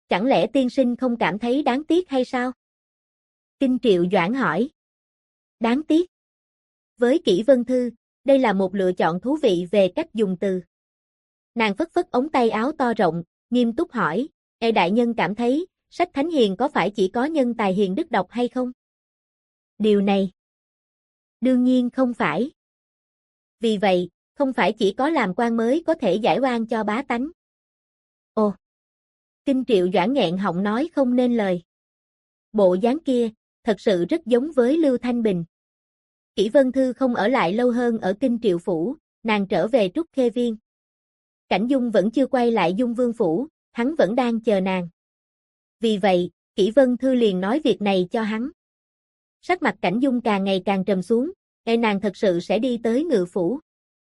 Chẳng lẽ tiên sinh không cảm thấy đáng tiếc hay sao? Kinh Triệu Doãn hỏi. Đáng tiếc. Với Kỷ Vân Thư, đây là một lựa chọn thú vị về cách dùng từ. Nàng phất phất ống tay áo to rộng, nghiêm túc hỏi, đại nhân cảm thấy, sách thánh hiền có phải chỉ có nhân tài hiền đức đọc hay không? Điều này. Đương nhiên không phải. Vì vậy, không phải chỉ có làm quan mới có thể giải oan cho bá tánh. Ồ. Kinh Triệu Doãn nghẹn họng nói không nên lời. Bộ dáng kia, thật sự rất giống với Lưu Thanh Bình. Kỷ Vân Thư không ở lại lâu hơn ở Kinh Triệu Phủ, nàng trở về Trúc Khê Viên. Cảnh Dung vẫn chưa quay lại Dung Vương Phủ, hắn vẫn đang chờ nàng. Vì vậy, Kỷ Vân Thư liền nói việc này cho hắn. Sắc mặt Cảnh Dung càng ngày càng trầm xuống, nàng thật sự sẽ đi tới Ngự Phủ.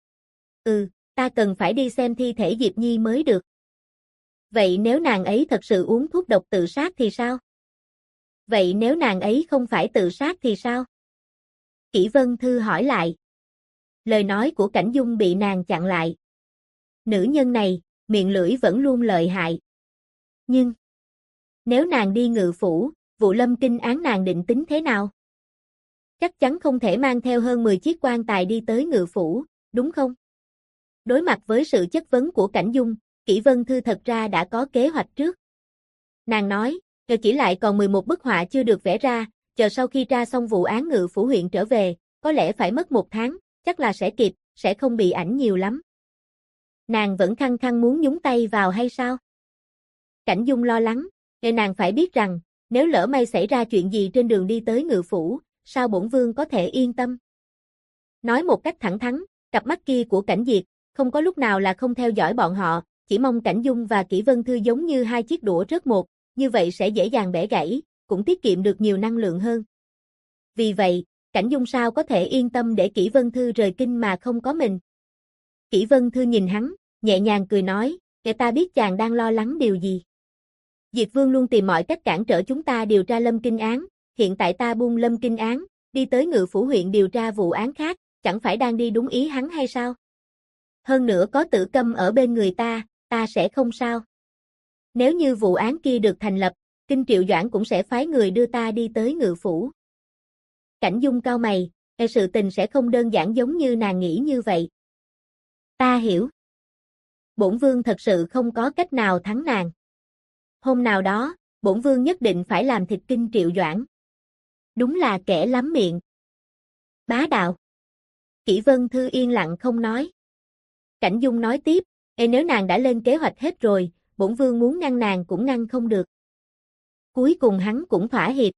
Ta cần phải đi xem thi thể Diệp Nhi mới được. Vậy nếu nàng ấy thật sự uống thuốc độc tự sát thì sao? Vậy nếu nàng ấy không phải tự sát thì sao? Kỷ Vân Thư hỏi lại. Lời nói của Cảnh Dung bị nàng chặn lại. Nữ nhân này, miệng lưỡi vẫn luôn lợi hại. Nhưng, nếu nàng đi Ngự Phủ, vụ Lâm Kinh án nàng định tính thế nào? Chắc chắn không thể mang theo hơn 10 chiếc quan tài đi tới Ngự Phủ, đúng không? Đối mặt với sự chất vấn của Cảnh Dung, Kỷ Vân Thư thật ra đã có kế hoạch trước. Nàng nói, chờ chỉ lại còn 11 bức họa chưa được vẽ ra, chờ sau khi tra xong vụ án Ngự Phủ huyện trở về, có lẽ phải mất 1 tháng, chắc là sẽ kịp, sẽ không bị ảnh nhiều lắm. Nàng vẫn khăng khăng muốn nhúng tay vào hay sao? Cảnh Dung lo lắng, nên nàng phải biết rằng, nếu lỡ may xảy ra chuyện gì trên đường đi tới Ngự Phủ, sao bổn vương có thể yên tâm? Nói một cách thẳng thắn, cặp mắt kia của Cảnh Diệt, không có lúc nào là không theo dõi bọn họ, chỉ mong Cảnh Dung và Kỷ Vân Thư giống như hai chiếc đũa rớt một, như vậy sẽ dễ dàng bẻ gãy, cũng tiết kiệm được nhiều năng lượng hơn. Vì vậy, Cảnh Dung sao có thể yên tâm để Kỷ Vân Thư rời kinh mà không có mình? Kỷ Vân Thư nhìn hắn, nhẹ nhàng cười nói, để ta biết chàng đang lo lắng điều gì. Diệt Vương luôn tìm mọi cách cản trở chúng ta điều tra Lâm Kinh án, hiện tại ta buông Lâm Kinh án, đi tới Ngự Phủ huyện điều tra vụ án khác, chẳng phải đang đi đúng ý hắn hay sao? Hơn nữa có Tử Câm ở bên người ta sẽ không sao. Nếu như vụ án kia được thành lập, Kinh Triệu Doãn cũng sẽ phái người đưa ta đi tới Ngự Phủ. Cảnh Dung cau mày, sự tình sẽ không đơn giản giống như nàng nghĩ như vậy. Ta hiểu. Bổn vương thật sự không có cách nào thắng nàng. Hôm nào đó, bổn vương nhất định phải làm thịt Kinh Triệu Doãn. Đúng là kẻ lắm miệng. Bá đạo. Kỷ Vân Thư yên lặng không nói. Cảnh Dung nói tiếp, nếu nàng đã lên kế hoạch hết rồi, bổn vương muốn ngăn nàng cũng ngăn không được. Cuối cùng hắn cũng thỏa hiệp.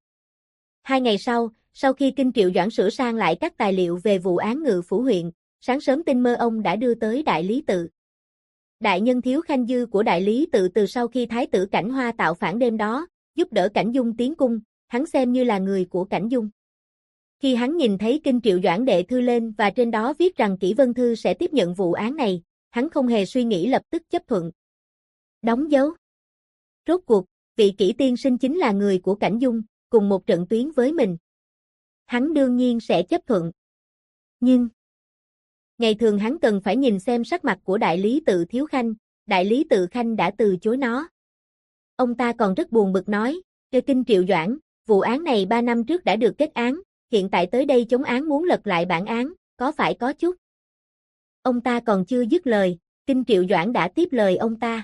2 ngày sau khi Kinh Triệu Doãn sửa sang lại các tài liệu về vụ án Ngự Phủ huyện, sáng sớm tin mơ ông đã đưa tới Đại Lý Tự. Đại nhân Thiếu Khanh Dư của Đại Lý Tự từ sau khi Thái tử Cảnh Hoa tạo phản đêm đó, giúp đỡ Cảnh Dung tiến cung, hắn xem như là người của Cảnh Dung. Khi hắn nhìn thấy Kinh Triệu Doãn đệ thư lên và trên đó viết rằng Kỷ Vân Thư sẽ tiếp nhận vụ án này, hắn không hề suy nghĩ lập tức chấp thuận. Đóng dấu. Rốt cuộc, vị Kỷ tiên sinh chính là người của Cảnh Dung, cùng một trận tuyến với mình. Hắn đương nhiên sẽ chấp thuận. Nhưng, ngày thường hắn cần phải nhìn xem sắc mặt của Đại Lý Tự Thiếu Khanh, Đại Lý Tự Khanh đã từ chối nó. Ông ta còn rất buồn bực nói, Kinh Triệu Doãn, vụ án này 3 năm trước đã được kết án, hiện tại tới đây chống án muốn lật lại bản án, có phải có chút. Ông ta còn chưa dứt lời, Kinh Triệu Doãn đã tiếp lời ông ta.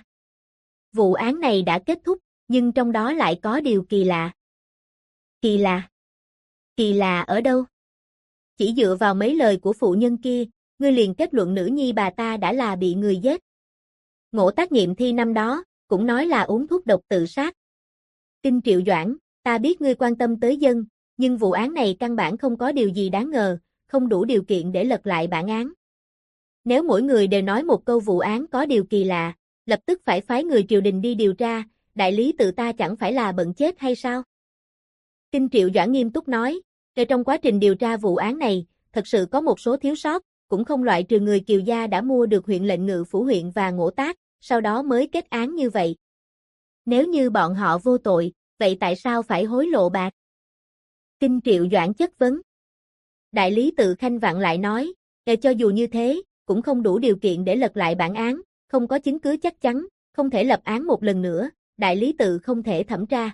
Vụ án này đã kết thúc, nhưng trong đó lại có điều kỳ lạ. Kỳ lạ? Kỳ lạ ở đâu? Chỉ dựa vào mấy lời của phụ nhân kia, ngươi liền kết luận nữ nhi bà ta đã là bị người giết. Ngộ tác nghiệm thi năm đó, cũng nói là uống thuốc độc tự sát. Kinh Triệu Doãn, ta biết ngươi quan tâm tới dân, nhưng vụ án này căn bản không có điều gì đáng ngờ, không đủ điều kiện để lật lại bản án. Nếu mỗi người đều nói một câu vụ án có điều kỳ lạ, lập tức phải phái người triều đình đi điều tra, Đại Lý Tự ta chẳng phải là bận chết hay sao? Kinh Triệu Doãn nghiêm túc nói, trong quá trình điều tra vụ án này, thật sự có một số thiếu sót, cũng không loại trừ người Kiều gia đã mua được huyện lệnh Ngự Phủ huyện và Ngỗ Tác, sau đó mới kết án như vậy. Nếu như bọn họ vô tội, vậy tại sao phải hối lộ bạc? Kinh Triệu Doãn chất vấn. Đại Lý Tự Khanh vặn lại nói, cho dù như thế, cũng không đủ điều kiện để lật lại bản án, không có chứng cứ chắc chắn, không thể lập án một lần nữa, đại lý tự không thể thẩm tra.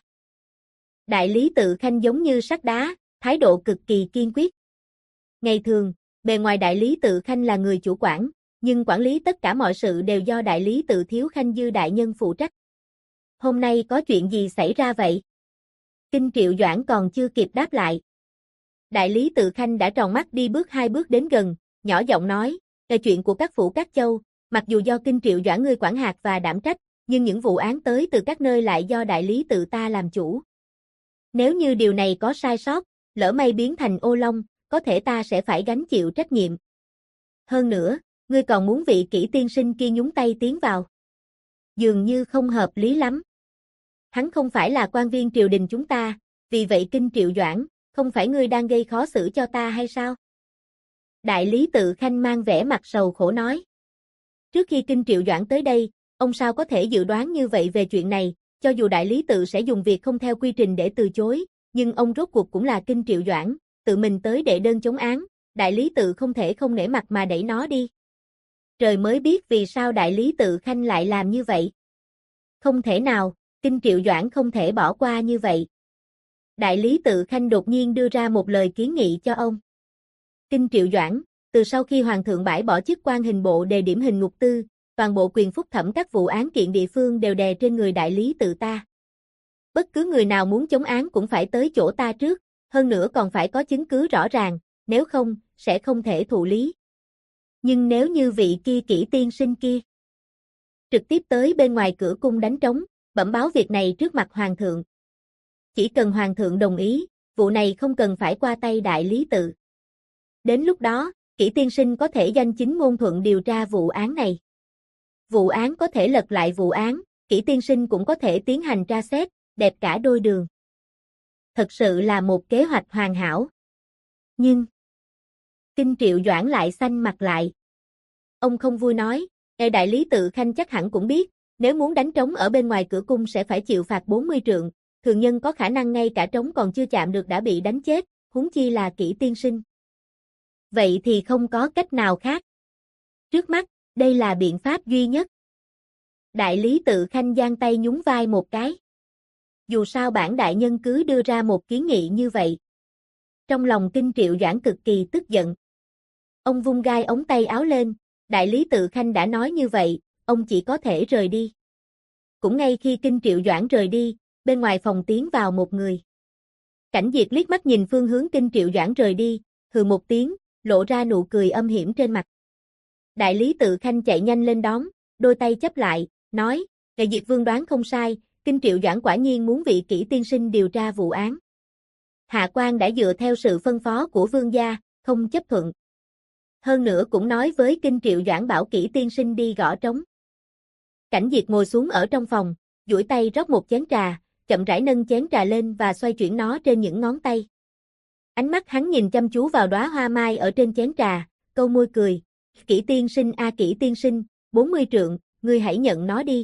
Đại lý tự Khanh giống như sắt đá, thái độ cực kỳ kiên quyết. Ngày thường, bề ngoài đại lý tự Khanh là người chủ quản, nhưng quản lý tất cả mọi sự đều do đại lý tự Thiếu Khanh Dư đại nhân phụ trách. Hôm nay có chuyện gì xảy ra vậy? Kinh Triệu Doãn còn chưa kịp đáp lại. Đại lý tự Khanh đã tròn mắt đi bước 2 bước đến gần, nhỏ giọng nói, về chuyện của các phủ các châu, mặc dù do Kinh Triệu Doãn ngươi quản hạt và đảm trách, nhưng những vụ án tới từ các nơi lại do đại lý tự ta làm chủ. Nếu như điều này có sai sót, lỡ may biến thành ô long, có thể ta sẽ phải gánh chịu trách nhiệm. Hơn nữa, ngươi còn muốn vị Kỷ tiên sinh kia nhúng tay tiến vào. Dường như không hợp lý lắm. Hắn không phải là quan viên triều đình chúng ta, vì vậy Kinh Triệu Doãn, không phải ngươi đang gây khó xử cho ta hay sao? Đại lý tự Khanh mang vẻ mặt sầu khổ nói. Trước khi Kinh Triệu Doãn tới đây, ông sao có thể dự đoán như vậy về chuyện này, cho dù đại lý tự sẽ dùng việc không theo quy trình để từ chối, nhưng ông rốt cuộc cũng là Kinh Triệu Doãn, tự mình tới đệ đơn chống án, đại lý tự không thể không nể mặt mà đẩy nó đi. Trời mới biết vì sao đại lý tự Khanh lại làm như vậy. Không thể nào, Kinh Triệu Doãn không thể bỏ qua như vậy. Đại lý tự Khanh đột nhiên đưa ra một lời kiến nghị cho ông. Kinh Triệu Doãn, từ sau khi Hoàng thượng bãi bỏ chức quan hình bộ đề điểm hình ngục tư, toàn bộ quyền phúc thẩm các vụ án kiện địa phương đều đè trên người đại lý tự ta. Bất cứ người nào muốn chống án cũng phải tới chỗ ta trước, hơn nữa còn phải có chứng cứ rõ ràng, nếu không, sẽ không thể thụ lý. Nhưng nếu như vị kia Kỷ tiên sinh kia trực tiếp tới bên ngoài cửa cung đánh trống, bẩm báo việc này trước mặt Hoàng thượng. Chỉ cần Hoàng thượng đồng ý, vụ này không cần phải qua tay đại lý tự. Đến lúc đó, Kỷ tiên sinh có thể danh chính ngôn thuận điều tra vụ án này. Vụ án có thể lật lại vụ án, Kỷ tiên sinh cũng có thể tiến hành tra xét, đẹp cả đôi đường. Thật sự là một kế hoạch hoàn hảo. Nhưng Kinh Triệu Doãn lại xanh mặt lại. Ông không vui nói, đại lý tự Khanh chắc hẳn cũng biết, nếu muốn đánh trống ở bên ngoài cửa cung sẽ phải chịu phạt 40 trượng, thường nhân có khả năng ngay cả trống còn chưa chạm được đã bị đánh chết, huống chi là Kỷ tiên sinh. Vậy thì không có cách nào khác. Trước mắt, đây là biện pháp duy nhất. Đại lý tự Khanh giang tay nhún vai một cái. Dù sao bản đại nhân cứ đưa ra một kiến nghị như vậy. Trong lòng Kinh Triệu Doãn cực kỳ tức giận. Ông vung gai ống tay áo lên, đại lý tự Khanh đã nói như vậy, ông chỉ có thể rời đi. Cũng ngay khi Kinh Triệu Doãn rời đi, bên ngoài phòng tiến vào một người. Cảnh Diệt liếc mắt nhìn phương hướng Kinh Triệu Doãn rời đi, hừ một tiếng, lộ ra nụ cười âm hiểm trên mặt. Đại lý tự Khanh chạy nhanh lên đón, đôi tay chấp lại, nói, Đại Diệt Vương đoán không sai, Kinh Triệu Doãn quả nhiên muốn vị Kỷ tiên sinh điều tra vụ án. Hạ quan đã dựa theo sự phân phó của vương gia, không chấp thuận. Hơn nữa cũng nói với Kinh Triệu Doãn bảo Kỷ tiên sinh đi gõ trống. Cảnh Diệt ngồi xuống ở trong phòng, duỗi tay rót một chén trà, chậm rãi nâng chén trà lên và xoay chuyển nó trên những ngón tay. Ánh mắt hắn nhìn chăm chú vào đóa hoa mai ở trên chén trà, câu môi cười. Kỷ tiên sinh a Kỷ tiên sinh, 40 trượng, ngươi hãy nhận nó đi.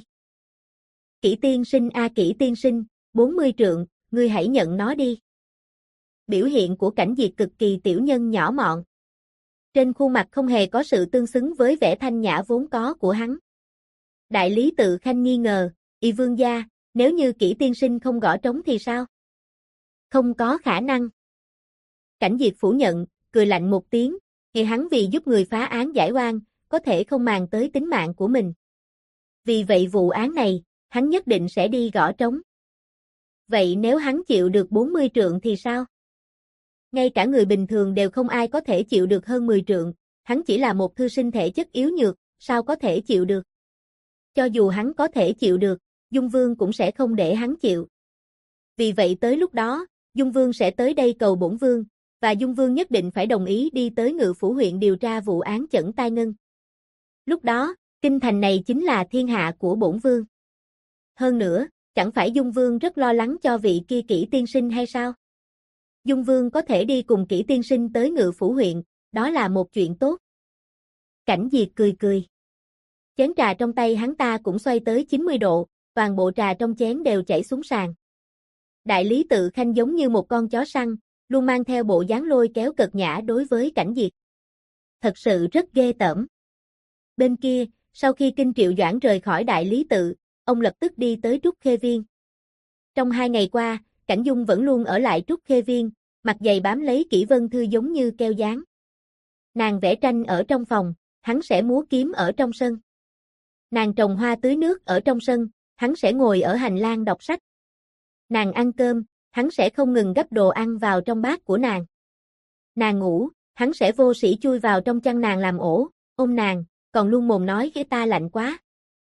Kỷ tiên sinh a Kỷ tiên sinh, 40 trượng, ngươi hãy nhận nó đi. Biểu hiện của Cảnh Diệt cực kỳ tiểu nhân nhỏ mọn. Trên khuôn mặt không hề có sự tương xứng với vẻ thanh nhã vốn có của hắn. Đại lý tự Khanh nghi ngờ, y vương gia, nếu như Kỷ tiên sinh không gõ trống thì sao? Không có khả năng. Cảnh Diệt phủ nhận, cười lạnh một tiếng, thì hắn vì giúp người phá án giải oan, có thể không màng tới tính mạng của mình. Vì vậy vụ án này, hắn nhất định sẽ đi gõ trống. Vậy nếu hắn chịu được 40 trượng thì sao? Ngay cả người bình thường đều không ai có thể chịu được hơn 10 trượng, hắn chỉ là một thư sinh thể chất yếu nhược, sao có thể chịu được? Cho dù hắn có thể chịu được, Dung Vương cũng sẽ không để hắn chịu. Vì vậy tới lúc đó, Dung Vương sẽ tới đây cầu bổn vương, và Dung Vương nhất định phải đồng ý đi tới Ngự Phủ huyện điều tra vụ án Chẩn Tai Ngân. Lúc đó, kinh thành này chính là thiên hạ của bổn vương. Hơn nữa, chẳng phải Dung Vương rất lo lắng cho vị kia Kỷ tiên sinh hay sao? Dung Vương có thể đi cùng Kỷ tiên sinh tới Ngự Phủ huyện, đó là một chuyện tốt. Cảnh Diệt cười cười. Chén trà trong tay hắn ta cũng xoay tới 90 độ, toàn bộ trà trong chén đều chảy xuống sàn. Đại lý tự Khanh giống như một con chó săn, luôn mang theo bộ dáng lôi kéo cợt nhã đối với Cảnh Diệt. Thật sự rất ghê tởm. Bên kia, sau khi Kinh Triệu Doãn rời khỏi đại lý tự, ông lập tức đi tới Trúc Khê Viên. Trong 2 ngày qua, Cảnh Dung vẫn luôn ở lại Trúc Khê Viên, mặt dày bám lấy Kỷ Vân Thư giống như keo dán. Nàng vẽ tranh ở trong phòng, hắn sẽ múa kiếm ở trong sân. Nàng trồng hoa tưới nước ở trong sân, hắn sẽ ngồi ở hành lang đọc sách. Nàng ăn cơm, hắn sẽ không ngừng gắp đồ ăn vào trong bát của nàng. Nàng ngủ, hắn sẽ vô sĩ chui vào trong chăn nàng làm ổ, ôm nàng, còn luôn mồm nói cái ta lạnh quá.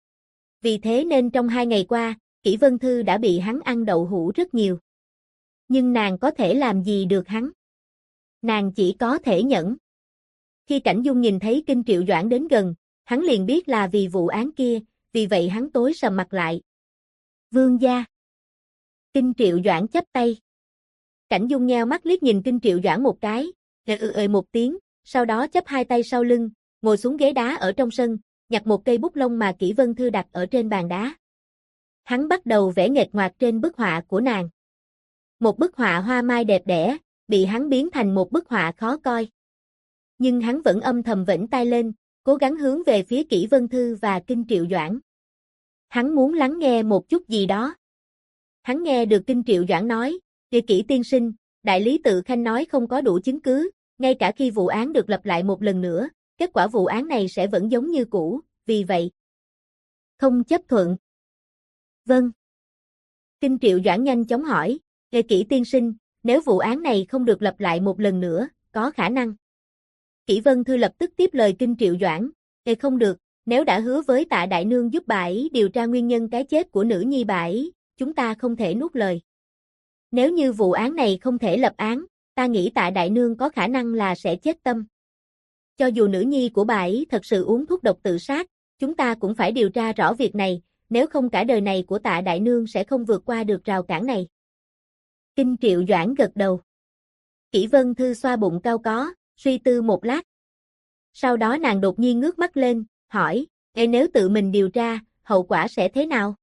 Vì thế nên trong 2 ngày qua, Kỷ Vân Thư đã bị hắn ăn đậu hũ rất nhiều. Nhưng nàng có thể làm gì được hắn? Nàng chỉ có thể nhẫn. Khi Cảnh Dung nhìn thấy Kinh Triệu Doãn đến gần, hắn liền biết là vì vụ án kia, vì vậy hắn tối sầm mặt lại. Vương gia. Kinh Triệu Doãn chắp tay. Cảnh Dung nheo mắt liếc nhìn Kinh Triệu Doãn một cái, một tiếng, sau đó chắp 2 tay sau lưng, ngồi xuống ghế đá ở trong sân, nhặt một cây bút lông mà Kỷ Vân Thư đặt ở trên bàn đá. Hắn bắt đầu vẽ nghịch ngoạc trên bức họa của nàng. Một bức họa hoa mai đẹp đẽ, bị hắn biến thành một bức họa khó coi. Nhưng hắn vẫn âm thầm vểnh tai lên, cố gắng hướng về phía Kỷ Vân Thư và Kinh Triệu Doãn. Hắn muốn lắng nghe một chút gì đó. Hắn nghe được Kinh Triệu Doãn nói, Kỷ tiên sinh, đại lý Tự Khanh nói không có đủ chứng cứ, ngay cả khi vụ án được lặp lại một lần nữa, kết quả vụ án này sẽ vẫn giống như cũ, vì vậy không chấp thuận. Vâng. Kinh Triệu Doãn nhanh chóng hỏi, Kỷ tiên sinh, nếu vụ án này không được lặp lại một lần nữa, có khả năng. Kỷ Vân Thư lập tức tiếp lời Kinh Triệu Doãn, không được, nếu đã hứa với Tạ đại nương giúp bà ấy điều tra nguyên nhân cái chết của nữ nhi bà ấy, chúng ta không thể nuốt lời. Nếu như vụ án này không thể lập án, ta nghĩ Tạ đại nương có khả năng là sẽ chết tâm. Cho dù nữ nhi của bà ấy thật sự uống thuốc độc tự sát, chúng ta cũng phải điều tra rõ việc này, nếu không cả đời này của Tạ đại nương sẽ không vượt qua được rào cản này. Kinh Triệu Doãn gật đầu. Kỷ Vân Thư xoa bụng cao có, suy tư một lát. Sau đó nàng đột nhiên ngước mắt lên, hỏi, nếu tự mình điều tra, hậu quả sẽ thế nào?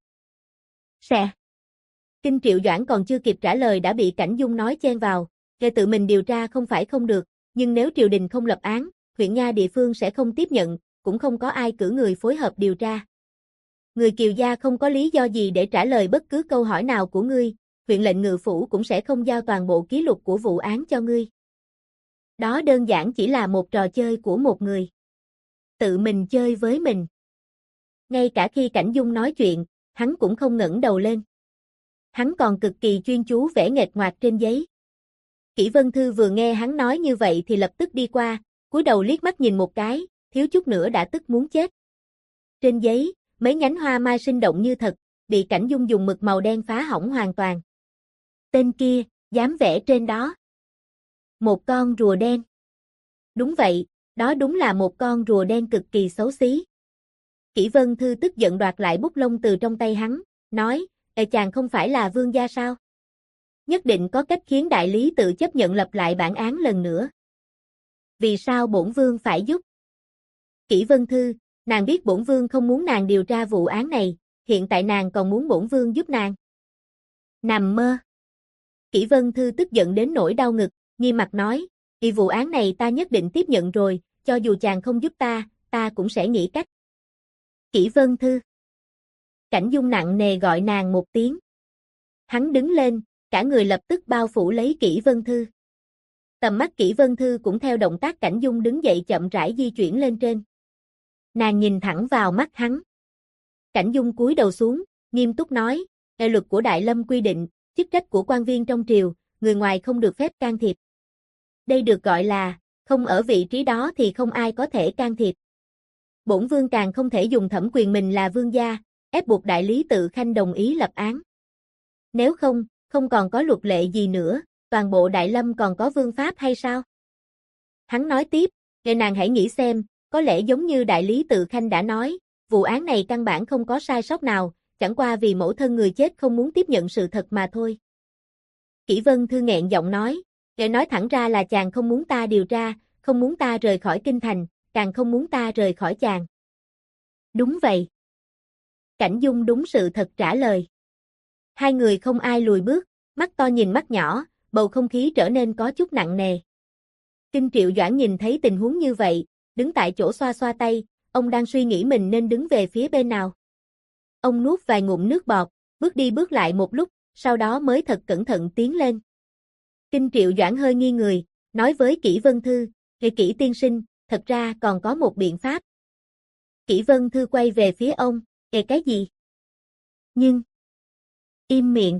Sẽ. Kinh Triệu Doãn còn chưa kịp trả lời đã bị Cảnh Dung nói chen vào, tự mình điều tra không phải không được, nhưng nếu triều đình không lập án, huyện nha địa phương sẽ không tiếp nhận, cũng không có ai cử người phối hợp điều tra. Người Kiều gia không có lý do gì để trả lời bất cứ câu hỏi nào của ngươi, huyện lệnh ngự phủ cũng sẽ không giao toàn bộ ký lục của vụ án cho ngươi. Đó đơn giản chỉ là một trò chơi của một người. Tự mình chơi với mình. Ngay cả khi Cảnh Dung nói chuyện, hắn cũng không ngẩng đầu lên. Hắn còn cực kỳ chuyên chú vẽ nghịch ngoạc trên giấy. Kỷ Vân Thư vừa nghe hắn nói như vậy thì lập tức đi qua, cúi đầu liếc mắt nhìn một cái, thiếu chút nữa đã tức muốn chết. Trên giấy, mấy nhánh hoa mai sinh động như thật, bị Cảnh Dung dùng mực màu đen phá hỏng hoàn toàn. Tên kia, dám vẽ trên đó. Một con rùa đen. Đúng vậy, đó đúng là một con rùa đen cực kỳ xấu xí. Kỷ Vân Thư tức giận đoạt lại bút lông từ trong tay hắn, nói, chàng không phải là vương gia sao? Nhất định có cách khiến đại lý Tự chấp nhận lập lại bản án lần nữa. Vì sao bổn vương phải giúp? Kỷ Vân Thư, nàng biết bổn vương không muốn nàng điều tra vụ án này, hiện tại nàng còn muốn bổn vương giúp nàng. Nằm mơ. Kỷ Vân Thư tức giận đến nỗi đau ngực, nghiêm mặt nói, vụ án này ta nhất định tiếp nhận rồi, cho dù chàng không giúp ta cũng sẽ nghĩ cách. Kỷ Vân Thư. Cảnh Dung nặng nề gọi nàng một tiếng. Hắn đứng lên, cả người lập tức bao phủ lấy Kỷ Vân Thư. Tầm mắt Kỷ Vân Thư cũng theo động tác Cảnh Dung đứng dậy chậm rãi di chuyển lên trên. Nàng nhìn thẳng vào mắt hắn. Cảnh Dung cúi đầu xuống, nghiêm túc nói, luật của Đại Lâm quy định, chức trách của quan viên trong triều, người ngoài không được phép can thiệp. Đây được gọi là, không ở vị trí đó thì không ai có thể can thiệp. Bổn vương càng không thể dùng thẩm quyền mình là vương gia, ép buộc đại lý Tự Khanh đồng ý lập án. Nếu không, không còn có luật lệ gì nữa, toàn bộ Đại Lâm còn có vương pháp hay sao? Hắn nói tiếp, nàng hãy nghĩ xem, có lẽ giống như đại lý Tự Khanh đã nói, vụ án này căn bản không có sai sót nào, chẳng qua vì mẫu thân người chết không muốn tiếp nhận sự thật mà thôi. Kỷ Vân Thư nghẹn giọng nói, nói thẳng ra là chàng không muốn ta điều tra, không muốn ta rời khỏi kinh thành, càng không muốn ta rời khỏi chàng. Đúng vậy. Cảnh Dung đúng sự thật trả lời. Hai người không ai lùi bước, mắt to nhìn mắt nhỏ, bầu không khí trở nên có chút nặng nề. Kinh Triệu Doãn nhìn thấy tình huống như vậy, đứng tại chỗ xoa xoa tay, ông đang suy nghĩ mình nên đứng về phía bên nào. Ông nuốt vài ngụm nước bọt, bước đi bước lại một lúc, sau đó mới thật cẩn thận tiến lên. Kinh Triệu Doãn hơi nghi người, nói với Kỷ Vân Thư, Kỷ tiên sinh, thật ra còn có một biện pháp. Kỷ Vân Thư quay về phía ông, cái gì? Nhưng, im miệng.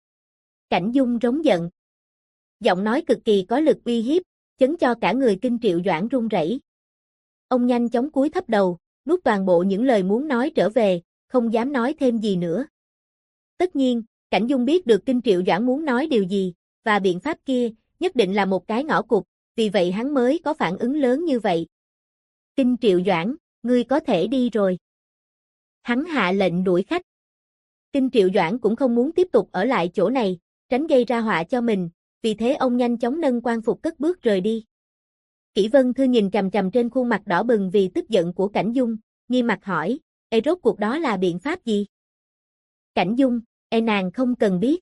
Cảnh Dung rống giận. Giọng nói cực kỳ có lực uy hiếp, chấn cho cả người Kinh Triệu Doãn run rẩy. Ông nhanh chóng cúi thấp đầu, nuốt toàn bộ những lời muốn nói trở về, không dám nói thêm gì nữa. Tất nhiên, Cảnh Dung biết được Kinh Triệu Doãn muốn nói điều gì, và biện pháp kia, nhất định là một cái ngõ cụt, vì vậy hắn mới có phản ứng lớn như vậy. Kinh Triệu Doãn, ngươi có thể đi rồi. Hắn hạ lệnh đuổi khách. Kinh Triệu Doãn cũng không muốn tiếp tục ở lại chỗ này, tránh gây ra họa cho mình, vì thế ông nhanh chóng nâng quan phục cất bước rời đi. Kỷ Vân Thư nhìn chằm chằm trên khuôn mặt đỏ bừng vì tức giận của Cảnh Dung, nghi mặt hỏi, rốt cuộc đó là biện pháp gì? Cảnh Dung, nàng không cần biết.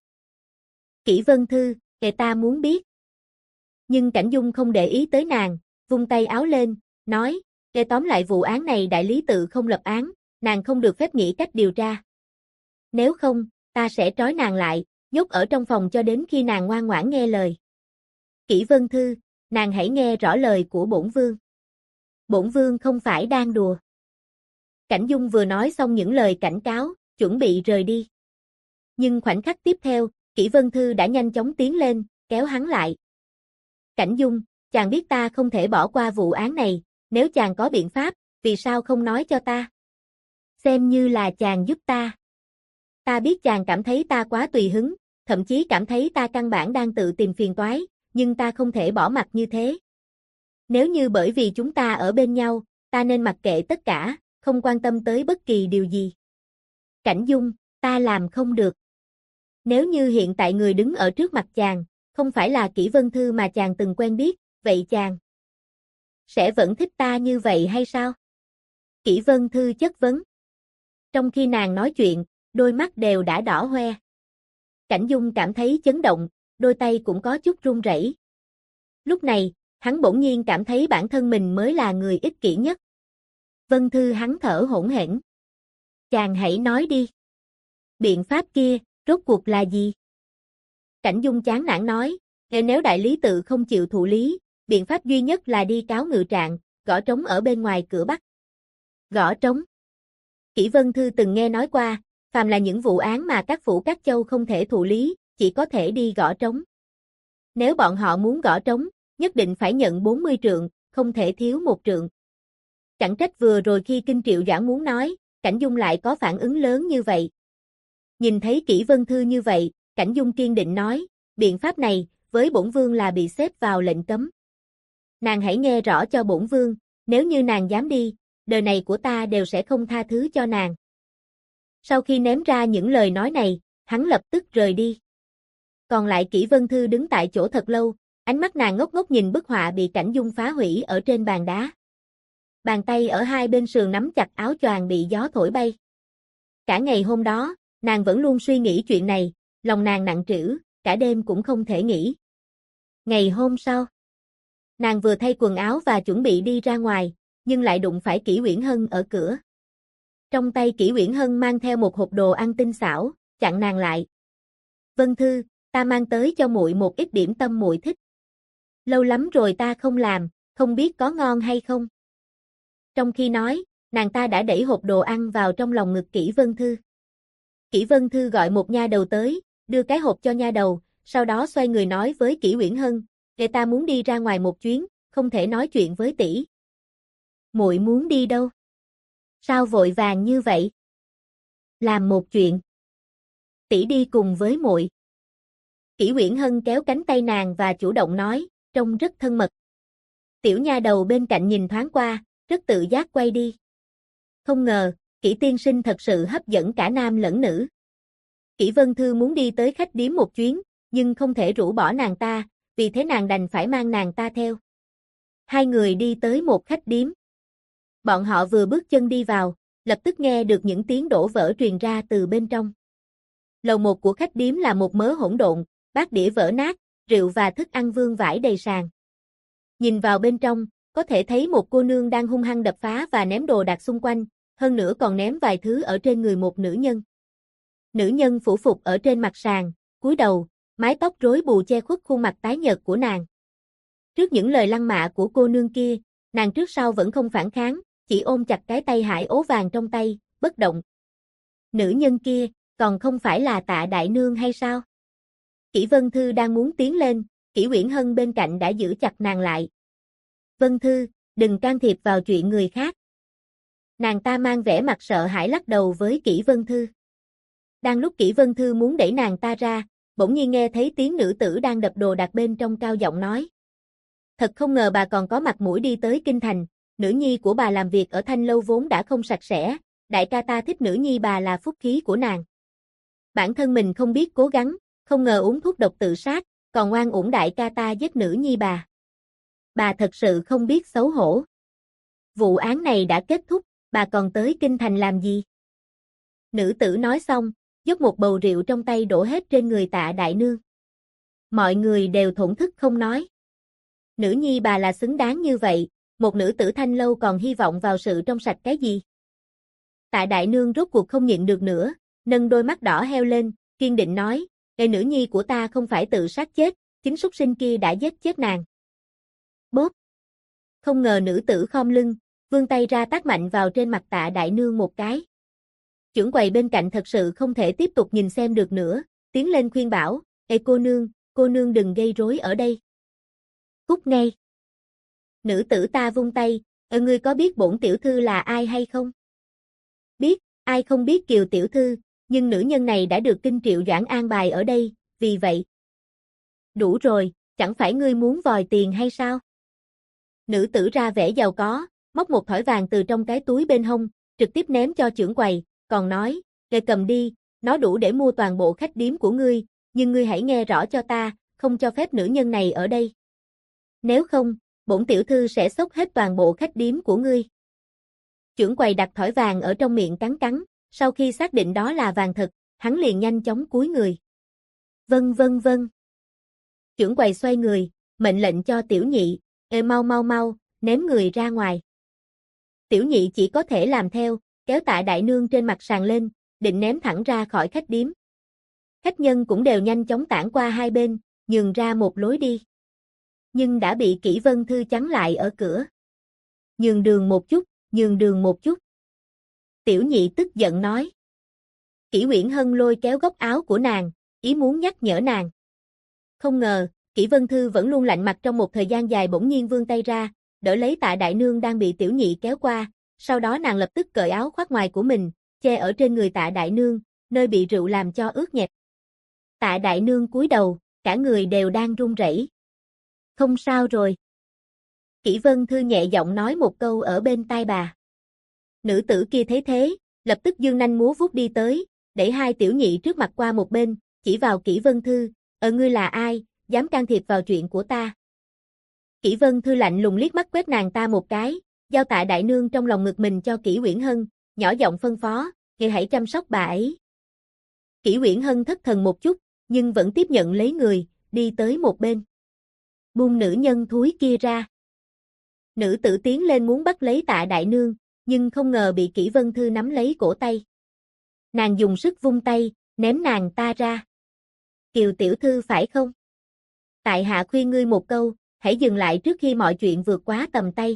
Kỷ Vân Thư, ta muốn biết. Nhưng Cảnh Dung không để ý tới nàng, vung tay áo lên, nói, tóm lại vụ án này đại lý tự không lập án, nàng không được phép nghĩ cách điều tra. Nếu không, ta sẽ trói nàng lại, nhốt ở trong phòng cho đến khi nàng ngoan ngoãn nghe lời. Kỷ Vân Thư, nàng hãy nghe rõ lời của bổn vương. Bổn vương không phải đang đùa. Cảnh Dung vừa nói xong những lời cảnh cáo, chuẩn bị rời đi. Nhưng khoảnh khắc tiếp theo, Kỷ Vân Thư đã nhanh chóng tiến lên, kéo hắn lại. Cảnh Dung, chàng biết ta không thể bỏ qua vụ án này, nếu chàng có biện pháp, vì sao không nói cho ta? Xem như là chàng giúp ta. Ta biết chàng cảm thấy ta quá tùy hứng, thậm chí cảm thấy ta căn bản đang tự tìm phiền toái, nhưng ta không thể bỏ mặc như thế. Nếu như bởi vì chúng ta ở bên nhau, ta nên mặc kệ tất cả, không quan tâm tới bất kỳ điều gì. Cảnh Dung, ta làm không được. Nếu như hiện tại người đứng ở trước mặt chàng, không phải là Kỷ Vân Thư mà chàng từng quen biết, vậy chàng sẽ vẫn thích ta như vậy hay sao? Kỷ Vân Thư chất vấn. Trong khi nàng nói chuyện, đôi mắt đều đã đỏ hoe. Cảnh Dung cảm thấy chấn động, đôi tay cũng có chút run rẩy. Lúc này, hắn bỗng nhiên cảm thấy bản thân mình mới là người ích kỷ nhất. Vân Thư hắn thở hổn hển. Chàng hãy nói đi. Biện pháp kia, rốt cuộc là gì? Cảnh Dung chán nản nói, nếu đại lý tự không chịu thụ lý, biện pháp duy nhất là đi cáo ngự trạng, gõ trống ở bên ngoài cửa Bắc. Gõ trống. Kỷ Vân Thư từng nghe nói qua, phàm là những vụ án mà các phủ các châu không thể thụ lý, chỉ có thể đi gõ trống. Nếu bọn họ muốn gõ trống, nhất định phải nhận 40 trượng, không thể thiếu một trượng. Chẳng trách vừa rồi khi Kinh Triệu Doãn muốn nói, Cảnh Dung lại có phản ứng lớn như vậy. Nhìn thấy Kỷ Vân Thư như vậy, Cảnh Dung kiên định nói, biện pháp này, với bổn vương là bị xếp vào lệnh cấm. Nàng hãy nghe rõ cho bổn vương, nếu như nàng dám đi, đời này của ta đều sẽ không tha thứ cho nàng. Sau khi ném ra những lời nói này, hắn lập tức rời đi. Còn lại Kỷ Vân Thư đứng tại chỗ thật lâu, ánh mắt nàng ngốc ngốc nhìn bức họa bị Cảnh Dung phá hủy ở trên bàn đá. Bàn tay ở hai bên sườn nắm chặt áo choàng bị gió thổi bay. Cả ngày hôm đó, nàng vẫn luôn suy nghĩ chuyện này, lòng nàng nặng trĩu, cả đêm cũng không thể nghỉ. Ngày hôm sau, nàng vừa thay quần áo và chuẩn bị đi ra ngoài, nhưng lại đụng phải Kỷ Uyển Hân ở cửa. Trong tay Kỷ Uyển Hân mang theo một hộp đồ ăn tinh xảo, chặn nàng lại. Vân Thư, ta mang tới cho muội một ít điểm tâm muội thích. Lâu lắm rồi ta không làm, không biết có ngon hay không. Trong khi nói, nàng ta đã đẩy hộp đồ ăn vào trong lòng ngực Kỷ Vân Thư. Kỷ Vân Thư gọi một nha đầu tới, đưa cái hộp cho nha đầu, sau đó xoay người nói với Kỷ Uyển Hân, ta muốn đi ra ngoài một chuyến, không thể nói chuyện với tỷ. Muội muốn đi đâu? Sao vội vàng như vậy? Làm một chuyện. Tỷ đi cùng với muội. Kỷ Uyển Hân kéo cánh tay nàng và chủ động nói, trông rất thân mật. Tiểu nha đầu bên cạnh nhìn thoáng qua, rất tự giác quay đi. Không ngờ, Kỷ tiên sinh thật sự hấp dẫn cả nam lẫn nữ. Kỷ Vân Thư muốn đi tới khách điếm một chuyến, nhưng không thể rũ bỏ nàng ta, vì thế nàng đành phải mang nàng ta theo. Hai người đi tới một khách điếm. Bọn họ vừa bước chân đi vào, lập tức nghe được những tiếng đổ vỡ truyền ra từ bên trong. Lầu một của khách điếm là một mớ hỗn độn, bát đĩa vỡ nát, rượu và thức ăn vương vãi đầy sàn. Nhìn vào bên trong, có thể thấy một cô nương đang hung hăng đập phá và ném đồ đạc xung quanh, hơn nữa còn ném vài thứ ở trên người một nữ nhân. Nữ nhân phủ phục ở trên mặt sàn, cúi đầu, mái tóc rối bù che khuất khuôn mặt tái nhợt của nàng. Trước những lời lăng mạ của cô nương kia, nàng trước sau vẫn không phản kháng, chỉ ôm chặt cái tay hải ố vàng trong tay, bất động. Nữ nhân kia, còn không phải là Tạ đại nương hay sao? Kỷ Vân Thư đang muốn tiến lên, Kỷ Uyển Hân bên cạnh đã giữ chặt nàng lại. Vân Thư, đừng can thiệp vào chuyện người khác. Nàng ta mang vẻ mặt sợ hãi lắc đầu với Kỷ Vân Thư. Đang lúc Kỷ Vân Thư muốn đẩy nàng ta ra, bỗng nhiên nghe thấy tiếng nữ tử đang đập đồ đạc bên trong cao giọng nói. Thật không ngờ bà còn có mặt mũi đi tới Kinh Thành, nữ nhi của bà làm việc ở Thanh Lâu vốn đã không sạch sẽ, đại ca ta thích nữ nhi bà là phúc khí của nàng. Bản thân mình không biết cố gắng, không ngờ uống thuốc độc tự sát, còn oan uổng đại ca ta giết nữ nhi bà. Bà thật sự không biết xấu hổ. Vụ án này đã kết thúc, bà còn tới Kinh Thành làm gì? Nữ tử nói xong, dốc một bầu rượu trong tay đổ hết trên người Tạ đại nương. Mọi người đều thổn thức không nói. Nữ nhi bà là xứng đáng như vậy, một nữ tử Thanh Lâu còn hy vọng vào sự trong sạch cái gì? Tạ đại nương rốt cuộc không nhịn được nữa, nâng đôi mắt đỏ heo lên, kiên định nói, nữ nhi của ta không phải tự sát chết, chính súc sinh kia đã giết chết nàng. Bốp! Không ngờ nữ tử khom lưng, vươn tay ra tát mạnh vào trên mặt Tạ đại nương một cái. Chưởng quầy bên cạnh thật sự không thể tiếp tục nhìn xem được nữa, tiến lên khuyên bảo, cô nương đừng gây rối ở đây. Cút ngay. Nữ tử ta vung tay, ngươi có biết bổn tiểu thư là ai hay không? Biết, ai không biết Kiều tiểu thư, nhưng nữ nhân này đã được Kinh Triệu Doãn an bài ở đây, vì vậy. Đủ rồi, chẳng phải ngươi muốn vòi tiền hay sao? Nữ tử ra vẻ giàu có, móc một thỏi vàng từ trong cái túi bên hông, trực tiếp ném cho chưởng quầy, còn nói, cầm đi, nó đủ để mua toàn bộ khách điếm của ngươi, nhưng ngươi hãy nghe rõ cho ta, không cho phép nữ nhân này ở đây. Nếu không, bổn tiểu thư sẽ xốc hết toàn bộ khách điếm của ngươi. Chưởng quầy đặt thỏi vàng ở trong miệng cắn cắn, sau khi xác định đó là vàng thật, hắn liền nhanh chóng cúi người. Vâng. Chưởng quầy xoay người, mệnh lệnh cho tiểu nhị, mau, ném người ra ngoài. Tiểu nhị chỉ có thể làm theo, kéo Tạ đại nương trên mặt sàn lên, định ném thẳng ra khỏi khách điếm. Khách nhân cũng đều nhanh chóng tản qua hai bên, nhường ra một lối đi. Nhưng đã bị Kỷ Vân Thư chắn lại ở cửa. Nhường đường một chút. Tiểu nhị tức giận nói. Kỷ Uyển Hân lôi kéo góc áo của nàng, ý muốn nhắc nhở nàng. Không ngờ, Kỷ Vân Thư vẫn luôn lạnh mặt trong một thời gian dài bỗng nhiên vươn tay ra, đỡ lấy Tạ đại nương đang bị tiểu nhị kéo qua, sau đó nàng lập tức cởi áo khoác ngoài của mình, che ở trên người Tạ đại nương, nơi bị rượu làm cho ướt nhẹp. Tạ đại nương cúi đầu, cả người đều đang run rẩy. Không sao rồi. Kỷ Vân Thư nhẹ giọng nói một câu ở bên tai bà. Nữ tử kia thấy thế, lập tức giương nanh múa vuốt đi tới, đẩy hai tiểu nhị trước mặt qua một bên, chỉ vào Kỷ Vân Thư, ngươi là ai, dám can thiệp vào chuyện của ta. Kỷ Vân Thư lạnh lùng liếc mắt quét nàng ta một cái, giao Tạ đại nương trong lòng ngực mình cho Kỷ Uyển Hân, nhỏ giọng phân phó, ngươi hãy chăm sóc bà ấy. Kỷ Uyển Hân thất thần một chút, nhưng vẫn tiếp nhận lấy người, đi tới một bên. Buông nữ nhân thúi kia ra. Nữ tử tiến lên muốn bắt lấy Tạ đại nương, nhưng không ngờ bị Kỷ Vân Thư nắm lấy cổ tay. Nàng dùng sức vung tay, ném nàng ta ra. Kiều tiểu thư phải không? Tại hạ khuyên ngươi một câu, hãy dừng lại trước khi mọi chuyện vượt quá tầm tay.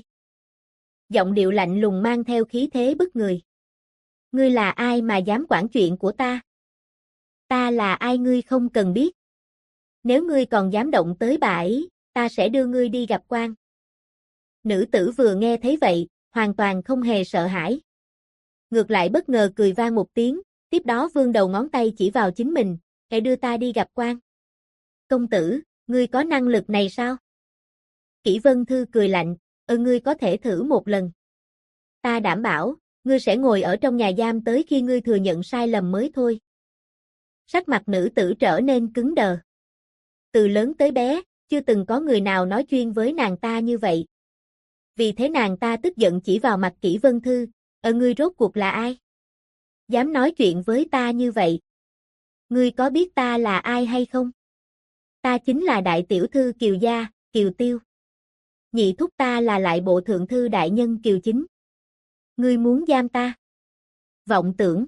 Giọng điệu lạnh lùng mang theo khí thế bức người. Ngươi là ai mà dám quản chuyện của ta? Ta là ai ngươi không cần biết. Nếu ngươi còn dám động tới bà ấy, ta sẽ đưa ngươi đi gặp quan. Nữ tử vừa nghe thấy vậy, hoàn toàn không hề sợ hãi. Ngược lại bất ngờ cười vang một tiếng, tiếp đó vươn đầu ngón tay chỉ vào chính mình, hãy đưa ta đi gặp quan. Công tử, ngươi có năng lực này sao? Kỷ Vân Thư cười lạnh, ngươi có thể thử một lần. Ta đảm bảo, ngươi sẽ ngồi ở trong nhà giam tới khi ngươi thừa nhận sai lầm mới thôi. Sắc mặt nữ tử trở nên cứng đờ. Từ lớn tới bé, chưa từng có người nào nói chuyên với nàng ta như vậy. Vì thế nàng ta tức giận chỉ vào mặt Kỷ Vân Thư, ngươi rốt cuộc là ai? Dám nói chuyện với ta như vậy? Ngươi có biết ta là ai hay không? Ta chính là đại tiểu thư Kiều gia, Kiều Tiêu. Nhị thúc ta là lại bộ thượng thư đại nhân Kiều Chính. Ngươi muốn giam ta? Vọng tưởng.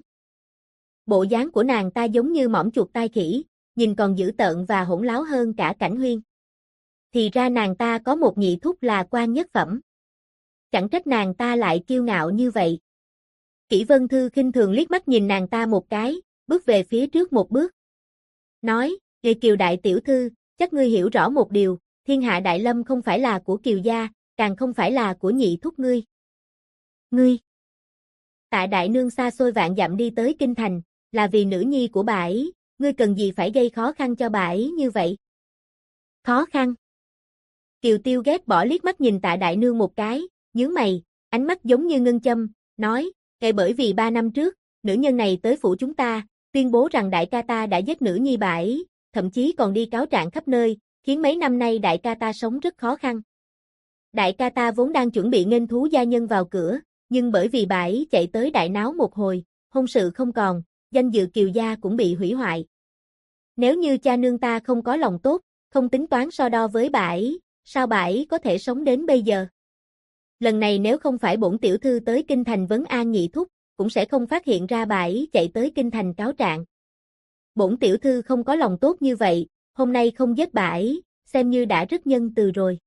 Bộ dáng của nàng ta giống như mỏm chuột tai khỉ, nhìn còn dữ tợn và hỗn láo hơn cả Cảnh Huyên. Thì ra nàng ta có một nhị thúc là quan nhất phẩm. Chẳng trách nàng ta lại kiêu ngạo như vậy. Kỷ Vân Thư khinh thường liếc mắt nhìn nàng ta một cái, bước về phía trước một bước. Nói, Nghệ Kiều đại tiểu thư, chắc ngươi hiểu rõ một điều, thiên hạ đại lâm không phải là của Kiều gia, càng không phải là của nhị thúc ngươi. Ngươi. Tạ đại nương xa xôi vạn dặm đi tới kinh thành, là vì nữ nhi của bà ấy, ngươi cần gì phải gây khó khăn cho bà ấy như vậy? Khó khăn? Kiều Tiêu ghét bỏ liếc mắt nhìn Tạ đại nương một cái, nhướng mày, ánh mắt giống như ngân châm, nói, ngay bởi vì 3 năm trước, nữ nhân này tới phủ chúng ta, tuyên bố rằng đại ca ta đã giết nữ nhi bà ấy, thậm chí còn đi cáo trạng khắp nơi, khiến mấy năm nay đại ca ta sống rất khó khăn. Đại ca ta vốn đang chuẩn bị nghênh thú gia nhân vào cửa, nhưng bởi vì bà ấy chạy tới đại náo một hồi, hôn sự không còn, danh dự Kiều gia cũng bị hủy hoại. Nếu như cha nương ta không có lòng tốt, không tính toán so đo với bà ấy, sao bà ấy có thể sống đến bây giờ? Lần này nếu không phải bổn tiểu thư tới kinh thành vấn an nhị thúc, cũng sẽ không phát hiện ra bà ấy chạy tới kinh thành cáo trạng. Bổn tiểu thư không có lòng tốt như vậy, hôm nay không giết bà ấy, xem như đã rất nhân từ rồi.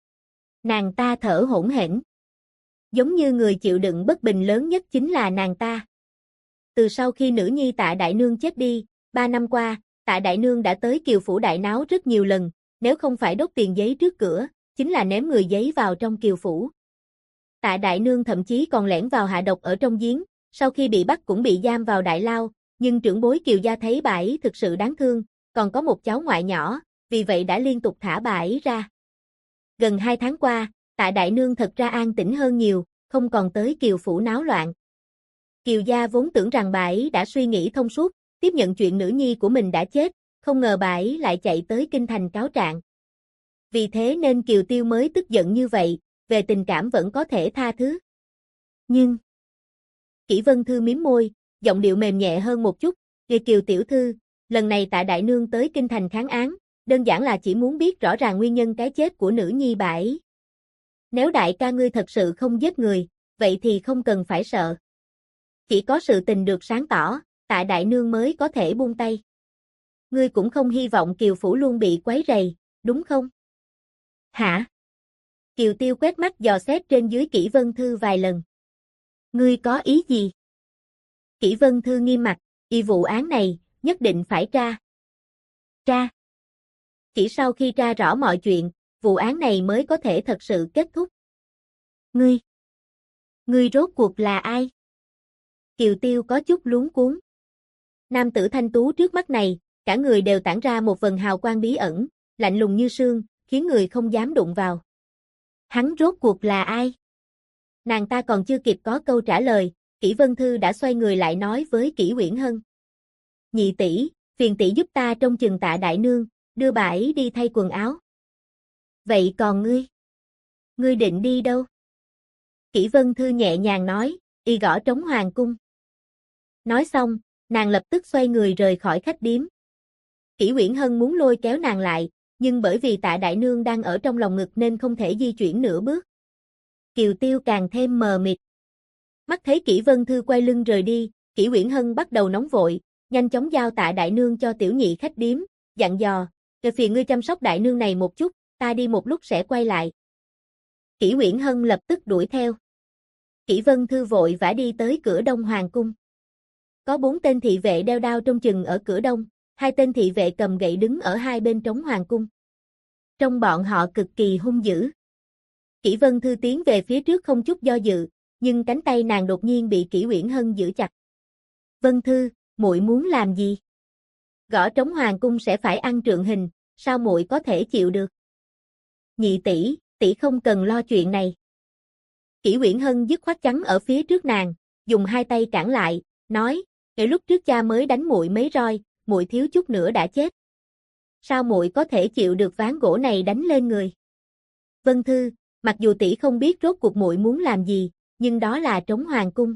Nàng ta thở hổn hển. Giống như người chịu đựng bất bình lớn nhất chính là nàng ta. Từ sau khi nữ nhi Tạ đại nương chết đi, 3 năm qua, Tạ đại nương đã tới Kiều phủ đại náo rất nhiều lần, nếu không phải đốt tiền giấy trước cửa, chính là ném người giấy vào trong Kiều phủ. Tạ đại nương thậm chí còn lẻn vào hạ độc ở trong giếng, sau khi bị bắt cũng bị giam vào đại lao, nhưng trưởng bối Kiều gia thấy bà ấy thực sự đáng thương, còn có một cháu ngoại nhỏ, vì vậy đã liên tục thả bà ấy ra. Gần 2 tháng qua, Tạ đại nương thật ra an tĩnh hơn nhiều, không còn tới Kiều phủ náo loạn. Kiều gia vốn tưởng rằng bà ấy đã suy nghĩ thông suốt, tiếp nhận chuyện nữ nhi của mình đã chết, không ngờ bà ấy lại chạy tới kinh thành cáo trạng. Vì thế nên Kiều Tiêu mới tức giận như vậy, về tình cảm vẫn có thể tha thứ. Nhưng Kỷ Vân Thư mím môi, giọng điệu mềm nhẹ hơn một chút, "Nghệ Kiều tiểu thư, lần này Tạ đại nương tới kinh thành kháng án, đơn giản là chỉ muốn biết rõ ràng nguyên nhân cái chết của nữ nhi bà ấy. Nếu đại ca ngươi thật sự không giết người, vậy thì không cần phải sợ. Chỉ có sự tình được sáng tỏ, Tạ đại nương mới có thể buông tay. Ngươi cũng không hy vọng Kiều phủ luôn bị quấy rầy, đúng không?" "Hả?" Kiều Tiêu quét mắt dò xét trên dưới Kỷ Vân Thư vài lần. "Ngươi có ý gì?" Kỷ Vân Thư nghiêm mặt, vụ án này, nhất định phải tra. Tra. Chỉ sau khi tra rõ mọi chuyện, vụ án này mới có thể thật sự kết thúc. Ngươi rốt cuộc là ai? Kiều Tiêu có chút luống cuống. Nam tử thanh tú trước mắt này, cả người đều tản ra một vầng hào quang bí ẩn, lạnh lùng như sương, khiến người không dám đụng vào. Hắn rốt cuộc là ai? Nàng ta còn chưa kịp có câu trả lời, Kỷ Vân Thư đã xoay người lại nói với Kỷ Uyển Hân. "Nhị tỷ, phiền tỷ giúp ta trông chừng Tạ đại nương, đưa bà ấy đi thay quần áo." "Vậy còn ngươi? Ngươi định đi đâu?" Kỷ Vân Thư nhẹ nhàng nói, "Y gõ trống hoàng cung." Nói xong, nàng lập tức xoay người rời khỏi khách điếm. Kỷ Uyển Hân muốn lôi kéo nàng lại, nhưng bởi vì Tạ đại nương đang ở trong lòng ngực nên không thể di chuyển nửa bước. Kiều Tiêu càng thêm mờ mịt. Mắt thấy Kỷ Vân Thư quay lưng rời đi, Kỷ Uyển Hân bắt đầu nóng vội, nhanh chóng giao Tạ đại nương cho tiểu nhị khách điếm, dặn dò, "Kể phiền ngươi chăm sóc đại nương này một chút, ta đi một lúc sẽ quay lại." Kỷ Uyển Hân lập tức đuổi theo. Kỷ Vân Thư vội vã đi tới cửa đông hoàng cung. Có 4 tên thị vệ đeo đao trông chừng ở cửa đông, 2 tên thị vệ cầm gậy đứng ở hai bên trống hoàng cung. Trong bọn họ cực kỳ hung dữ. Kỷ Vân Thư tiến về phía trước không chút do dự, nhưng cánh tay nàng đột nhiên bị Kỷ Uyển Hân giữ chặt. "Vân Thư, muội muốn làm gì? Gõ trống hoàng cung sẽ phải ăn trượng hình, sao muội có thể chịu được?" "Nhị tỷ, tỷ không cần lo chuyện này." Kỷ Uyển Hân dứt khoát chắn ở phía trước nàng, dùng 2 tay cản lại, nói, "Ngày lúc trước cha mới đánh muội mấy roi, muội thiếu chút nữa đã chết. Sao muội có thể chịu được ván gỗ này đánh lên người?" "Vân Thư, mặc dù tỷ không biết rốt cuộc muội muốn làm gì, nhưng đó là trống hoàng cung."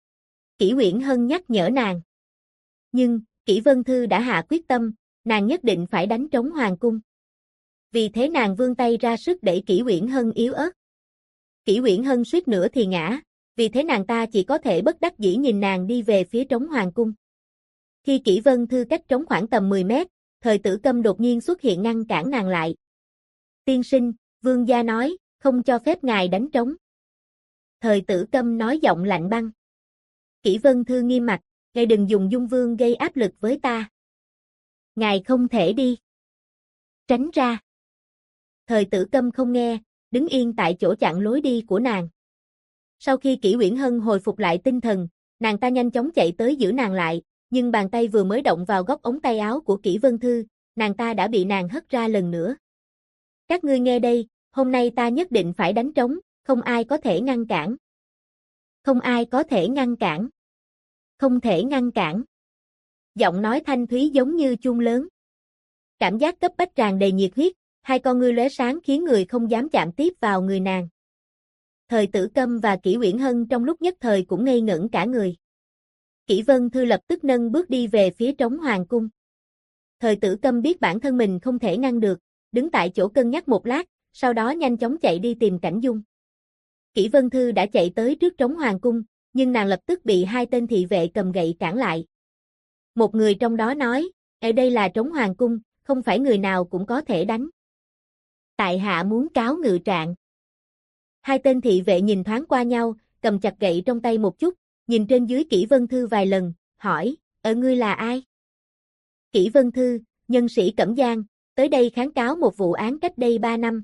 Kỷ Uyển Hân nhắc nhở nàng. Nhưng, Kỷ Vân Thư đã hạ quyết tâm, nàng nhất định phải đánh trống hoàng cung. Vì thế nàng vươn tay ra sức đẩy Kỷ Uyển Hân yếu ớt. Kỷ Uyển Hân suýt nữa thì ngã, vì thế nàng ta chỉ có thể bất đắc dĩ nhìn nàng đi về phía trống hoàng cung. Khi Kỷ Vân Thư cách trống khoảng tầm 10 mét, Thời Tử Câm đột nhiên xuất hiện ngăn cản nàng lại. Tiên sinh, vương gia nói, không cho phép ngài đánh trống. Thời Tử Câm nói giọng lạnh băng. Kỷ Vân Thư nghiêm mặt, ngài đừng dùng Dung Vương gây áp lực với ta. Ngài không thể đi. Tránh ra. Thời Tử Câm không nghe, đứng yên tại chỗ chặn lối đi của nàng. Sau khi Kỷ Uyển Hân hồi phục lại tinh thần, nàng ta nhanh chóng chạy tới giữ nàng lại, nhưng bàn tay vừa mới động vào góc ống tay áo của Kỷ Vân Thư, nàng ta đã bị nàng hất ra lần nữa. Các ngươi nghe đây, hôm nay ta nhất định phải đánh trống, không ai có thể ngăn cản. Không ai có thể ngăn cản. Không thể ngăn cản. Giọng nói thanh thúy giống như chuông lớn. Cảm giác cấp bách tràn đầy nhiệt huyết, hai con ngươi lóe sáng khiến người không dám chạm tiếp vào người nàng. Thời Tử Câm và Kỷ Uyển Hân trong lúc nhất thời cũng ngây ngẩn cả người. Kỷ Vân Thư lập tức nâng bước đi về phía trống hoàng cung. Thời Tử Câm biết bản thân mình không thể ngăn được, đứng tại chỗ cân nhắc một lát, sau đó nhanh chóng chạy đi tìm Cảnh Dung. Kỷ Vân Thư đã chạy tới trước trống hoàng cung, nhưng nàng lập tức bị hai tên thị vệ cầm gậy cản lại. Một người trong đó nói, ở đây là trống hoàng cung, không phải người nào cũng có thể đánh. Tại hạ muốn cáo ngự trạng. Hai tên thị vệ nhìn thoáng qua nhau, cầm chặt gậy trong tay một chút, nhìn trên dưới Kỷ Vân Thư vài lần, hỏi, ngươi là ai? Kỷ Vân Thư, nhân sĩ Cẩm Giang, tới đây kháng cáo một vụ án cách đây 3 năm.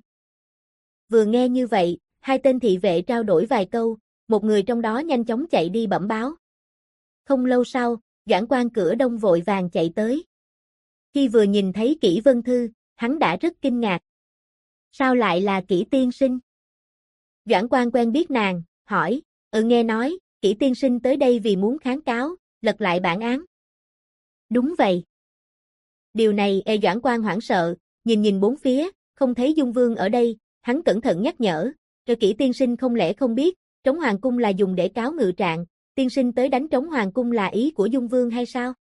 Vừa nghe như vậy, hai tên thị vệ trao đổi vài câu, một người trong đó nhanh chóng chạy đi bẩm báo. Không lâu sau, Doãn Quan cửa đông vội vàng chạy tới. Khi vừa nhìn thấy Kỷ Vân Thư, hắn đã rất kinh ngạc. Sao lại là Kỷ tiên sinh? Doãn Quan quen biết nàng, hỏi, nghe nói, Kỷ tiên sinh tới đây vì muốn kháng cáo, lật lại bản án. Đúng vậy. Điều này Doãn Quan hoảng sợ, nhìn bốn phía, không thấy Dung Vương ở đây, hắn cẩn thận nhắc nhở, Kỷ tiên sinh không lẽ không biết, trống hoàng cung là dùng để cáo ngự trạng, tiên sinh tới đánh trống hoàng cung là ý của Dung Vương hay sao?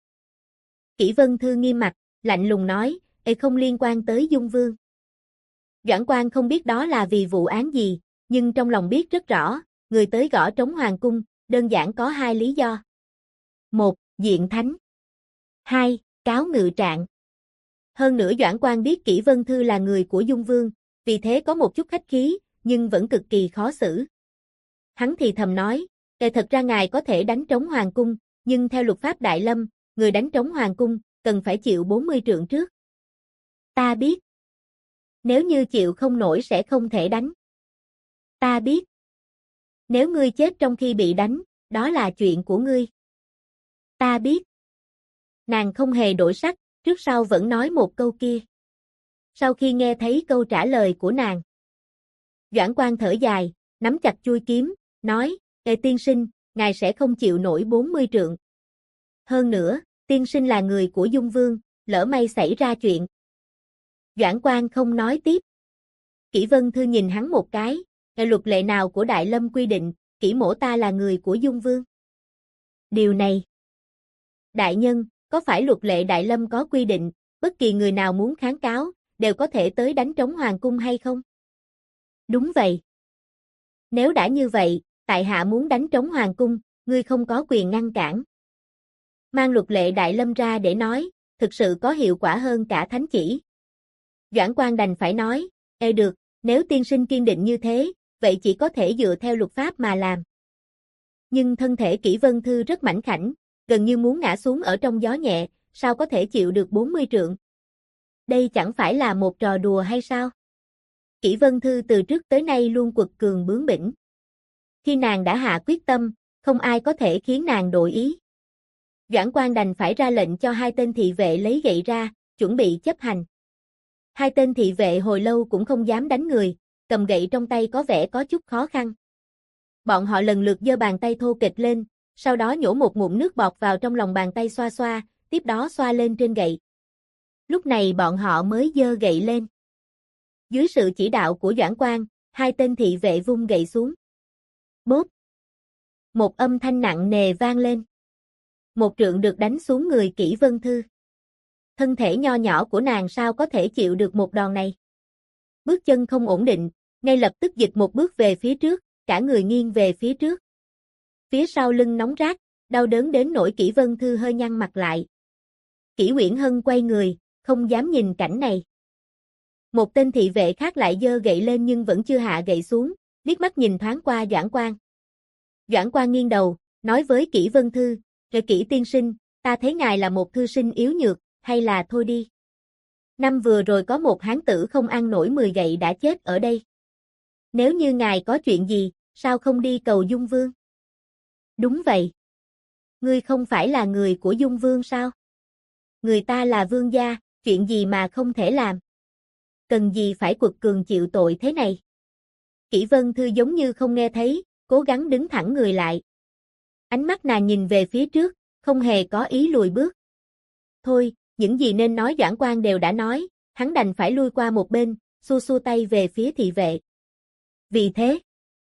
Kỷ Vân Thư nghiêm mặt, lạnh lùng nói, không liên quan tới Dung Vương. Doãn Quan không biết đó là vì vụ án gì, nhưng trong lòng biết rất rõ, người tới gõ trống hoàng cung, đơn giản có hai lý do. 1. Diện thánh. 2. Cáo ngự trạng. Hơn nữa Doãn Quan biết Kỷ Vân Thư là người của Dung Vương, vì thế có một chút khách khí, nhưng vẫn cực kỳ khó xử. Hắn thì thầm nói, thật ra ngài có thể đánh trống hoàng cung, nhưng theo luật pháp Đại Lâm, người đánh trống hoàng cung, cần phải chịu 40 trượng trước. Ta biết. Nếu như chịu không nổi sẽ không thể đánh. Ta biết. Nếu ngươi chết trong khi bị đánh, đó là chuyện của ngươi. Ta biết. Nàng không hề đổi sắc, trước sau vẫn nói một câu kia. Sau khi nghe thấy câu trả lời của nàng, Doãn Quan thở dài, nắm chặt chuôi kiếm, nói, tiên sinh, ngài sẽ không chịu nổi 40 trượng. Hơn nữa, tiên sinh là người của Dung Vương, lỡ may xảy ra chuyện. Doãn Quan không nói tiếp. Kỷ Vân Thư nhìn hắn một cái, luật lệ nào của Đại Lâm quy định, Kỷ mỗ ta là người của Dung Vương. Điều này. Đại nhân, có phải luật lệ Đại Lâm có quy định, bất kỳ người nào muốn kháng cáo, đều có thể tới đánh trống hoàng cung hay không? Đúng vậy. Nếu đã như vậy, tại hạ muốn đánh trống hoàng cung, ngươi không có quyền ngăn cản. Mang luật lệ Đại Lâm ra để nói, thực sự có hiệu quả hơn cả thánh chỉ. Doãn Quan đành phải nói, được, nếu tiên sinh kiên định như thế, vậy chỉ có thể dựa theo luật pháp mà làm. Nhưng thân thể Kỷ Vân Thư rất mảnh khảnh, gần như muốn ngã xuống ở trong gió nhẹ, sao có thể chịu được 40 trượng? Đây chẳng phải là một trò đùa hay sao? Kỷ Vân Thư từ trước tới nay luôn quật cường bướng bỉnh. Khi nàng đã hạ quyết tâm, không ai có thể khiến nàng đổi ý. Doãn Quan đành phải ra lệnh cho hai tên thị vệ lấy gậy ra, chuẩn bị chấp hành. Hai tên thị vệ hồi lâu cũng không dám đánh người, cầm gậy trong tay có vẻ có chút khó khăn. Bọn họ lần lượt giơ bàn tay thô kệch lên, sau đó nhổ một ngụm nước bọt vào trong lòng bàn tay xoa xoa, tiếp đó xoa lên trên gậy. Lúc này bọn họ mới giơ gậy lên. Dưới sự chỉ đạo của Doãn Quan, hai tên thị vệ vung gậy xuống. Bốp! Một âm thanh nặng nề vang lên. Một trượng được đánh xuống người Kỷ Vân Thư. Thân thể nho nhỏ của nàng sao có thể chịu được một đòn này? Bước chân không ổn định, ngay lập tức dịch một bước về phía trước, cả người nghiêng về phía trước. phía sau lưng nóng rát, đau đớn đến nỗi Kỷ Vân Thư hơi nhăn mặt lại. Kỷ Uyển Hân quay người, không dám nhìn cảnh này. Một tên thị vệ khác lại giơ gậy lên nhưng vẫn chưa hạ gậy xuống, liếc mắt nhìn thoáng qua Doãn Quang. Doãn Quang nghiêng đầu, nói với Kỷ Vân Thư, "Rồi Kỷ tiên sinh, ta thấy ngài là một thư sinh yếu nhược, hay là thôi đi. Năm vừa rồi có một hán tử không ăn nổi 10 gậy đã chết ở đây. Nếu như ngài có chuyện gì, sao không đi cầu Dung Vương?" "Đúng vậy. Ngươi không phải là người của Dung Vương sao? Người ta là vương gia, chuyện gì mà không thể làm? Cần gì phải quật cường chịu tội thế này?" Kỷ Vân Thư giống như không nghe thấy, cố gắng đứng thẳng người lại. Ánh mắt nàng nhìn về phía trước, không hề có ý lùi bước. Thôi, những gì nên nói Doãn Quang đều đã nói, hắn đành phải lui qua một bên, xua xua tay về phía thị vệ. Vì thế,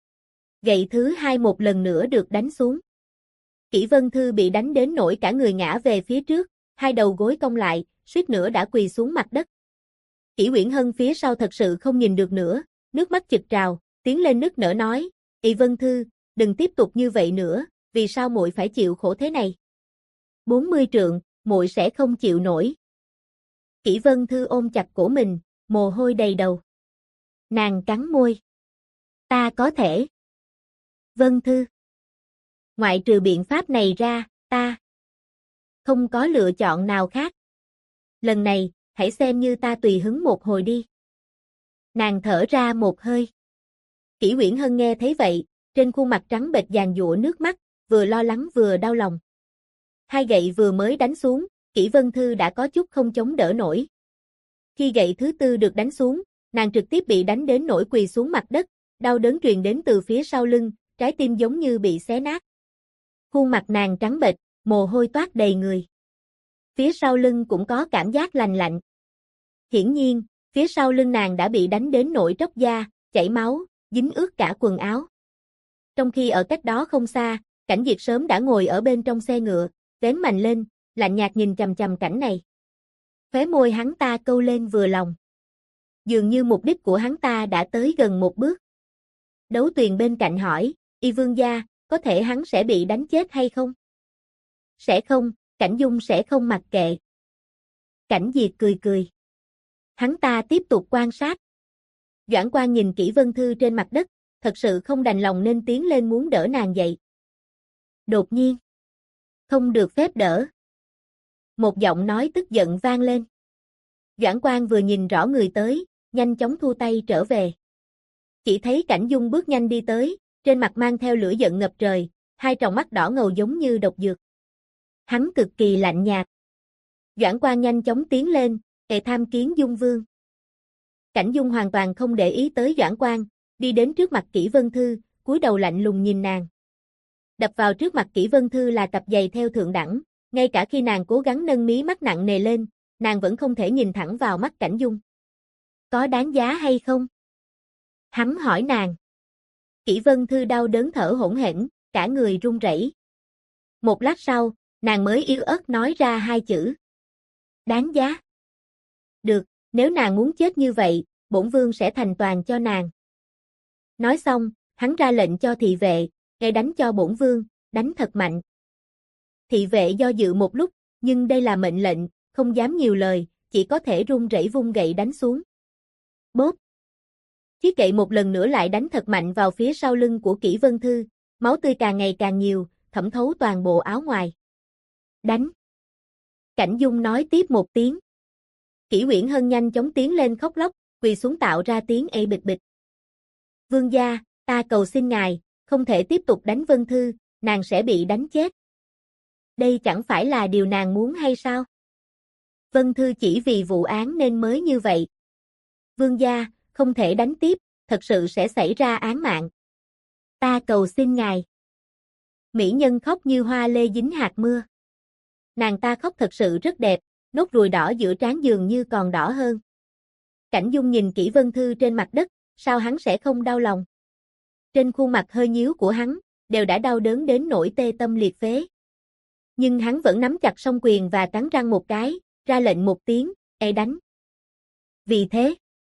gậy thứ hai một lần nữa được đánh xuống. Kỷ Vân Thư bị đánh đến nỗi cả người ngã về phía trước, hai đầu gối cong lại, suýt nữa đã quỳ xuống mặt đất. Kỷ Uyển Hân phía sau thật sự không nhìn được nữa, nước mắt trực trào, tiến lên nức nở nói, "Ị Vân Thư, đừng tiếp tục như vậy nữa, vì sao muội phải chịu khổ thế này? 40 trượng, muội sẽ không chịu nổi." Kỷ Vân Thư ôm chặt cổ mình, mồ hôi đầy đầu. Nàng cắn môi. "Ta có thể." "Vân Thư. Ngoại trừ biện pháp này ra, ta không có lựa chọn nào khác. Lần này, hãy xem như ta tùy hứng một hồi đi." Nàng thở ra một hơi. Kỷ Uyển Hân nghe thấy vậy, trên khuôn mặt trắng bệch giàn giụa nước mắt, vừa lo lắng vừa đau lòng. Hai gậy vừa mới đánh xuống, Kỷ Vân Thư đã có chút không chống đỡ nổi. Khi gậy thứ tư được đánh xuống, nàng trực tiếp bị đánh đến nỗi quỳ xuống mặt đất, đau đớn truyền đến từ phía sau lưng, trái tim giống như bị xé nát. Khuôn mặt nàng trắng bệch, mồ hôi toát đầy người. Phía sau lưng cũng có cảm giác lành lạnh. Hiển nhiên, phía sau lưng nàng đã bị đánh đến nỗi tróc da, chảy máu, dính ướt cả quần áo. Trong khi ở cách đó không xa, Cảnh Diệt sớm đã ngồi ở bên trong xe ngựa, vén mành lên, lạnh nhạt nhìn chằm chằm cảnh này. Khóe môi hắn ta câu lên vừa lòng. Dường như mục đích của hắn ta đã tới gần một bước. Đấu Tuyền bên cạnh hỏi, "Y vương gia, có thể hắn sẽ bị đánh chết hay không?" "Sẽ không, Cảnh Dung sẽ không mặc kệ." Cảnh Diệt cười cười. Hắn ta tiếp tục quan sát. Doãn Quang nhìn Kỷ Vân Thư trên mặt đất, thật sự không đành lòng nên tiến lên muốn đỡ nàng dậy. Đột nhiên, "Không được phép đỡ." Một giọng nói tức giận vang lên. Doãn Quang vừa nhìn rõ người tới, nhanh chóng thu tay trở về. Chỉ thấy Cảnh Dung bước nhanh đi tới, trên mặt mang theo lửa giận ngập trời, hai tròng mắt đỏ ngầu giống như độc dược. Hắn cực kỳ lạnh nhạt. Doãn Quang nhanh chóng tiến lên, tham kiến Dung Vương." Cảnh Dung hoàn toàn không để ý tới Doãn Quang, đi đến trước mặt Kỷ Vân Thư, cúi đầu lạnh lùng nhìn nàng. Đập vào trước mặt Kỷ Vân Thư là cặp giày theo thượng đẳng, ngay cả khi nàng cố gắng nâng mí mắt nặng nề lên, nàng vẫn không thể nhìn thẳng vào mắt Cảnh Dung. "Có đáng giá hay không?" Hắn hỏi nàng. Kỷ Vân Thư đau đớn thở hổn hển, cả người run rẩy. Một lát sau, nàng mới yếu ớt nói ra hai chữ. "Đáng giá." "Được, nếu nàng muốn chết như vậy, bổn vương sẽ thành toàn cho nàng." Nói xong, hắn ra lệnh cho thị vệ, "Ngay đánh cho bổn vương, đánh thật mạnh." Thị vệ do dự một lúc, nhưng đây là mệnh lệnh, không dám nhiều lời, chỉ có thể run rẩy vung gậy đánh xuống. Bốp! Chiếc gậy một lần nữa lại đánh thật mạnh vào phía sau lưng của Kỷ Vân Thư, máu tươi càng ngày càng nhiều, thẩm thấu toàn bộ áo ngoài. "Đánh!" Cảnh Dung nói tiếp một tiếng. Kỷ Uyển Hân nhanh chóng tiến lên khóc lóc, quỳ xuống tạo ra tiếng ê bịch bịch. "Vương gia, ta cầu xin ngài, không thể tiếp tục đánh Vân Thư, nàng sẽ bị đánh chết." Đây chẳng phải là điều nàng muốn hay sao? Vân Thư chỉ vì vụ án nên mới như vậy. "Vương gia, không thể đánh tiếp, thật sự sẽ xảy ra án mạng. Ta cầu xin ngài." Mỹ nhân khóc như hoa lê dính hạt mưa. Nàng ta khóc thật sự rất đẹp, nốt ruồi đỏ giữa trán dường như còn đỏ hơn. Cảnh Dung nhìn Kỷ Vân Thư trên mặt đất, sao hắn sẽ không đau lòng? Trên khuôn mặt hơi nhíu của hắn, đều đã đau đớn đến nỗi tê tâm liệt phế. Nhưng hắn vẫn nắm chặt song quyền và cắn răng một cái, ra lệnh một tiếng, đánh." Vì thế,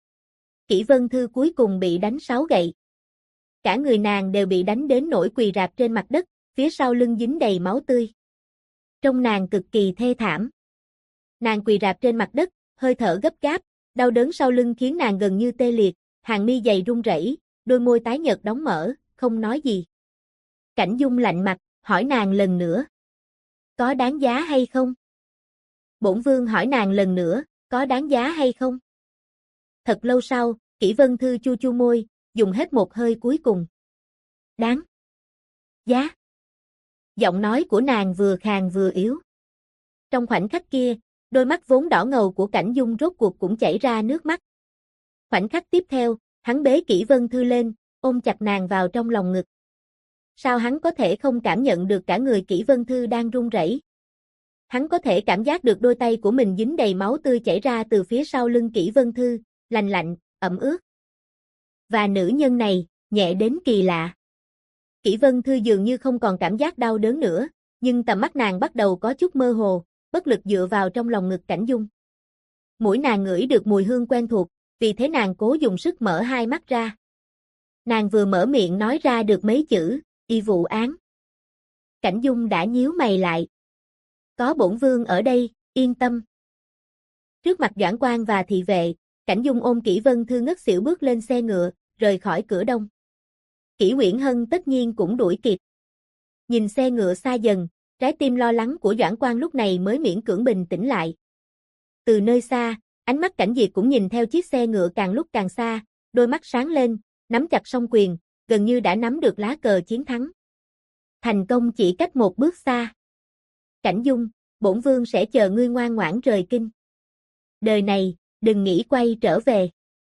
Kỷ Vân Thư cuối cùng bị đánh 6 gậy. Cả người nàng đều bị đánh đến nỗi quỳ rạp trên mặt đất, phía sau lưng dính đầy máu tươi. Trông nàng cực kỳ thê thảm. Nàng quỳ rạp trên mặt đất, hơi thở gấp gáp, đau đớn sau lưng khiến nàng gần như tê liệt, hàng mi dày run rẩy, đôi môi tái nhợt đóng mở, không nói gì. Cảnh Dung lạnh mặt, hỏi nàng lần nữa. Có đáng giá hay không? Bổn vương hỏi nàng lần nữa, có đáng giá hay không? Thật lâu sau, Kỷ Vân Thư chu chu môi, dùng hết một hơi cuối cùng. Đáng giá. Giọng nói của nàng vừa khàn vừa yếu. Trong khoảnh khắc kia, đôi mắt vốn đỏ ngầu của Cảnh Dung rốt cuộc cũng chảy ra nước mắt. Khoảnh khắc tiếp theo, hắn bế Kỷ Vân Thư lên, ôm chặt nàng vào trong lòng ngực. Sao hắn có thể không cảm nhận được cả người Kỷ Vân Thư đang run rẩy? Hắn có thể cảm giác được đôi tay của mình dính đầy máu tươi chảy ra từ phía sau lưng Kỷ Vân Thư, lạnh lạnh, ẩm ướt. Và nữ nhân này, nhẹ đến kỳ lạ. Kỷ Vân Thư dường như không còn cảm giác đau đớn nữa, nhưng tầm mắt nàng bắt đầu có chút mơ hồ, bất lực dựa vào trong lòng ngực Cảnh Dung. Mũi nàng ngửi được mùi hương quen thuộc, vì thế nàng cố dùng sức mở hai mắt ra. Nàng vừa mở miệng nói ra được mấy chữ, y vụ án. Cảnh Dung đã nhíu mày lại. Có bổn vương ở đây, yên tâm. Trước mặt Doãn Quan và thị vệ, Cảnh Dung ôm Kỷ Vân Thư ngất xỉu bước lên xe ngựa, rời khỏi cửa đông. Kỷ Uyển Hân tất nhiên cũng đuổi kịp. Nhìn xe ngựa xa dần, trái tim lo lắng của Doãn Quan lúc này mới miễn cưỡng bình tĩnh lại. Từ nơi xa, ánh mắt Cảnh Diệt cũng nhìn theo chiếc xe ngựa càng lúc càng xa, đôi mắt sáng lên, nắm chặt song quyền, gần như đã nắm được lá cờ chiến thắng. Thành công chỉ cách một bước xa. Cảnh Dung, bổn vương sẽ chờ ngươi ngoan ngoãn rời kinh. Đời này, đừng nghĩ quay trở về.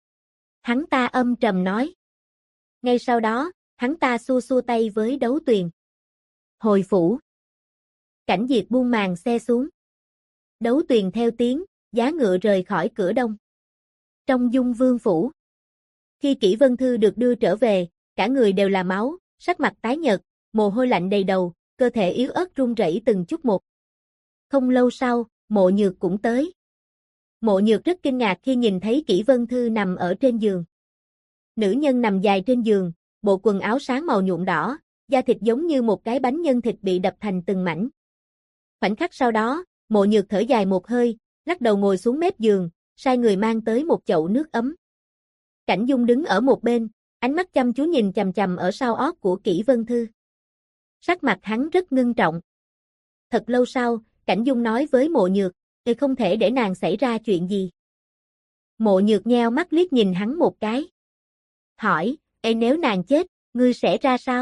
Hắn ta âm trầm nói. Ngay sau đó, hắn ta xua xua tay với Đấu Tuyền. Hồi phủ. Cảnh Diệt buông màn xe xuống. Đấu Tuyền theo tiếng, giá ngựa rời khỏi cửa đông. Trong Dung Vương phủ. Khi Kỷ Vân Thư được đưa trở về, cả người đều là máu, sắc mặt tái nhợt, mồ hôi lạnh đầy đầu, cơ thể yếu ớt run rẩy từng chút một. Không lâu sau, Mộ Nhược cũng tới. Mộ Nhược rất kinh ngạc khi nhìn thấy Kỷ Vân Thư nằm ở trên giường. Nữ nhân nằm dài trên giường, bộ quần áo sáng màu nhuộm đỏ, da thịt giống như một cái bánh nhân thịt bị đập thành từng mảnh. Khoảnh khắc sau đó, Mộ Nhược thở dài một hơi, lắc đầu ngồi xuống mép giường, sai người mang tới một chậu nước ấm. Cảnh Dung đứng ở một bên, ánh mắt chăm chú nhìn chằm chằm ở sau ót của Kỷ Vân Thư. Sắc mặt hắn rất ngưng trọng. Thật lâu sau, Cảnh Dung nói với Mộ Nhược, không thể để nàng xảy ra chuyện gì. Mộ Nhược nheo mắt liếc nhìn hắn một cái. Hỏi, nếu nàng chết, ngươi sẽ ra sao?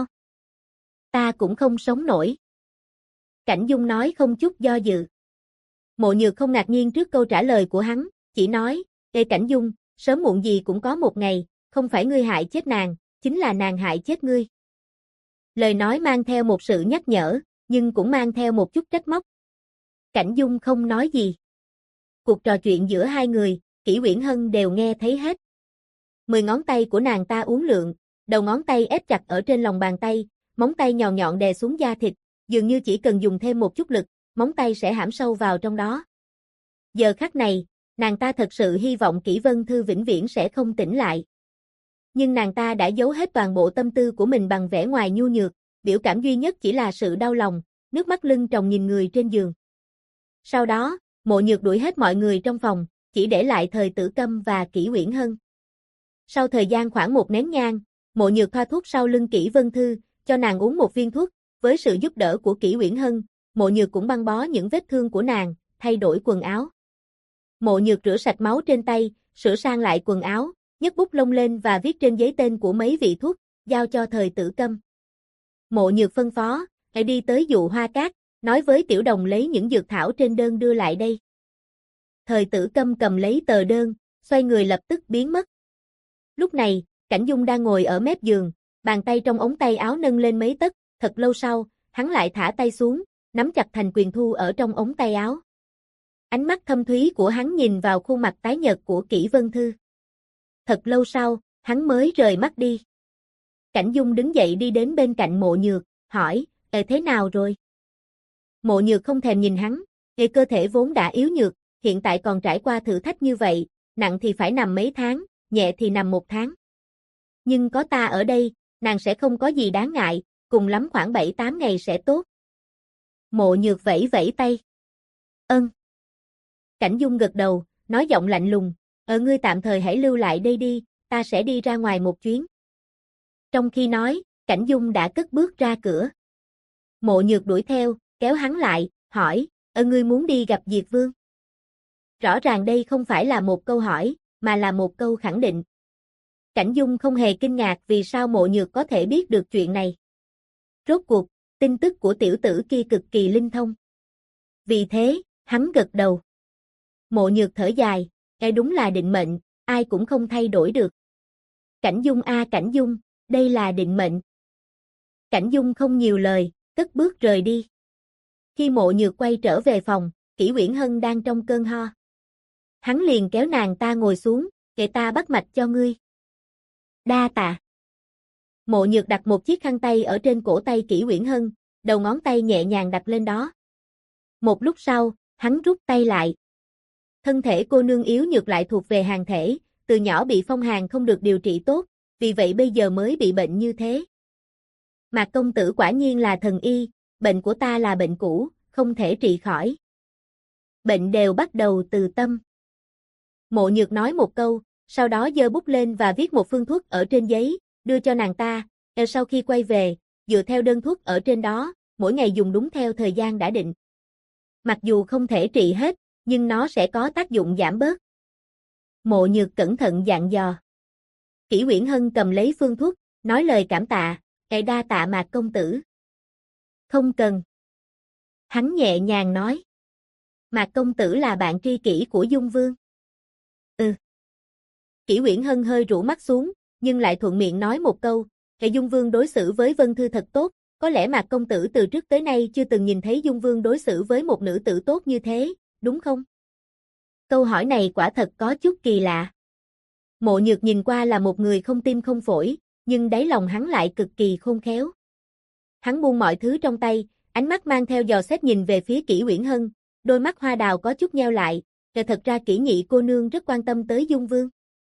Ta cũng không sống nổi. Cảnh Dung nói không chút do dự. Mộ Nhược không ngạc nhiên trước câu trả lời của hắn, chỉ nói, Cảnh Dung, sớm muộn gì cũng có một ngày, không phải ngươi hại chết nàng, chính là nàng hại chết ngươi. Lời nói mang theo một sự nhắc nhở, nhưng cũng mang theo một chút trách móc. Cảnh Dung không nói gì. Cuộc trò chuyện giữa hai người, Kỷ Uyển Hân đều nghe thấy hết. 10 ngón tay của nàng ta uốn lượn, đầu ngón tay ép chặt ở trên lòng bàn tay, móng tay nhọn nhọn đè xuống da thịt, dường như chỉ cần dùng thêm một chút lực, móng tay sẽ hãm sâu vào trong đó. Giờ khắc này, nàng ta thật sự hy vọng Kỷ Vân Thư vĩnh viễn sẽ không tỉnh lại. Nhưng nàng ta đã giấu hết toàn bộ tâm tư của mình bằng vẻ ngoài nhu nhược, biểu cảm duy nhất chỉ là sự đau lòng, nước mắt lưng tròng nhìn người trên giường. Sau đó, Mộ Nhược đuổi hết mọi người trong phòng, chỉ để lại Thời Tử Câm và Kỷ Uyển Hân. Sau thời gian khoảng một nén nhang, Mộ Nhược thoa thuốc sau lưng Kỷ Vân Thư, cho nàng uống một viên thuốc, với sự giúp đỡ của Kỷ Uyển Hân, Mộ Nhược cũng băng bó những vết thương của nàng, thay đổi quần áo. Mộ Nhược rửa sạch máu trên tay, sửa sang lại quần áo, nhấc bút lông lên và viết trên giấy tên của mấy vị thuốc, giao cho Thời Tử Câm. Mộ Nhược phân phó, hãy đi tới Dụ Hoa Cát, nói với Tiểu Đồng lấy những dược thảo trên đơn đưa lại đây. Thời Tử Câm cầm lấy tờ đơn, xoay người lập tức biến mất. Lúc này, Cảnh Dung đang ngồi ở mép giường, bàn tay trong ống tay áo nâng lên mấy tấc, thật lâu sau, hắn lại thả tay xuống, nắm chặt thành quyền thu ở trong ống tay áo. Ánh mắt thâm thúy của hắn nhìn vào khuôn mặt tái nhợt của Kỷ Vân Thư. Thật lâu sau, hắn mới rời mắt đi. Cảnh Dung đứng dậy đi đến bên cạnh Mộ Nhược, hỏi, thế nào rồi? Mộ Nhược không thèm nhìn hắn, cơ thể vốn đã yếu nhược, hiện tại còn trải qua thử thách như vậy, nặng thì phải nằm mấy tháng, nhẹ thì nằm 1 tháng. Nhưng có ta ở đây, nàng sẽ không có gì đáng ngại, cùng lắm khoảng 7-8 ngày sẽ tốt. Mộ Nhược vẫy vẫy tay. Ân. Cảnh Dung gật đầu, nói giọng lạnh lùng, ngươi tạm thời hãy lưu lại đây đi, ta sẽ đi ra ngoài một chuyến. Trong khi nói, Cảnh Dung đã cất bước ra cửa. Mộ Nhược đuổi theo, kéo hắn lại, hỏi, ngươi muốn đi gặp Diệt Vương? Rõ ràng đây không phải là một câu hỏi, mà là một câu khẳng định. Cảnh Dung không hề kinh ngạc vì sao Mộ Nhược có thể biết được chuyện này. Rốt cuộc, tin tức của tiểu tử kia cực kỳ linh thông. Vì thế, hắn gật đầu. Mộ Nhược thở dài, cái đúng là định mệnh, ai cũng không thay đổi được. Cảnh Dung Cảnh Dung, đây là định mệnh. Cảnh Dung không nhiều lời, cất bước rời đi. Khi Mộ Nhược quay trở về phòng, Kỷ Uyển Hân đang trong cơn ho. Hắn liền kéo nàng ta ngồi xuống, kệ ta bắt mạch cho ngươi. Đa tạ. Mộ Nhược đặt một chiếc khăn tay ở trên cổ tay Kỷ Uyển Hân, đầu ngón tay nhẹ nhàng đặt lên đó. Một lúc sau, hắn rút tay lại. Thân thể cô nương yếu nhược lại thuộc về hàn thể, từ nhỏ bị phong hàn không được điều trị tốt, vì vậy bây giờ mới bị bệnh như thế. Mạc công tử quả nhiên là thần y, bệnh của ta là bệnh cũ, không thể trị khỏi. Bệnh đều bắt đầu từ tâm. Mộ Nhược nói một câu, sau đó giơ bút lên và viết một phương thuốc ở trên giấy, đưa cho nàng ta. Sau khi quay về, dựa theo đơn thuốc ở trên đó, mỗi ngày dùng đúng theo thời gian đã định. Mặc dù không thể trị hết, nhưng nó sẽ có tác dụng giảm bớt. Mộ Nhược cẩn thận dặn dò. Kỷ Uyển Hân cầm lấy phương thuốc, nói lời cảm tạ, đa tạ Mạc công tử. Không cần. Hắn nhẹ nhàng nói. Mạc công tử là bạn tri kỷ của Dung Vương. Kỷ Uyển Hân hơi rũ mắt xuống, nhưng lại thuận miệng nói một câu, Dung Vương đối xử với Vân Thư thật tốt, có lẽ Mạc công tử từ trước tới nay chưa từng nhìn thấy Dung Vương đối xử với một nữ tử tốt như thế, đúng không? Câu hỏi này quả thật có chút kỳ lạ. Mộ Nhược nhìn qua là một người không tim không phổi, nhưng đáy lòng hắn lại cực kỳ khôn khéo. Hắn buông mọi thứ trong tay, ánh mắt mang theo dò xét nhìn về phía Kỷ Uyển Hân, đôi mắt hoa đào có chút nheo lại, thật ra Kỷ nhị cô nương rất quan tâm tới Dung Vương.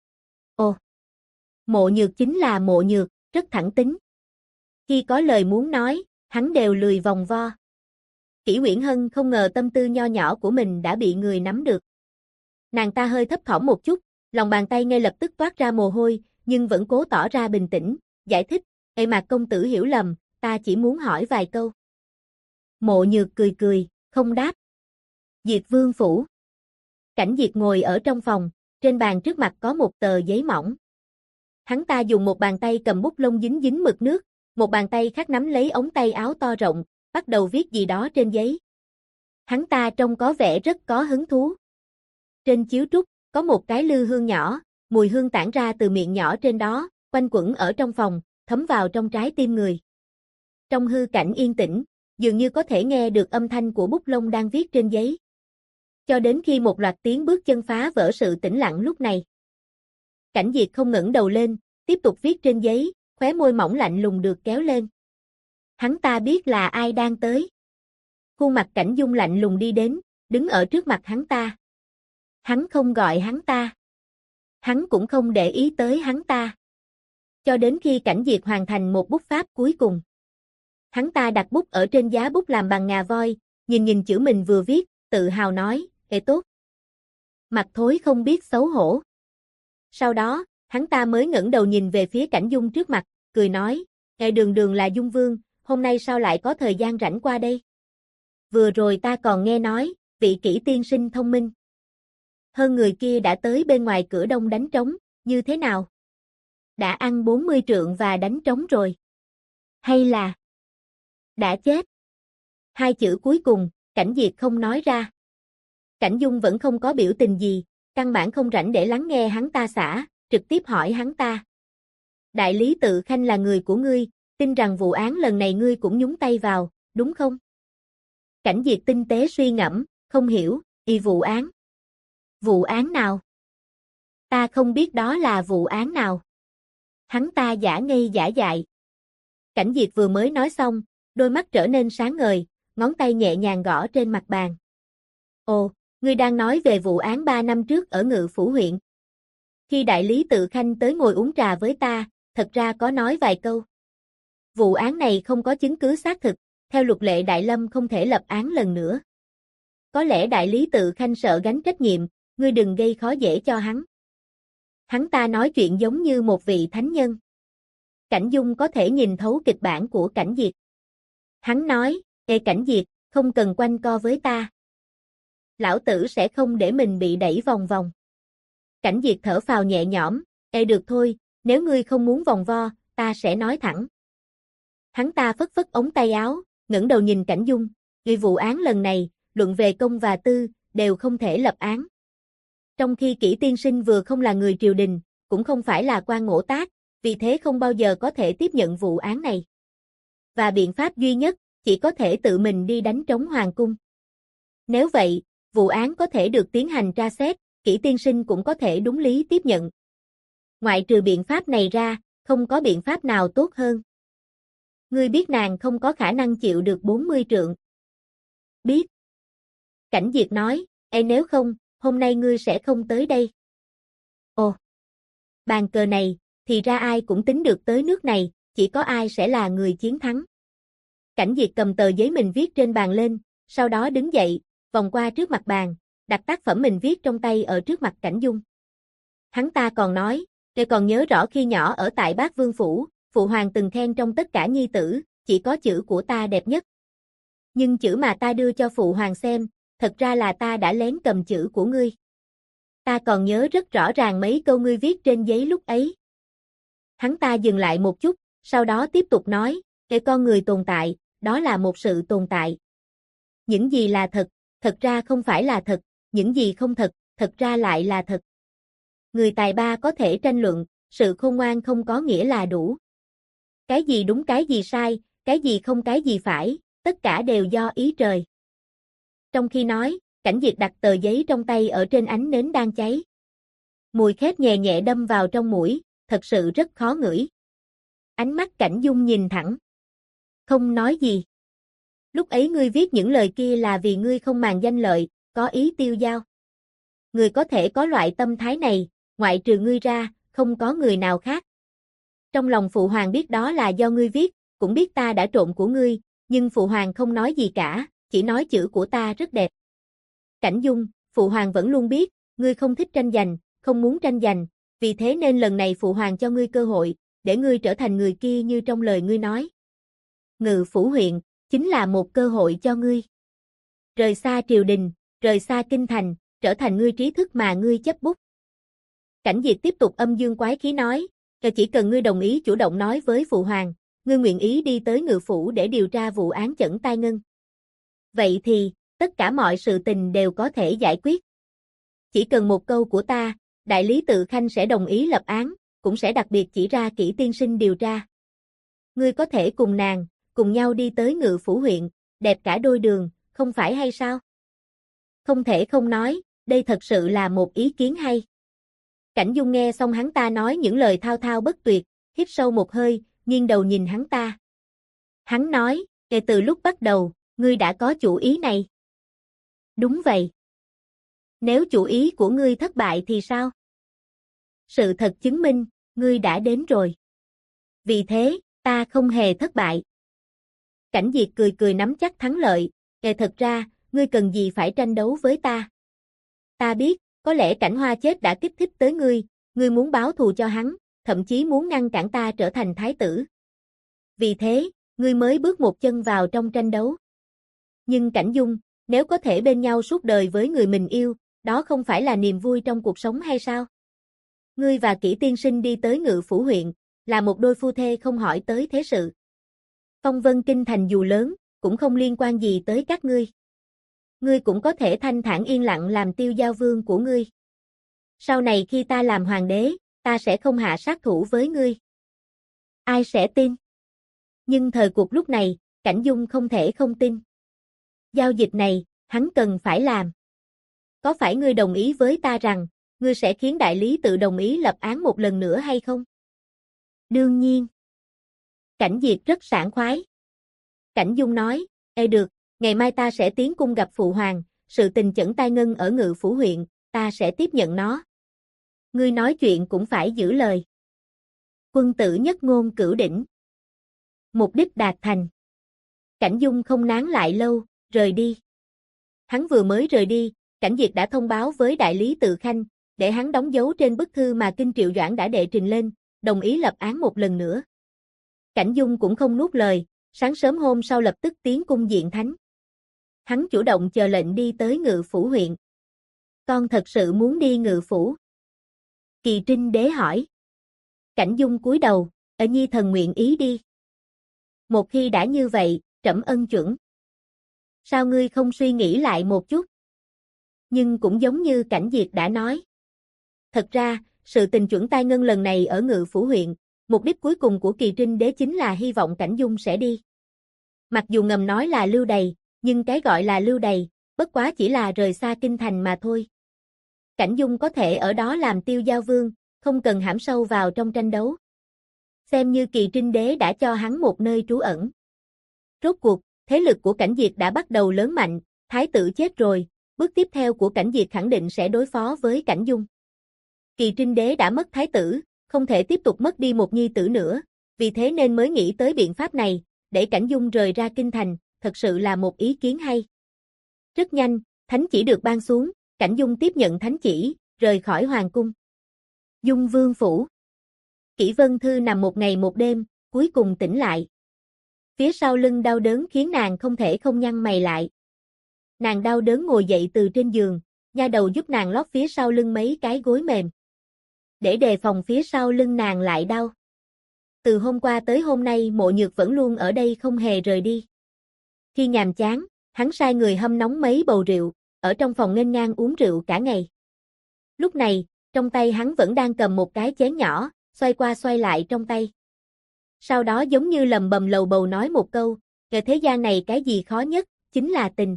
Ồ, Mộ Nhược chính là Mộ Nhược, rất thẳng tính. Khi có lời muốn nói, hắn đều lười vòng vo. Kỷ Uyển Hân không ngờ tâm tư nho nhỏ của mình đã bị người nắm được. Nàng ta hơi thấp thỏm một chút, lòng bàn tay ngay lập tức toát ra mồ hôi, nhưng vẫn cố tỏ ra bình tĩnh, giải thích, Mạc công tử hiểu lầm, ta chỉ muốn hỏi vài câu. Mộ Nhược cười cười, không đáp. Diệt Vương phủ. Cảnh Diệt ngồi ở trong phòng, trên bàn trước mặt có một tờ giấy mỏng. Hắn ta dùng một bàn tay cầm bút lông dính dính mực nước, một bàn tay khác nắm lấy ống tay áo to rộng, bắt đầu viết gì đó trên giấy. Hắn ta trông có vẻ rất có hứng thú. Trên chiếu trúc, có một cái lư hương nhỏ, mùi hương tản ra từ miệng nhỏ trên đó, quanh quẩn ở trong phòng, thấm vào trong trái tim người. Trong hư cảnh yên tĩnh, dường như có thể nghe được âm thanh của bút lông đang viết trên giấy. Cho đến khi một loạt tiếng bước chân phá vỡ sự tĩnh lặng lúc này. Cảnh Diệt không ngẩng đầu lên, tiếp tục viết trên giấy, khóe môi mỏng lạnh lùng được kéo lên. Hắn ta biết là ai đang tới. Khuôn mặt Cảnh Dung lạnh lùng đi đến, đứng ở trước mặt hắn ta. Hắn không gọi hắn ta. Hắn cũng không để ý tới hắn ta. Cho đến khi Cảnh Diệt hoàn thành một bút pháp cuối cùng. Hắn ta đặt bút ở trên giá bút làm bằng ngà voi, nhìn chữ mình vừa viết, tự hào nói, tốt. Mặt thối không biết xấu hổ. Sau đó, hắn ta mới ngẩng đầu nhìn về phía Cảnh Dung trước mặt, cười nói, đường đường là Dung Vương, hôm nay sao lại có thời gian rảnh qua đây? Vừa rồi ta còn nghe nói, vị Kỷ tiên sinh thông minh. Hơn người kia đã tới bên ngoài cửa đông đánh trống, như thế nào? Đã ăn 40 trượng và đánh trống rồi. Hay là đã chết? Hai chữ cuối cùng, Cảnh Diệt không nói ra. Cảnh Dung vẫn không có biểu tình gì, căn bản không rảnh để lắng nghe hắn ta xả, trực tiếp hỏi hắn ta. Đại lý Tự Khanh là người của ngươi, tin rằng vụ án lần này ngươi cũng nhúng tay vào, đúng không? Cảnh Diệt tinh tế suy ngẫm, không hiểu, vụ án. Vụ án nào? Ta không biết đó là vụ án nào. Hắn ta giả ngây giả dại. Cảnh Diệt vừa mới nói xong, đôi mắt trở nên sáng ngời, ngón tay nhẹ nhàng gõ trên mặt bàn. Ồ, ngươi đang nói về vụ án 3 năm trước ở Ngự Phủ huyện. Khi đại lý Tự Khanh tới ngồi uống trà với ta, thật ra có nói vài câu. Vụ án này không có chứng cứ xác thực, theo luật lệ Đại Lâm không thể lập án lần nữa. Có lẽ đại lý Tự Khanh sợ gánh trách nhiệm, ngươi đừng gây khó dễ cho hắn. Hắn ta nói chuyện giống như một vị thánh nhân. Cảnh Dung có thể nhìn thấu kịch bản của Cảnh Diệt. Hắn nói, Ê Cảnh Diệt, không cần quanh co với ta. Lão tử sẽ không để mình bị đẩy vòng vòng. Cảnh Diệt thở phào nhẹ nhõm, Ê được thôi, nếu ngươi không muốn vòng vo, ta sẽ nói thẳng. Hắn ta phất phất ống tay áo, ngẩng đầu nhìn Cảnh Dung, vì vụ án lần này, luận về công và tư, đều không thể lập án. Trong khi Kỷ tiên sinh vừa không là người triều đình, cũng không phải là quan ngỗ tác, vì thế không bao giờ có thể tiếp nhận vụ án này. Và biện pháp duy nhất, chỉ có thể tự mình đi đánh trống hoàng cung. Nếu vậy, vụ án có thể được tiến hành tra xét, Kỷ tiên sinh cũng có thể đúng lý tiếp nhận. Ngoại trừ biện pháp này ra, không có biện pháp nào tốt hơn. Ngươi biết nàng không có khả năng chịu được 40 trượng. Biết. Cảnh Diệt nói, Ê nếu không, hôm nay ngươi sẽ không tới đây. Ồ. Bàn cờ này, thì ra ai cũng tính được tới nước này, chỉ có ai sẽ là người chiến thắng. Cảnh Diệt cầm tờ giấy mình viết trên bàn lên, sau đó đứng dậy, vòng qua trước mặt bàn, đặt tác phẩm mình viết trong tay ở trước mặt Cảnh Dung. Hắn ta còn nói, tôi còn nhớ rõ khi nhỏ ở tại Bác Vương Phủ, Phụ Hoàng từng khen trong tất cả nhi tử, chỉ có chữ của ta đẹp nhất. Nhưng chữ mà ta đưa cho Phụ Hoàng xem, thật ra là ta đã lén cầm chữ của ngươi. Ta còn nhớ rất rõ ràng mấy câu ngươi viết trên giấy lúc ấy. Hắn ta dừng lại một chút, sau đó tiếp tục nói, để con người tồn tại, đó là một sự tồn tại. Những gì là thật, thật ra không phải là thật, những gì không thật, thật ra lại là thật. Người tài ba có thể tranh luận, sự khôn ngoan không có nghĩa là đủ. Cái gì đúng cái gì sai, cái gì không cái gì phải, tất cả đều do ý trời. Trong khi nói, Cảnh Diệt đặt tờ giấy trong tay ở trên ánh nến đang cháy. Mùi khét nhẹ nhẹ đâm vào trong mũi, thật sự rất khó ngửi. Ánh mắt Cảnh Dung nhìn thẳng. Không nói gì. Lúc ấy ngươi viết những lời kia là vì ngươi không màng danh lợi, có ý tiêu dao. Người có thể có loại tâm thái này, ngoại trừ ngươi ra, không có người nào khác. Trong lòng Phụ Hoàng biết đó là do ngươi viết, cũng biết ta đã trộm của ngươi, nhưng Phụ Hoàng không nói gì cả, chỉ nói chữ của ta rất đẹp. Cảnh Dung, Phụ Hoàng vẫn luôn biết, ngươi không thích tranh giành, không muốn tranh giành, vì thế nên lần này Phụ Hoàng cho ngươi cơ hội, để ngươi trở thành người kia như trong lời ngươi nói. Ngự Phủ huyện, chính là một cơ hội cho ngươi. Rời xa triều đình, rời xa kinh thành, trở thành ngươi trí thức mà ngươi chấp bút. Cảnh Diệt tiếp tục âm dương quái khí nói, chỉ cần ngươi đồng ý chủ động nói với Phụ Hoàng, ngươi nguyện ý đi tới Ngự Phủ để điều tra vụ án Chẩn Tai Ngân. Vậy thì, tất cả mọi sự tình đều có thể giải quyết. Chỉ cần một câu của ta, đại lý Tự Khanh sẽ đồng ý lập án, cũng sẽ đặc biệt chỉ ra Kỷ tiên sinh điều tra. Ngươi có thể cùng nàng, cùng nhau đi tới Ngự Phủ huyện, đẹp cả đôi đường, không phải hay sao? Không thể không nói, đây thật sự là một ý kiến hay. Cảnh Dung nghe xong hắn ta nói những lời thao thao bất tuyệt, hít sâu một hơi, nghiêng đầu nhìn hắn ta. Hắn nói, kể từ lúc bắt đầu, ngươi đã có chủ ý này. Đúng vậy. Nếu chủ ý của ngươi thất bại thì sao? Sự thật chứng minh, ngươi đã đến rồi. Vì thế, ta không hề thất bại. Cảnh Diệt cười cười nắm chắc thắng lợi, thật ra, ngươi cần gì phải tranh đấu với ta? Ta biết, có lẽ Cảnh Hoa chết đã kích thích tới ngươi muốn báo thù cho hắn, thậm chí muốn ngăn cản ta trở thành thái tử. Vì thế, ngươi mới bước một chân vào trong tranh đấu. Nhưng Cảnh Dung, nếu có thể bên nhau suốt đời với người mình yêu, đó không phải là niềm vui trong cuộc sống hay sao? Ngươi và Kỷ tiên sinh đi tới Ngự Phủ huyện, là một đôi phu thê không hỏi tới thế sự. Phong vân kinh thành dù lớn, cũng không liên quan gì tới các ngươi. Ngươi cũng có thể thanh thản yên lặng làm tiêu giao vương của ngươi. Sau này khi ta làm hoàng đế, ta sẽ không hạ sát thủ với ngươi. Ai sẽ tin? Nhưng thời cuộc lúc này, Cảnh Dung không thể không tin. Giao dịch này, hắn cần phải làm. Có phải ngươi đồng ý với ta rằng, ngươi sẽ khiến đại lý Tự đồng ý lập án một lần nữa hay không? Đương nhiên. Cảnh Diệt rất sảng khoái. Cảnh Dung nói, Ê được, ngày mai ta sẽ tiến cung gặp Phụ Hoàng, sự tình Chẩn Tai Ngân ở Ngự Phủ huyện, ta sẽ tiếp nhận nó. Ngươi nói chuyện cũng phải giữ lời. Quân tử nhất ngôn cửu đỉnh. Mục đích đạt thành. Cảnh Dung không nán lại lâu, rời đi. Hắn vừa mới rời đi, Cảnh Diệt đã thông báo với đại lý Tự Khanh, để hắn đóng dấu trên bức thư mà Kinh Triệu Doãn đã đệ trình lên, đồng ý lập án một lần nữa. Cảnh Dung cũng không nuốt lời, sáng sớm hôm sau lập tức tiến cung diện thánh. Hắn chủ động chờ lệnh đi tới Ngự Phủ huyện. Con thật sự muốn đi Ngự Phủ? Kỳ Trinh Đế hỏi. Cảnh Dung cúi đầu, ở nhi thần nguyện ý đi. Một khi đã như vậy, trẫm ân chuẩn. Sao ngươi không suy nghĩ lại một chút? Nhưng cũng giống như Cảnh Diệt đã nói. Thật ra, sự tình chuẩn tai ngân lần này ở Ngự Phủ huyện, mục đích cuối cùng của Kỳ Trinh Đế chính là hy vọng Cảnh Dung sẽ đi. Mặc dù ngầm nói là lưu đày, nhưng cái gọi là lưu đày, bất quá chỉ là rời xa kinh thành mà thôi. Cảnh Dung có thể ở đó làm tiêu giao vương, không cần hãm sâu vào trong tranh đấu. Xem như Kỳ Trinh Đế đã cho hắn một nơi trú ẩn. Rốt cuộc, thế lực của Cảnh Diệt đã bắt đầu lớn mạnh, thái tử chết rồi, bước tiếp theo của Cảnh Diệt khẳng định sẽ đối phó với Cảnh Dung. Kỳ Trinh Đế đã mất thái tử, không thể tiếp tục mất đi một nhi tử nữa, vì thế nên mới nghĩ tới biện pháp này, để Cảnh Dung rời ra kinh thành, thật sự là một ý kiến hay. Rất nhanh, thánh chỉ được ban xuống, Cảnh Dung tiếp nhận thánh chỉ, rời khỏi hoàng cung. Dung Vương phủ. Kỷ Vân Thư nằm một ngày một đêm, cuối cùng tỉnh lại. Phía sau lưng đau đớn khiến nàng không thể không nhăn mày lại. Nàng đau đớn ngồi dậy từ trên giường, nha đầu giúp nàng lót phía sau lưng mấy cái gối mềm. Để đề phòng phía sau lưng nàng lại đau. Từ hôm qua tới hôm nay Mộ Nhược vẫn luôn ở đây không hề rời đi. Khi nhàm chán, hắn sai người hâm nóng mấy bầu rượu, ở trong phòng nghênh ngang uống rượu cả ngày. Lúc này, trong tay hắn vẫn đang cầm một cái chén nhỏ, xoay qua xoay lại trong tay. Sau đó giống như lầm bầm lầu bầu nói một câu, ở thế gian này cái gì khó nhất, chính là tình.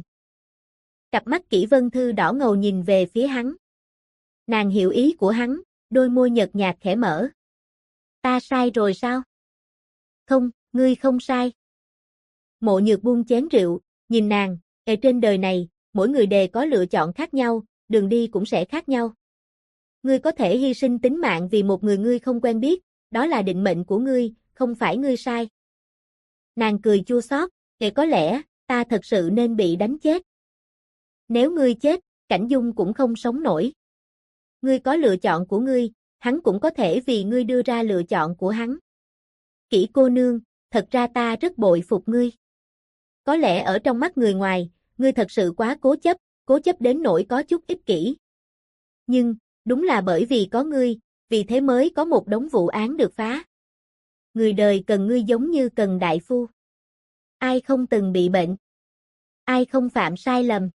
Cặp mắt Kỷ Vân Thư đỏ ngầu nhìn về phía hắn. Nàng hiểu ý của hắn, đôi môi nhợt nhạt khẽ mở. Ta sai rồi sao? Không, ngươi không sai. Mộ Nhược buông chén rượu, nhìn nàng, trên đời này, mỗi người đều có lựa chọn khác nhau, đường đi cũng sẽ khác nhau. Ngươi có thể hy sinh tính mạng vì một người ngươi không quen biết, đó là định mệnh của ngươi, không phải ngươi sai. Nàng cười chua xót, có lẽ, ta thật sự nên bị đánh chết. Nếu ngươi chết, Cảnh Dung cũng không sống nổi. Ngươi có lựa chọn của ngươi, hắn cũng có thể vì ngươi đưa ra lựa chọn của hắn. Kỷ cô nương, thật ra ta rất bội phục ngươi. Có lẽ ở trong mắt người ngoài, ngươi thật sự quá cố chấp đến nỗi có chút ích kỷ. Nhưng, đúng là bởi vì có ngươi, vì thế mới có một đống vụ án được phá. Người đời cần ngươi giống như cần đại phu. Ai không từng bị bệnh? Ai không phạm sai lầm?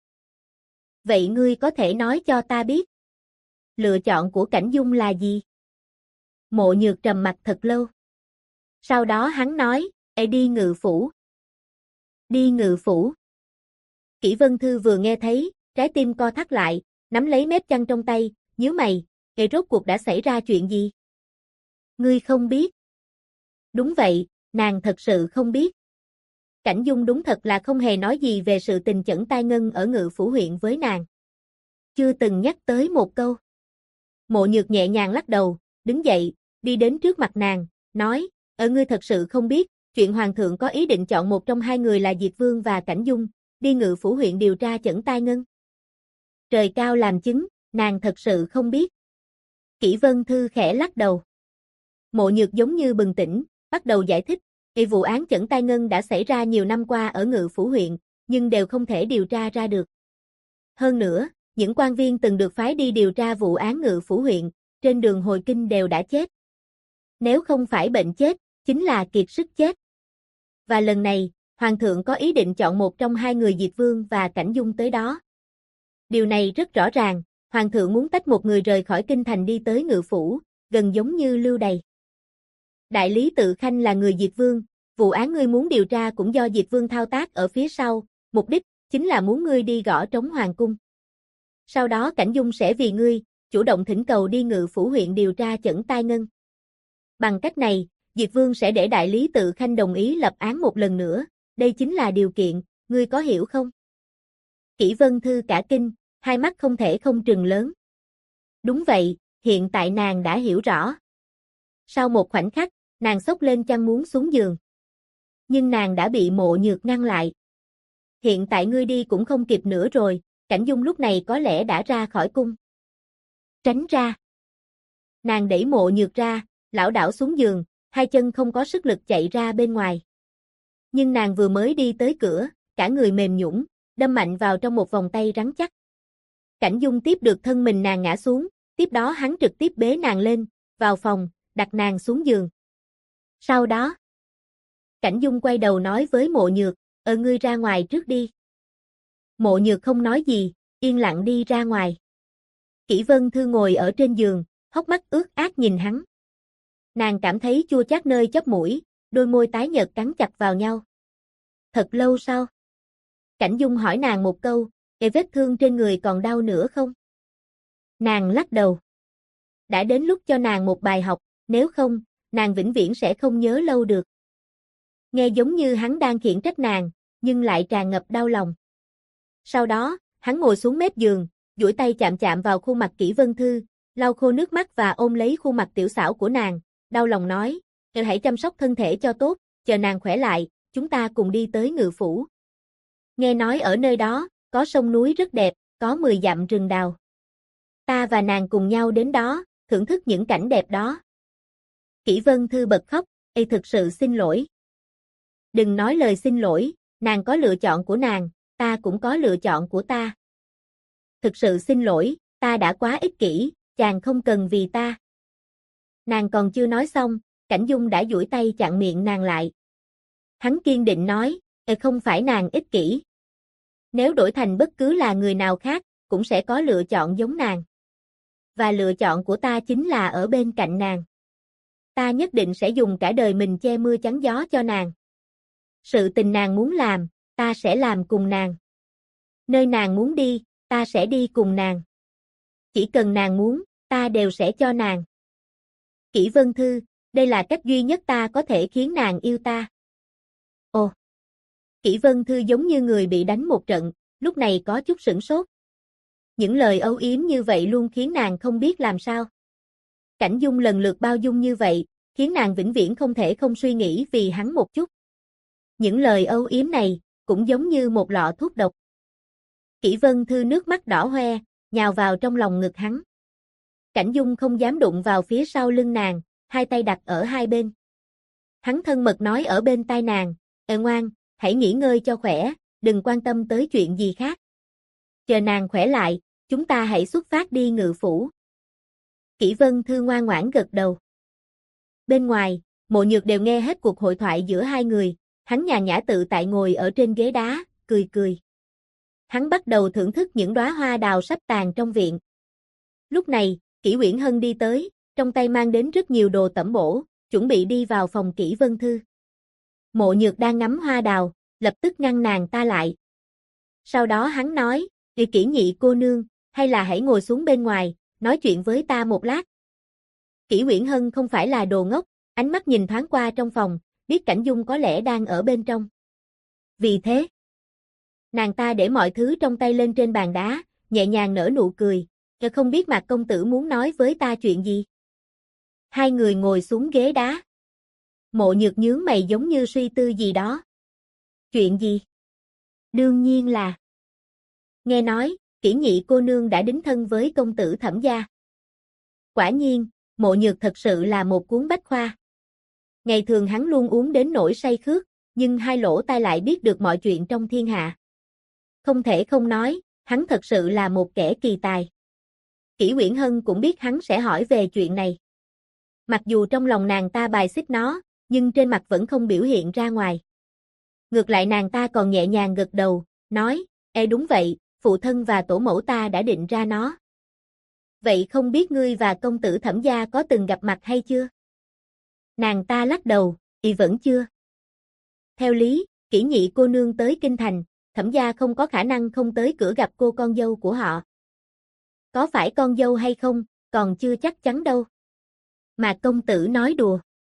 Vậy ngươi có thể nói cho ta biết, lựa chọn của Cảnh Dung là gì? Mộ Nhược trầm mặt thật lâu. Sau đó hắn nói, đi Ngự Phủ. Đi Ngự Phủ. Kỷ Vân Thư vừa nghe thấy, trái tim co thắt lại, nắm lấy mép chăn trong tay, nhíu mày, rốt cuộc đã xảy ra chuyện gì? Ngươi không biết. Đúng vậy, nàng thật sự không biết. Cảnh Dung đúng thật là không hề nói gì về sự tình chẩn tai ngân ở Ngự Phủ huyện với nàng. Chưa từng nhắc tới một câu. Mộ Nhược nhẹ nhàng lắc đầu, đứng dậy, đi đến trước mặt nàng, nói, ngươi thật sự không biết, chuyện Hoàng thượng có ý định chọn một trong hai người là Diệt Vương và Cảnh Dung, đi Ngự Phủ huyện điều tra chẩn tai ngân. Trời cao làm chứng, nàng thật sự không biết. Kỷ Vân Thư khẽ lắc đầu. Mộ Nhược giống như bừng tỉnh, bắt đầu giải thích, vụ án chẩn tai ngân đã xảy ra nhiều năm qua ở Ngự Phủ huyện, nhưng đều không thể điều tra ra được. Hơn nữa, những quan viên từng được phái đi điều tra vụ án Ngự Phủ huyện, trên đường hồi kinh đều đã chết. Nếu không phải bệnh chết, chính là kiệt sức chết. Và lần này, Hoàng thượng có ý định chọn một trong hai người Diệt Vương và Cảnh Dung tới đó. Điều này rất rõ ràng, Hoàng thượng muốn tách một người rời khỏi kinh thành đi tới Ngự Phủ, gần giống như lưu đày. Đại lý Tự Khanh là người Diệt Vương, vụ án ngươi muốn điều tra cũng do Diệt Vương thao tác ở phía sau, mục đích chính là muốn ngươi đi gõ trống hoàng cung. Sau đó Cảnh Dung sẽ vì ngươi, chủ động thỉnh cầu đi Ngự Phủ huyện điều tra chẩn tai ngân. Bằng cách này, Diệt Vương sẽ để đại lý Tự Khanh đồng ý lập án một lần nữa, đây chính là điều kiện, ngươi có hiểu không? Kỷ Vân Thư cả kinh, hai mắt không thể không trừng lớn. Đúng vậy, hiện tại nàng đã hiểu rõ. Sau một khoảnh khắc, nàng xốc lên chăn muốn xuống giường. nhưng nàng đã bị Mộ Nhược ngăn lại. Hiện tại ngươi đi cũng không kịp nữa rồi, Cảnh Dung lúc này có lẽ đã ra khỏi cung. Tránh ra. Nàng đẩy Mộ Nhược ra, lảo đảo xuống giường, hai chân không có sức lực chạy ra bên ngoài. Nhưng nàng vừa mới đi tới cửa, cả người mềm nhũn, đâm mạnh vào trong một vòng tay rắn chắc. Cảnh Dung tiếp được thân mình nàng ngã xuống, tiếp đó hắn trực tiếp bế nàng lên, vào phòng, đặt nàng xuống giường. Sau đó, Cảnh Dung quay đầu nói với Mộ Nhược, ngươi ra ngoài trước đi. Mộ Nhược không nói gì, yên lặng đi ra ngoài. Kỷ Vân Thư ngồi ở trên giường, hốc mắt ướt át nhìn hắn. Nàng cảm thấy chua chát nơi chóp mũi, đôi môi tái nhợt cắn chặt vào nhau. Thật lâu sau, Cảnh Dung hỏi nàng một câu, vết thương trên người còn đau nữa không? Nàng lắc đầu. Đã đến lúc cho nàng một bài học, nếu không, nàng vĩnh viễn sẽ không nhớ lâu được. Nghe giống như hắn đang khiển trách nàng, nhưng lại tràn ngập đau lòng. Sau đó, hắn ngồi xuống mép giường, duỗi tay chạm chạm vào khuôn mặt Kỷ Vân Thư, lau khô nước mắt và ôm lấy khuôn mặt tiểu xảo của nàng, đau lòng nói, hãy chăm sóc thân thể cho tốt, chờ nàng khỏe lại, chúng ta cùng đi tới Ngự Phủ. Nghe nói ở nơi đó, có sông núi rất đẹp, có 10 dặm rừng đào. Ta và nàng cùng nhau đến đó, thưởng thức những cảnh đẹp đó. Kỷ Vân Thư bật khóc, thực sự xin lỗi. Đừng nói lời xin lỗi, nàng có lựa chọn của nàng, ta cũng có lựa chọn của ta. Thực sự xin lỗi, ta đã quá ích kỷ, chàng không cần vì ta. Nàng còn chưa nói xong, Cảnh Dung đã duỗi tay chặn miệng nàng lại. Hắn kiên định nói, không phải nàng ích kỷ. Nếu đổi thành bất cứ là người nào khác, cũng sẽ có lựa chọn giống nàng. Và lựa chọn của ta chính là ở bên cạnh nàng. Ta nhất định sẽ dùng cả đời mình che mưa chắn gió cho nàng. Sự tình nàng muốn làm, ta sẽ làm cùng nàng. Nơi nàng muốn đi, ta sẽ đi cùng nàng. Chỉ cần nàng muốn, ta đều sẽ cho nàng. Kỷ Vân Thư, đây là cách duy nhất ta có thể khiến nàng yêu ta. Ồ! Kỷ Vân Thư giống như người bị đánh một trận, lúc này có chút sửng sốt. Những lời âu yếm như vậy luôn khiến nàng không biết làm sao. Cảnh Dung lần lượt bao dung như vậy, khiến nàng vĩnh viễn không thể không suy nghĩ vì hắn một chút. Những lời âu yếm này, cũng giống như một lọ thuốc độc. Kỷ Vân Thư nước mắt đỏ hoe, nhào vào trong lòng ngực hắn. Cảnh Dung không dám đụng vào phía sau lưng nàng, hai tay đặt ở hai bên. Hắn thân mật nói ở bên tai nàng, ngoan, hãy nghỉ ngơi cho khỏe, đừng quan tâm tới chuyện gì khác. Chờ nàng khỏe lại, chúng ta hãy xuất phát đi Ngự Phủ. Kỷ Vân Thư ngoan ngoãn gật đầu. Bên ngoài, Mộ Nhược đều nghe hết cuộc hội thoại giữa hai người, hắn nhàn nhã tự tại ngồi ở trên ghế đá, cười cười. Hắn bắt đầu thưởng thức những đóa hoa đào sắp tàn trong viện. Lúc này, Kỷ Uyển Hân đi tới, trong tay mang đến rất nhiều đồ tẩm bổ, chuẩn bị đi vào phòng Kỷ Vân Thư. Mộ Nhược đang ngắm hoa đào, lập tức ngăn nàng ta lại. Sau đó hắn nói, Kỷ nhị cô nương, hay là hãy ngồi xuống bên ngoài, nói chuyện với ta một lát. Kỷ Uyển Hân không phải là đồ ngốc, ánh mắt nhìn thoáng qua trong phòng, biết Cảnh Dung có lẽ đang ở bên trong. Vì thế, nàng ta để mọi thứ trong tay lên trên bàn đá, nhẹ nhàng nở nụ cười, không biết Mạc công tử muốn nói với ta chuyện gì. Hai người ngồi xuống ghế đá. Mộ Nhược nhướng mày giống như suy tư gì đó. Chuyện gì? Đương nhiên là nghe nói, Kỷ nhị cô nương đã đính thân với công tử Thẩm gia. Quả nhiên, Mộ Nhược thật sự là một cuốn bách khoa. Ngày thường hắn luôn uống đến nỗi say khước, nhưng hai lỗ tai lại biết được mọi chuyện trong thiên hạ. Không thể không nói, hắn thật sự là một kẻ kỳ tài. Kỷ Uyển Hân cũng biết hắn sẽ hỏi về chuyện này. Mặc dù trong lòng nàng ta bài xích nó, nhưng trên mặt vẫn không biểu hiện ra ngoài. Ngược lại nàng ta còn nhẹ nhàng gật đầu, nói, đúng vậy, phụ thân và tổ mẫu ta đã định ra nó. Vậy không biết ngươi và công tử Thẩm gia có từng gặp mặt hay chưa? Nàng ta lắc đầu, vẫn chưa. Theo lý, Kỷ nhị cô nương tới Kinh Thành, Thẩm gia không có khả năng không tới cửa gặp cô con dâu của họ. Có phải con dâu hay không, còn chưa chắc chắn đâu. Mà công tử nói đùa.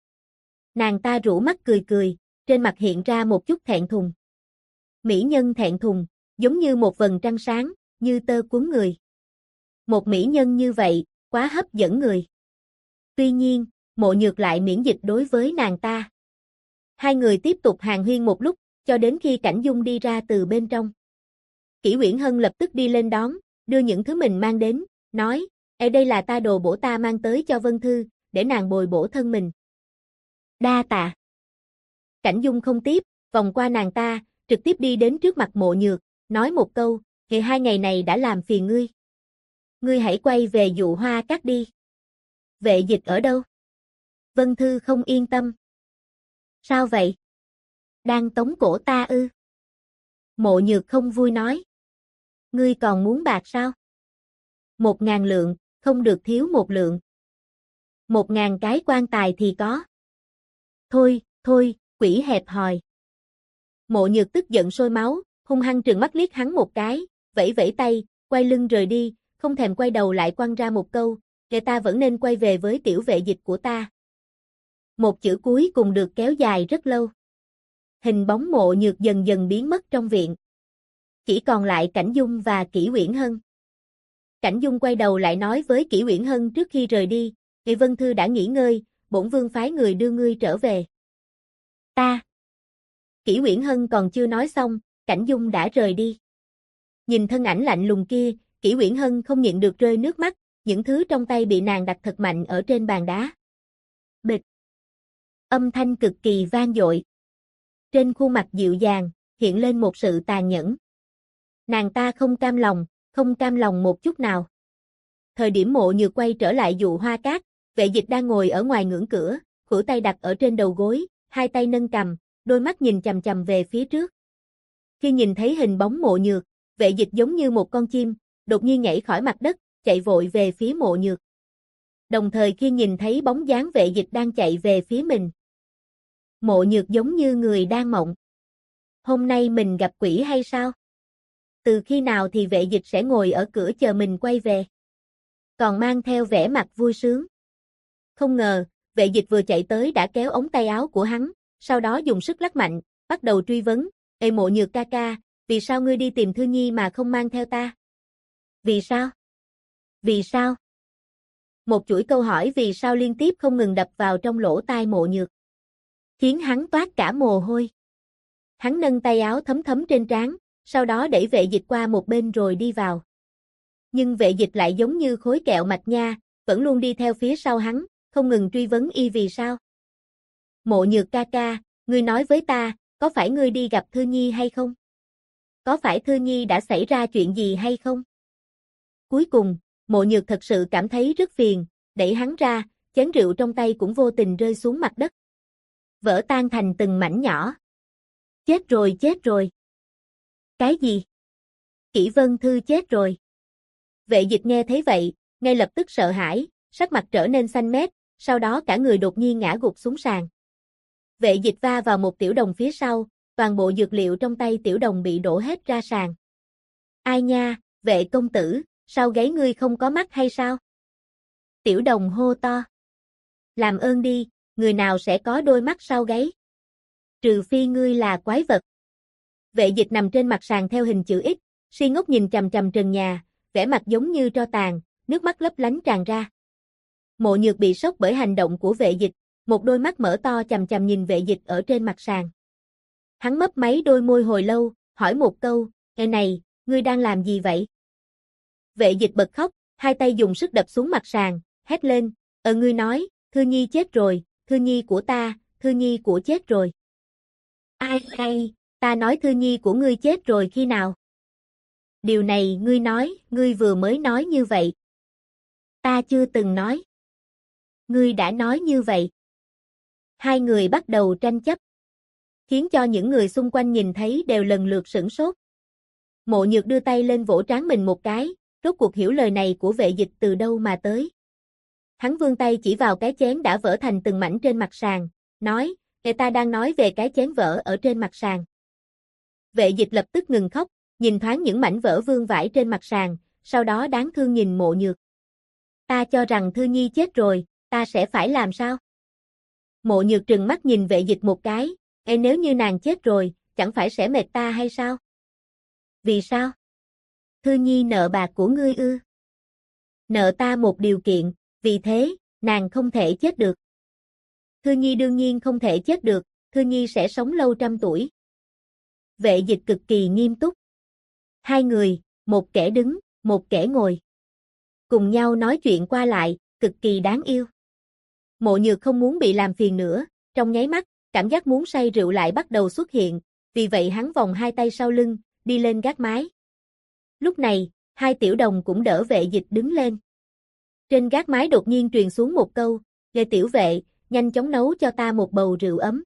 Nàng ta rũ mắt cười cười, trên mặt hiện ra một chút thẹn thùng. Mỹ nhân thẹn thùng, giống như một vầng trăng sáng, như tơ cuốn người. Một mỹ nhân như vậy, quá hấp dẫn người. Tuy nhiên, Mộ Nhược lại miễn dịch đối với nàng ta. Hai người tiếp tục hàn huyên một lúc, cho đến khi Cảnh Dung đi ra từ bên trong. Kỷ Uyển Hân lập tức đi lên đón, đưa những thứ mình mang đến, nói, đây là ta đồ bổ ta mang tới cho Vân Thư, để nàng bồi bổ thân mình. Đa tạ. Cảnh Dung không tiếp, vòng qua nàng ta, trực tiếp đi đến trước mặt Mộ Nhược, nói một câu, thì 2 ngày này đã làm phiền ngươi. Ngươi hãy quay về Dụ Hoa Các đi. Vệ Dịch ở đâu? Vân Thư không yên tâm. Sao vậy? Đang tống cổ ta ư? Mộ Nhược không vui nói. Ngươi còn muốn bạc sao? 1.000 lượng, không được thiếu 1 lượng. 1.000 cái quan tài thì có. Thôi, quỷ hẹp hòi. Mộ Nhược tức giận sôi máu, hung hăng trừng mắt liếc hắn một cái, vẫy vẫy tay, quay lưng rời đi, không thèm quay đầu lại quăng ra một câu, người ta vẫn nên quay về với tiểu Vệ Dịch của ta. Một chữ cuối cùng được kéo dài rất lâu. Hình bóng Mộ Nhược dần dần biến mất trong viện. Chỉ còn lại Cảnh Dung và Kỷ Uyển Hân. Cảnh Dung quay đầu lại nói với Kỷ Uyển Hân trước khi rời đi, Kỳ Vân Thư đã nghỉ ngơi, bổn vương phái người đưa ngươi trở về. Ta. Kỷ Uyển Hân còn chưa nói xong, Cảnh Dung đã rời đi. Nhìn thân ảnh lạnh lùng kia, Kỷ Uyển Hân không nhịn được rơi nước mắt, những thứ trong tay bị nàng đặt thật mạnh ở trên bàn đá. Bịch. Âm thanh cực kỳ vang dội. Trên khuôn mặt dịu dàng, hiện lên một sự tàn nhẫn. Nàng ta không cam lòng một chút nào. Thời điểm Mộ Nhược quay trở lại Dụ Hoa Các, Vệ Dịch đang ngồi ở ngoài ngưỡng cửa, khuỷu tay đặt ở trên đầu gối, hai tay nâng cằm, đôi mắt nhìn chằm chằm về phía trước. Khi nhìn thấy hình bóng Mộ Nhược, Vệ Dịch giống như một con chim, đột nhiên nhảy khỏi mặt đất, chạy vội về phía Mộ Nhược. Đồng thời khi nhìn thấy bóng dáng Vệ Dịch đang chạy về phía mình. Mộ Nhược giống như người đang mộng. Hôm nay mình gặp quỷ hay sao? Từ khi nào thì Vệ Dịch sẽ ngồi ở cửa chờ mình quay về? Còn mang theo vẻ mặt vui sướng. Không ngờ, Vệ Dịch vừa chạy tới đã kéo ống tay áo của hắn, sau đó dùng sức lắc mạnh, bắt đầu truy vấn, "Ê Mộ Nhược ca ca, vì sao ngươi đi tìm Thư Nhi mà không mang theo ta?" Vì sao? Vì sao? Một chuỗi câu hỏi vì sao liên tiếp không ngừng đập vào trong lỗ tai Mộ Nhược, khiến hắn toát cả mồ hôi. Hắn nâng tay áo thấm thấm trên trán, sau đó đẩy Vệ Dịch qua một bên rồi đi vào. Nhưng Vệ Dịch lại giống như khối kẹo mạch nha, vẫn luôn đi theo phía sau hắn, không ngừng truy vấn y vì sao. Mộ Nhược ca ca, ngươi nói với ta, có phải ngươi đi gặp Thư Nhi hay không? Có phải Thư Nhi đã xảy ra chuyện gì hay không? Cuối cùng, Mộ Nhược thật sự cảm thấy rất phiền, đẩy hắn ra, chén rượu trong tay cũng vô tình rơi xuống mặt đất. Vỡ tan thành từng mảnh nhỏ. Chết rồi. Cái gì? Kỷ Vân Thư chết rồi. Vệ Dịch nghe thấy vậy, ngay lập tức sợ hãi, sắc mặt trở nên xanh mét, sau đó cả người đột nhiên ngã gục xuống sàn. Vệ Dịch va vào một tiểu đồng phía sau, toàn bộ dược liệu trong tay tiểu đồng bị đổ hết ra sàn. Ai nha, Vệ công tử, sao gáy ngươi không có mắt hay sao? Tiểu đồng hô to. Làm ơn đi, người nào sẽ có đôi mắt sau gáy? Trừ phi ngươi là quái vật. Vệ Dịch nằm trên mặt sàn theo hình chữ X, si ngốc nhìn chằm chằm trần nhà, vẻ mặt giống như tro tàn, nước mắt lấp lánh tràn ra. Mộ Nhược bị sốc bởi hành động của Vệ Dịch, một đôi mắt mở to chằm chằm nhìn Vệ Dịch ở trên mặt sàn. Hắn mấp máy đôi môi hồi lâu, hỏi một câu, "Nghe này, ngươi đang làm gì vậy?" Vệ Dịch bật khóc, hai tay dùng sức đập xuống mặt sàn, hét lên, ngươi nói, Thư Nhi chết rồi, Thư Nhi của ta, Thư Nhi của chết rồi." Ai, ta nói Thư Nhi của ngươi chết rồi khi nào? Điều này ngươi nói, ngươi vừa mới nói như vậy. Ta chưa từng nói. Ngươi đã nói như vậy. Hai người bắt đầu tranh chấp, khiến cho những người xung quanh nhìn thấy đều lần lượt sửng sốt. Mộ Nhược đưa tay lên vỗ trán mình một cái, rốt cuộc hiểu lời này của Vệ Dịch từ đâu mà tới. Hắn vươn tay chỉ vào cái chén đã vỡ thành từng mảnh trên mặt sàn, nói, "Người ta đang nói về cái chén vỡ ở trên mặt sàn." Vệ Dịch lập tức ngừng khóc, nhìn thoáng những mảnh vỡ vương vãi trên mặt sàn, sau đó đáng thương nhìn Mộ Nhược. "Ta cho rằng Thư Nhi chết rồi, ta sẽ phải làm sao?" Mộ Nhược trừng mắt nhìn Vệ Dịch một cái, nếu như nàng chết rồi, chẳng phải sẽ mệt ta hay sao?" "Vì sao? Thư Nhi nợ bạc của ngươi ư?" "Nợ ta một điều kiện, vì thế, nàng không thể chết được." "Thư Nhi đương nhiên không thể chết được, Thư Nhi sẽ sống lâu trăm tuổi. Vệ Dịch cực kỳ nghiêm túc. Hai người, một kẻ đứng, một kẻ ngồi. Cùng nhau nói chuyện qua lại, cực kỳ đáng yêu. Mộ Nhược không muốn bị làm phiền nữa, trong nháy mắt, cảm giác muốn say rượu lại bắt đầu xuất hiện, vì vậy hắn vòng hai tay sau lưng, đi lên gác mái. Lúc này, hai tiểu đồng cũng đỡ Vệ Dịch đứng lên. Trên gác mái đột nhiên truyền xuống một câu, "Ghê tiểu vệ, nhanh chóng nấu cho ta một bầu rượu ấm."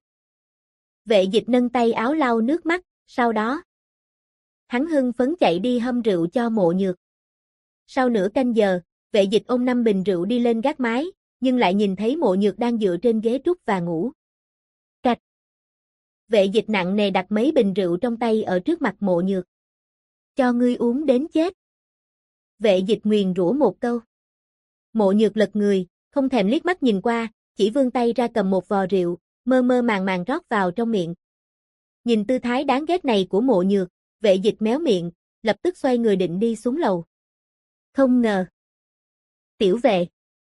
Vệ Dịch nâng tay áo lau nước mắt, sau đó hắn hưng phấn chạy đi hâm rượu cho Mộ Nhược. Sau nửa canh giờ, Vệ Dịch ôm 5 bình rượu đi lên gác mái, nhưng lại nhìn thấy Mộ Nhược đang dựa trên ghế trúc và ngủ. Cạch. Vệ Dịch nặng nề đặt mấy bình rượu trong tay ở trước mặt Mộ Nhược. "Cho ngươi uống đến chết." Vệ Dịch nguyền rủa một câu. Mộ Nhược lật người, không thèm liếc mắt nhìn qua, chỉ vươn tay ra cầm một vò rượu, mơ mơ màng màng rót vào trong miệng. Nhìn tư thái đáng ghét này của Mộ Nhược, Vệ Dịch méo miệng, lập tức xoay người định đi xuống lầu. Không ngờ. "Tiểu vệ."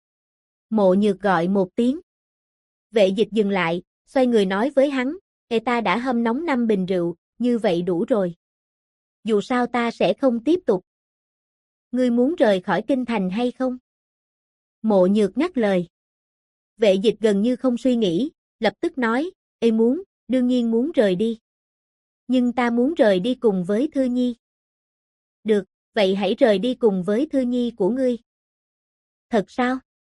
Mộ Nhược gọi một tiếng. Vệ Dịch dừng lại, xoay người nói với hắn, ta đã hâm nóng 5 bình rượu, như vậy đủ rồi. Dù sao ta sẽ không tiếp tục. Ngươi muốn rời khỏi kinh thành hay không?" Mộ Nhược ngắt lời. Vệ Dịch gần như không suy nghĩ, lập tức nói, muốn, đương nhiên muốn rời đi. Nhưng ta muốn rời đi cùng với Thư Nhi." "Được, vậy hãy rời đi cùng với Thư Nhi của ngươi." "Thật sao?"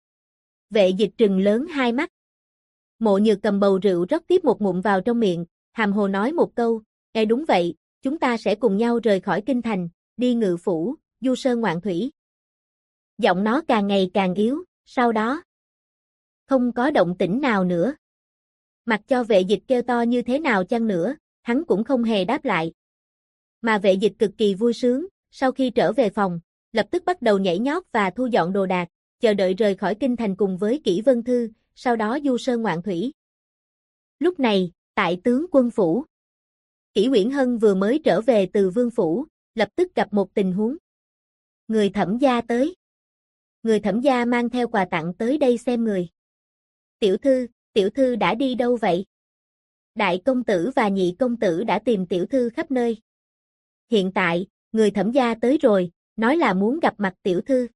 Vệ Dịch trừng lớn hai mắt. Mộ Nhược cầm bầu rượu rót tiếp một ngụm vào trong miệng, hàm hồ nói một câu, đúng vậy, chúng ta sẽ cùng nhau rời khỏi kinh thành, đi Ngự phủ, du sơn ngoạn thủy." Giọng nó càng ngày càng yếu, sau đó không có động tĩnh nào nữa. Mặc cho Vệ Dịch kêu to như thế nào chăng nữa, hắn cũng không hề đáp lại. Mà Vệ Dịch cực kỳ vui sướng, sau khi trở về phòng, lập tức bắt đầu nhảy nhót và thu dọn đồ đạc, chờ đợi rời khỏi kinh thành cùng với Kỷ Vân Thư, sau đó du sơn ngoạn thủy. Lúc này, tại tướng quân phủ, Kỷ Uyển Hân vừa mới trở về từ vương phủ, lập tức gặp một tình huống. Người Thẩm gia tới. Người Thẩm gia mang theo quà tặng tới đây xem người. Tiểu thư đã đi đâu vậy?" "Đại công tử và nhị công tử đã tìm tiểu thư khắp nơi. Hiện tại, người Thẩm gia tới rồi, nói là muốn gặp mặt tiểu thư."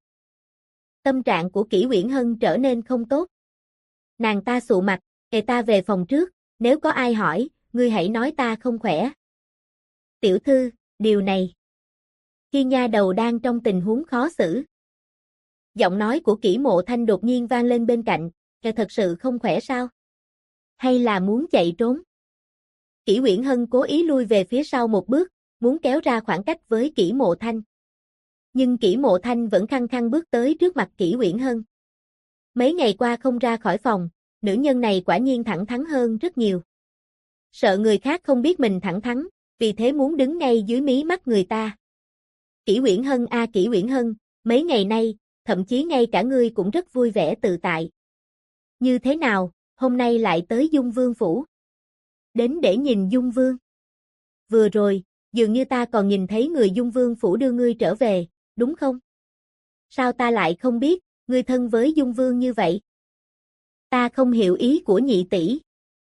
Tâm trạng của Kỷ Uyển Hân trở nên không tốt. Nàng ta sụ mặt, ta về phòng trước, nếu có ai hỏi, ngươi hãy nói ta không khỏe." "Tiểu thư, điều này." Khi nha đầu đang trong tình huống khó xử. Giọng nói của Kỷ Mộ Thanh đột nhiên vang lên bên cạnh, thật sự không khỏe sao? Hay là muốn chạy trốn?" Kỷ Uyển Hân cố ý lui về phía sau một bước, muốn kéo ra khoảng cách với Kỷ Mộ Thanh. Nhưng Kỷ Mộ Thanh vẫn khăng khăng bước tới trước mặt Kỷ Uyển Hân. Mấy ngày qua không ra khỏi phòng, nữ nhân này quả nhiên thẳng thắn hơn rất nhiều. Sợ người khác không biết mình thẳng thắn, vì thế muốn đứng ngay dưới mí mắt người ta. "Kỷ Uyển Hân a Kỷ Uyển Hân, mấy ngày nay, thậm chí ngay cả ngươi cũng rất vui vẻ tự tại. Như thế nào, hôm nay lại tới Dung Vương phủ?" "Đến để nhìn Dung Vương." "Vừa rồi, dường như ta còn nhìn thấy người Dung Vương phủ đưa ngươi trở về, đúng không?" "Sao ta lại không biết, ngươi thân với Dung Vương như vậy?" "Ta không hiểu ý của nhị tỷ."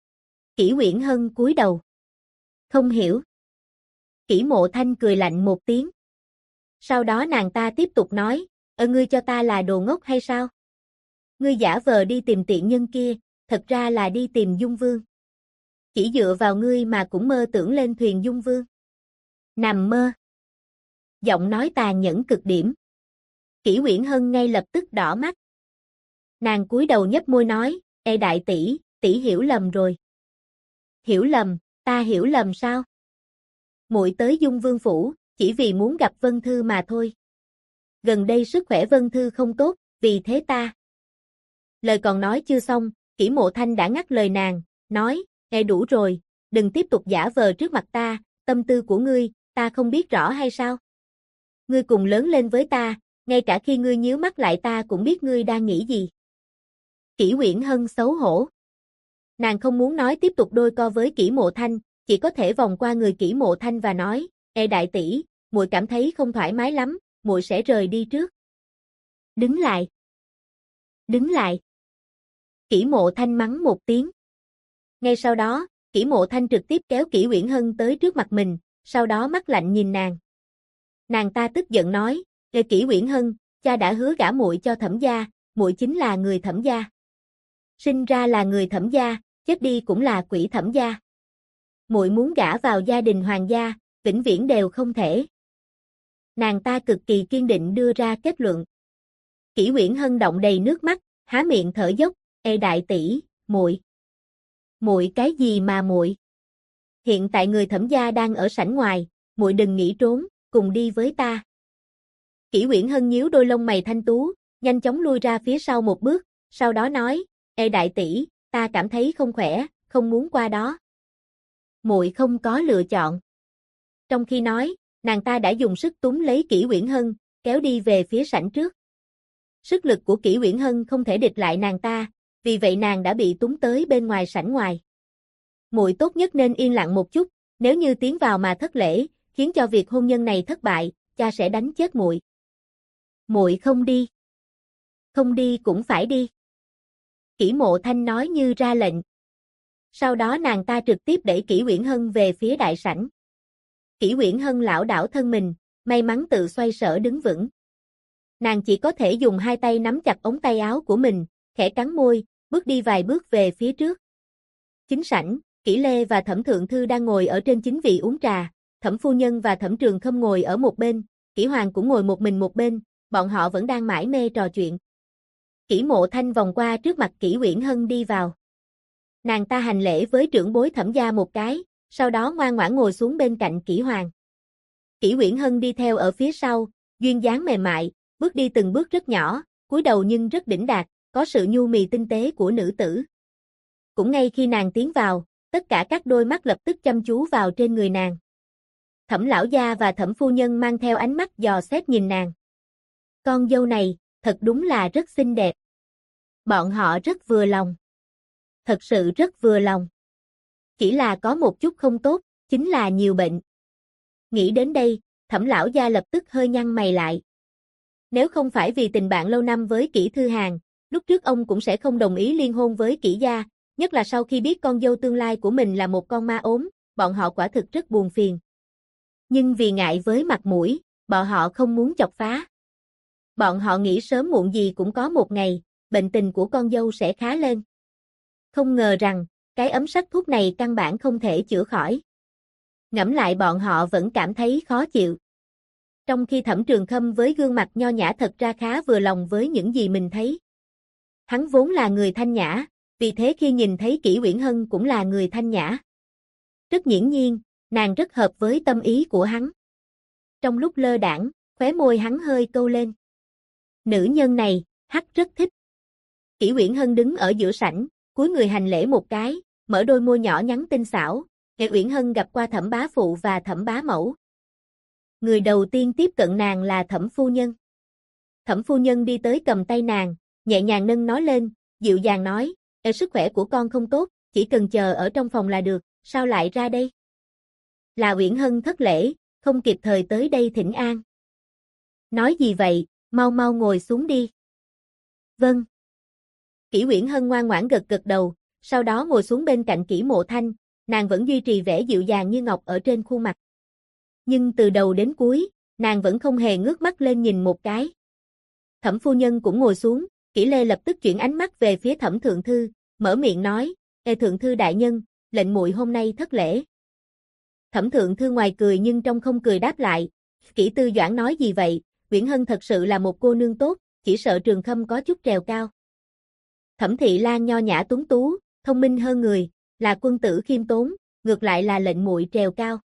Kỷ Uyển Hân cúi đầu. "Không hiểu." Kỷ Mộ Thanh cười lạnh một tiếng. Sau đó nàng ta tiếp tục nói, ngươi cho ta là đồ ngốc hay sao? Ngươi giả vờ đi tìm tiện nhân kia, thật ra là đi tìm Dung Vương. Chỉ dựa vào ngươi mà cũng mơ tưởng lên thuyền Dung Vương. Nằm mơ." Giọng nói tàn nhẫn cực điểm. Kỷ Uyển Hân ngay lập tức đỏ mắt. Nàng cúi đầu nhếch môi nói, đại tỷ, tỷ hiểu lầm rồi." "Hiểu lầm, ta hiểu lầm sao?" "Muội tới Dung Vương phủ, chỉ vì muốn gặp Vân Thư mà thôi. Gần đây sức khỏe Vân Thư không tốt, vì thế ta..." Lời còn nói chưa xong, Kỷ Mộ Thanh đã ngắt lời nàng, nói, đủ rồi, đừng tiếp tục giả vờ trước mặt ta, tâm tư của ngươi, ta không biết rõ hay sao? Ngươi cùng lớn lên với ta, ngay cả khi ngươi nhíu mắt lại ta cũng biết ngươi đang nghĩ gì." Kỷ Uyển Hân xấu hổ. Nàng không muốn nói tiếp tục đôi co với Kỷ Mộ Thanh, chỉ có thể vòng qua người Kỷ Mộ Thanh và nói, đại tỷ, muội cảm thấy không thoải mái lắm, muội sẽ rời đi trước." "Đứng lại." "Đứng lại." Kỷ Mộ Thanh mắng một tiếng. Ngay sau đó, Kỷ Mộ Thanh trực tiếp kéo Kỷ Uyển Hân tới trước mặt mình, sau đó mắt lạnh nhìn nàng. Nàng ta tức giận nói, Kỷ Uyển Hân, cha đã hứa gả muội cho Thẩm gia, muội chính là người Thẩm gia. Sinh ra là người Thẩm gia, chết đi cũng là quỷ Thẩm gia. Muội muốn gả vào gia đình hoàng gia, vĩnh viễn đều không thể. Nàng ta cực kỳ kiên định đưa ra kết luận. Kỷ Uyển Hân động đầy nước mắt, há miệng thở dốc, đại tỷ, muội. Muội cái gì mà muội? Hiện tại người Thẩm gia đang ở sảnh ngoài, muội đừng nghĩ trốn, cùng đi với ta. Kỷ Uyển Hân nhíu đôi lông mày thanh tú, nhanh chóng lui ra phía sau một bước, sau đó nói, đại tỷ, ta cảm thấy không khỏe, không muốn qua đó. Muội không có lựa chọn. Trong khi nói, nàng ta đã dùng sức túm lấy Kỷ Uyển Hân, kéo đi về phía sảnh trước. Sức lực của Kỷ Uyển Hân không thể địch lại nàng ta, vì vậy nàng đã bị túm tới bên ngoài sảnh ngoài. Muội tốt nhất nên yên lặng một chút, nếu như tiến vào mà thất lễ, khiến cho việc hôn nhân này thất bại, cha sẽ đánh chết muội. Muội không đi. Không đi cũng phải đi. Kỷ Mộ Thanh nói như ra lệnh. Sau đó nàng ta trực tiếp đẩy Kỷ Uyển Hân về phía đại sảnh. Kỷ Uyển Hân lảo đảo thân mình, may mắn tự xoay sở đứng vững. Nàng chỉ có thể dùng hai tay nắm chặt ống tay áo của mình, khẽ cắn môi, bước đi vài bước về phía trước. Chính sảnh, Kỷ Lê và Thẩm Thượng Thư đang ngồi ở trên chính vị uống trà, Thẩm phu nhân và Thẩm Trường Khâm ngồi ở một bên, Kỷ Hoàng cũng ngồi một mình một bên, bọn họ vẫn đang mải mê trò chuyện. Kỷ Mộ Thanh vòng qua trước mặt Kỷ Uyển Hân đi vào. Nàng ta hành lễ với trưởng bối Thẩm gia một cái, sau đó ngoan ngoãn ngồi xuống bên cạnh Kỷ Hoàng. Kỷ Uyển Hân đi theo ở phía sau, duyên dáng mềm mại, bước đi từng bước rất nhỏ, cúi đầu nhưng rất đỉnh đạt, có sự nhu mì tinh tế của nữ tử. Cũng ngay khi nàng tiến vào, tất cả các đôi mắt lập tức chăm chú vào trên người nàng. Thẩm lão gia và Thẩm phu nhân mang theo ánh mắt dò xét nhìn nàng. Con dâu này, thật đúng là rất xinh đẹp. Bọn họ rất vừa lòng. Thật sự rất vừa lòng. Chỉ là có một chút không tốt, chính là nhiều bệnh. Nghĩ đến đây, Thẩm lão gia lập tức hơi nhăn mày lại. Nếu không phải vì tình bạn lâu năm với Kỷ Thư Hàn, lúc trước ông cũng sẽ không đồng ý liên hôn với Kỷ gia, nhất là sau khi biết con dâu tương lai của mình là một con ma ốm, bọn họ quả thực rất buồn phiền. Nhưng vì ngại với mặt mũi, bọn họ không muốn chọc phá. Bọn họ nghĩ sớm muộn gì cũng có một ngày, bệnh tình của con dâu sẽ khá lên. Không ngờ rằng, cái ấm sắc thuốc này căn bản không thể chữa khỏi. Ngẫm lại bọn họ vẫn cảm thấy khó chịu. Trong khi Thẩm Trường Khâm với gương mặt nho nhã thật ra khá vừa lòng với những gì mình thấy. Hắn vốn là người thanh nhã, vì thế khi nhìn thấy Kỷ Uyển Hân cũng là người thanh nhã. Rất hiển nhiên, nàng rất hợp với tâm ý của hắn. Trong lúc lơ đãng, khóe môi hắn hơi câu lên. Nữ nhân này, hắn rất thích. Kỷ Uyển Hân đứng ở giữa sảnh, cúi người hành lễ một cái, mở đôi môi nhỏ nhắn tinh xảo. Kỷ Uyển Hân gặp qua Thẩm bá phụ và Thẩm bá mẫu. Người đầu tiên tiếp cận nàng là Thẩm phu nhân. Thẩm phu nhân đi tới cầm tay nàng, nhẹ nhàng nâng nó lên, dịu dàng nói, sức khỏe của con không tốt, chỉ cần chờ ở trong phòng là được, sao lại ra đây? Là Uyển Hân thất lễ, không kịp thời tới đây thỉnh an. Nói gì vậy, mau mau ngồi xuống đi. Vâng. Kỷ Uyển Hân ngoan ngoãn gật gật đầu, sau đó ngồi xuống bên cạnh Kỷ Mộ Thanh, nàng vẫn duy trì vẻ dịu dàng như ngọc ở trên khuôn mặt. Nhưng từ đầu đến cuối, nàng vẫn không hề ngước mắt lên nhìn một cái. Thẩm phu nhân cũng ngồi xuống, Kỷ Lê lập tức chuyển ánh mắt về phía Thẩm Thượng Thư, mở miệng nói, Thượng Thư đại nhân, lệnh muội hôm nay thất lễ. Thẩm Thượng Thư ngoài cười nhưng trong không cười đáp lại, Kỷ Tư Doãn nói gì vậy, Uyển Hân thật sự là một cô nương tốt, chỉ sợ Trường Khâm có chút trèo cao. Thẩm Thị Lan nho nhã tuấn tú, thông minh hơn người, là quân tử khiêm tốn, ngược lại là lệnh muội trèo cao.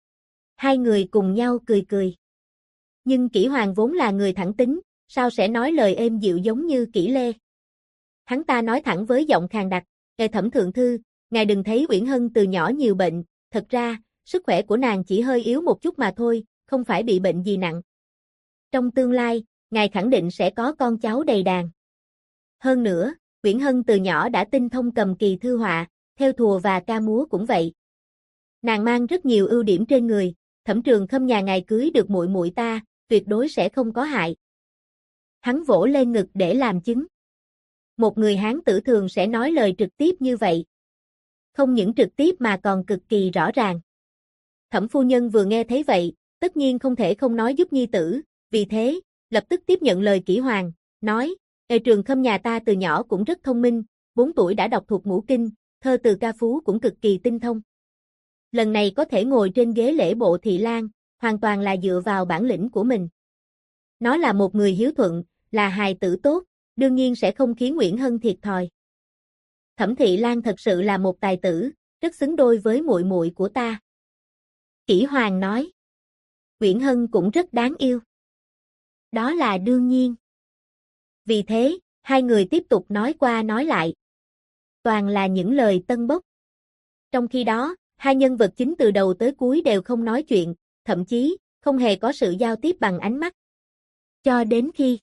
Hai người cùng nhau cười cười. Nhưng Kỷ Hoàng vốn là người thẳng tính, sao sẽ nói lời êm dịu giống như Kỷ Lê. Hắn ta nói thẳng với giọng khàn đặc, Thẩm Thượng Thư, ngài đừng thấy Uyển Hân từ nhỏ nhiều bệnh, thật ra, sức khỏe của nàng chỉ hơi yếu một chút mà thôi, không phải bị bệnh gì nặng. Trong tương lai, ngài khẳng định sẽ có con cháu đầy đàn. Hơn nữa, Uyển Hân từ nhỏ đã tinh thông cầm kỳ thư họa, theo thùa và ca múa cũng vậy. Nàng mang rất nhiều ưu điểm trên người, Thẩm Trường Khâm nhà ngài cưới được muội muội ta, tuyệt đối sẽ không có hại. Hắn vỗ lên ngực để làm chứng. Một người Hán tử thường sẽ nói lời trực tiếp như vậy. không những trực tiếp mà còn cực kỳ rõ ràng. Thẩm phu nhân vừa nghe thấy vậy, tất nhiên không thể không nói giúp nhi tử, vì thế, lập tức tiếp nhận lời Kỷ Hoàng, nói, Trường Khâm nhà ta từ nhỏ cũng rất thông minh, 4 tuổi đã đọc thuộc ngũ kinh, thơ từ ca phú cũng cực kỳ tinh thông. Lần này có thể ngồi trên ghế lễ bộ thị lang, hoàn toàn là dựa vào bản lĩnh của mình. Nó là một người hiếu thuận, là hài tử tốt, đương nhiên sẽ không khiến Uyển Hân thiệt thòi. Thẩm Thị Lang thật sự là một tài tử, rất xứng đôi với muội muội của ta. Kỷ Hoàng nói. Uyển Hân cũng rất đáng yêu. Đó là đương nhiên. Vì thế, hai người tiếp tục nói qua nói lại. Toàn là những lời tân bốc. Trong khi đó, hai nhân vật chính từ đầu tới cuối đều không nói chuyện, thậm chí, không hề có sự giao tiếp bằng ánh mắt. Cho đến khi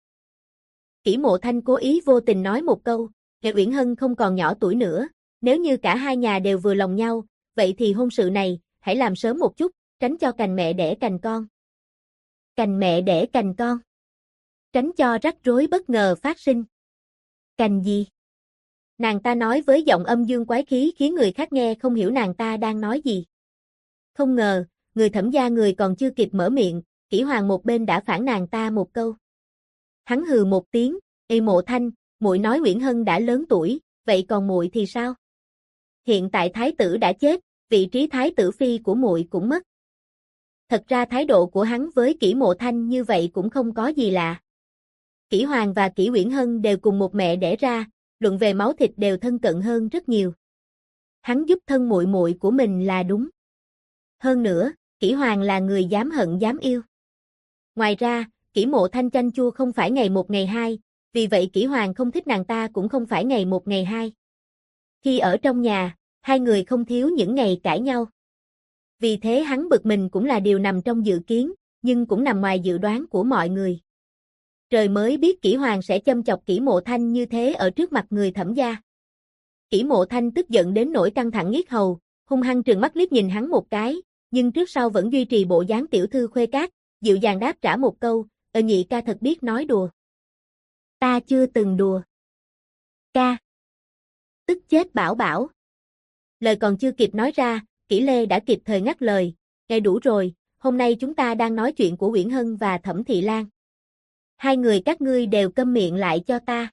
Kỷ Mộ Thanh cố ý vô tình nói một câu, Uyển Hân không còn nhỏ tuổi nữa, nếu như cả hai nhà đều vừa lòng nhau, vậy thì hôn sự này, hãy làm sớm một chút, tránh cho cành mẹ đẻ cành con. Cành mẹ đẻ cành con. Tránh cho rắc rối bất ngờ phát sinh. Cành gì? Nàng ta nói với giọng âm dương quái khí khiến người khác nghe không hiểu nàng ta đang nói gì. Không ngờ, người Thẩm gia người còn chưa kịp mở miệng, Kỷ Hoàng một bên đã phản nàng ta một câu. Hắn hừ một tiếng, Mộ Thanh, muội nói Uyển Hân đã lớn tuổi, vậy còn muội thì sao? Hiện tại thái tử đã chết, vị trí thái tử phi của muội cũng mất. Thật ra thái độ của hắn với Kỷ Mộ Thanh như vậy cũng không có gì lạ. Kỷ Hoàng và Kỷ Uyển Hân đều cùng một mẹ đẻ ra, luận về máu thịt đều thân cận hơn rất nhiều. Hắn giúp thân muội muội của mình là đúng. Hơn nữa, Kỷ Hoàng là người dám hận dám yêu. Ngoài ra, Kỷ Mộ Thanh chanh chua không phải ngày một ngày hai, vì vậy Kỷ Hoàng không thích nàng ta cũng không phải ngày một ngày hai. Khi ở trong nhà, hai người không thiếu những ngày cãi nhau. Vì thế hắn bực mình cũng là điều nằm trong dự kiến, nhưng cũng nằm ngoài dự đoán của mọi người. Trời mới biết Kỷ Hoàng sẽ châm chọc Kỷ Mộ Thanh như thế ở trước mặt người Thẩm gia. Kỷ Mộ Thanh tức giận đến nỗi căng thẳng yết hầu, hung hăng trừng mắt liếc nhìn hắn một cái, nhưng trước sau vẫn duy trì bộ dáng tiểu thư khuê cát, dịu dàng đáp trả một câu, nhị ca thật biết nói đùa. Ta chưa từng đùa. Ca. Tức chết bảo bảo. Lời còn chưa kịp nói ra, Kỷ Lê đã kịp thời ngắt lời, nghe đủ rồi, hôm nay chúng ta đang nói chuyện của Uyển Hân và Thẩm Thị Lang. Hai người các ngươi đều câm miệng lại cho ta.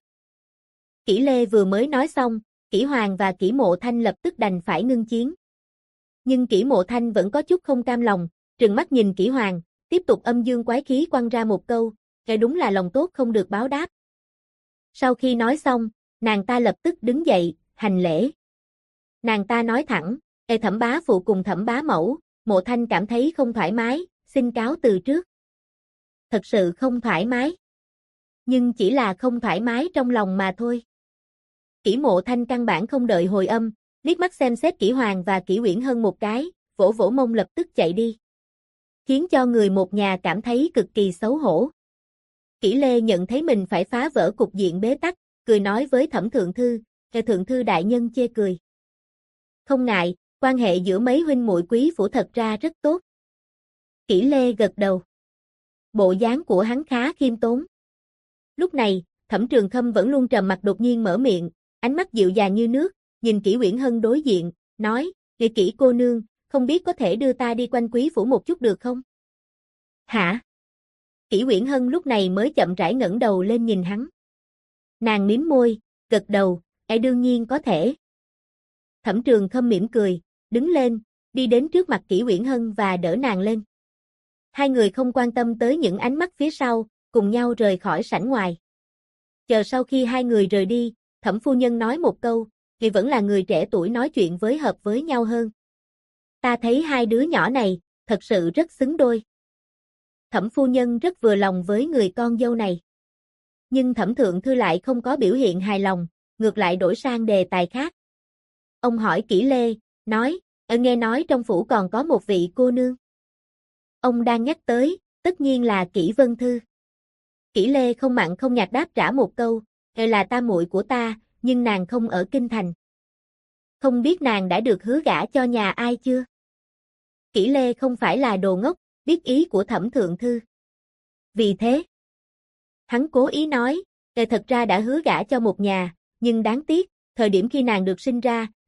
Kỷ Lê vừa mới nói xong, Kỷ Hoàng và Kỷ Mộ Thanh lập tức đành phải ngưng chiến. Nhưng Kỷ Mộ Thanh vẫn có chút không cam lòng, trừng mắt nhìn Kỷ Hoàng, tiếp tục âm dương quái khí quăng ra một câu, nghe đúng là lòng tốt không được báo đáp. Sau khi nói xong, nàng ta lập tức đứng dậy, hành lễ. Nàng ta nói thẳng, Thẩm bá phụ cùng Thẩm bá mẫu, Mộ Thanh cảm thấy không thoải mái, xin cáo từ trước. Thật sự không thoải mái. Nhưng chỉ là không thoải mái trong lòng mà thôi. Kỷ Mộ Thanh căn bản không đợi hồi âm, liếc mắt xem xét Kỷ Hoàng và Kỷ Uyển Hân một cái, vỗ vỗ mông lập tức chạy đi. Khiến cho người một nhà cảm thấy cực kỳ xấu hổ. Kỷ Lê nhận thấy mình phải phá vỡ cục diện bế tắc, cười nói với Thẩm Thượng Thư, Thượng Thư đại nhân chê cười. Không ngại, quan hệ giữa mấy huynh muội quý phủ thật ra rất tốt. Kỷ Lê gật đầu. Bộ dáng của hắn khá khiêm tốn. Lúc này, Thẩm Trường Khâm vẫn luôn trầm mặc đột nhiên mở miệng, ánh mắt dịu dàng như nước, nhìn Kỷ Uyển Hân đối diện, nói, Kỷ cô nương, không biết có thể đưa ta đi quanh quý phủ một chút được không? Hả? Kỷ Uyển Hân lúc này mới chậm rãi ngẩng đầu lên nhìn hắn. Nàng mím môi, gật đầu, đương nhiên có thể. Thẩm Trường Khâm mỉm cười, đứng lên, đi đến trước mặt Kỷ Uyển Hân và đỡ nàng lên. Hai người không quan tâm tới những ánh mắt phía sau, cùng nhau rời khỏi sảnh ngoài. Chờ sau khi hai người rời đi, Thẩm phu nhân nói một câu, vì vẫn là người trẻ tuổi nói chuyện với hợp với nhau hơn. Ta thấy hai đứa nhỏ này, thật sự rất xứng đôi. Thẩm phu nhân rất vừa lòng với người con dâu này. Nhưng Thẩm Thượng Thư lại không có biểu hiện hài lòng, ngược lại đổi sang đề tài khác. Ông hỏi Kỷ Lê, nói, nghe nói trong phủ còn có một vị cô nương. Ông đang nhắc tới, tất nhiên là Kỷ Vân Thư. Kỷ Lê không mặn không nhạt đáp trả một câu, là tam muội của ta, nhưng nàng không ở kinh thành. Không biết nàng đã được hứa gả cho nhà ai chưa? Kỷ Lê không phải là đồ ngốc, biết ý của Thẩm Thượng Thư. Vì thế, hắn cố ý nói, thật ra đã hứa gả cho một nhà, nhưng đáng tiếc, thời điểm khi nàng được sinh ra,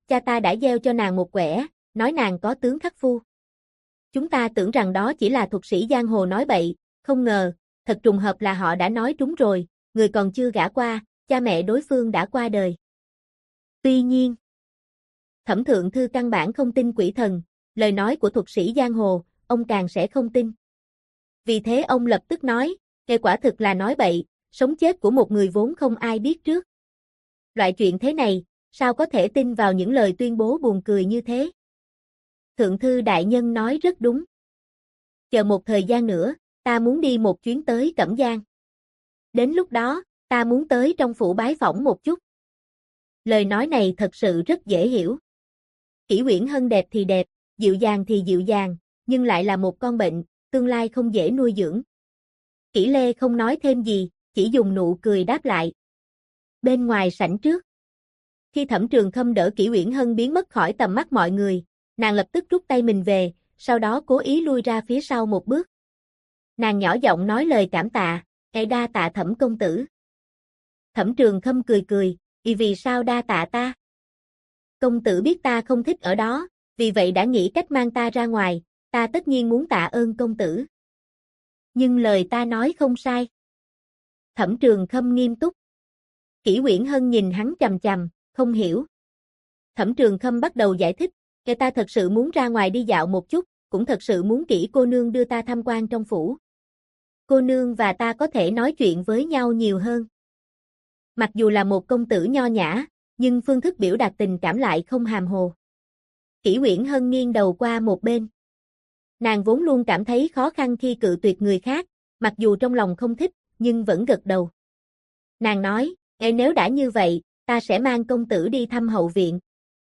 cha ta đã gieo cho nàng một quẻ, nói nàng có tướng khắc phu. Chúng ta tưởng rằng đó chỉ là thuật sĩ giang hồ nói bậy, không ngờ, thật trùng hợp là họ đã nói trúng rồi, người còn chưa gả qua, cha mẹ đối phương đã qua đời. Tuy nhiên, Thẩm Thượng Thư căn bản không tin quỷ thần, lời nói của thuật sĩ giang hồ, ông càng sẽ không tin. Vì thế ông lập tức nói, "Kẻ quả thực là nói bậy, sống chết của một người vốn không ai biết trước. Loại chuyện thế này, sao có thể tin vào những lời tuyên bố buồn cười như thế?" Thượng thư đại nhân nói rất đúng. Chờ một thời gian nữa, ta muốn đi một chuyến tới Cẩm Giang. Đến lúc đó, ta muốn tới trong phủ bái phỏng một chút. Lời nói này thật sự rất dễ hiểu. Kỷ Uyển Hân đẹp thì đẹp, dịu dàng thì dịu dàng, nhưng lại là một con bệnh, tương lai không dễ nuôi dưỡng. Kỷ Lê không nói thêm gì, chỉ dùng nụ cười đáp lại. Bên ngoài sảnh trước, khi Thẩm Trường Khâm đỡ Kỷ Uyển Hân biến mất khỏi tầm mắt mọi người, nàng lập tức rút tay mình về, sau đó cố ý lui ra phía sau một bước. Nàng nhỏ giọng nói lời cảm tạ, đa tạ Thẩm công tử. Thẩm Trường Khâm cười cười, vì sao đa tạ ta? Công tử biết ta không thích ở đó, vì vậy đã nghĩ cách mang ta ra ngoài, ta tất nhiên muốn tạ ơn công tử. Nhưng lời ta nói không sai. Thẩm Trường Khâm nghiêm túc. Kỷ Uyển Hân nhìn hắn chằm chằm, không hiểu. Thẩm Trường Khâm bắt đầu giải thích, ta thật sự muốn ra ngoài đi dạo một chút, cũng thật sự muốn Kỷ cô nương đưa ta tham quan trong phủ. Cô nương và ta có thể nói chuyện với nhau nhiều hơn. Mặc dù là một công tử nho nhã, nhưng phương thức biểu đạt tình cảm lại không hàm hồ. Kỷ Uyển Hân nghiêng đầu qua một bên. Nàng vốn luôn cảm thấy khó khăn khi cự tuyệt người khác, mặc dù trong lòng không thích, nhưng vẫn gật đầu. Nàng nói, nếu đã như vậy, ta sẽ mang công tử đi thăm hậu viện.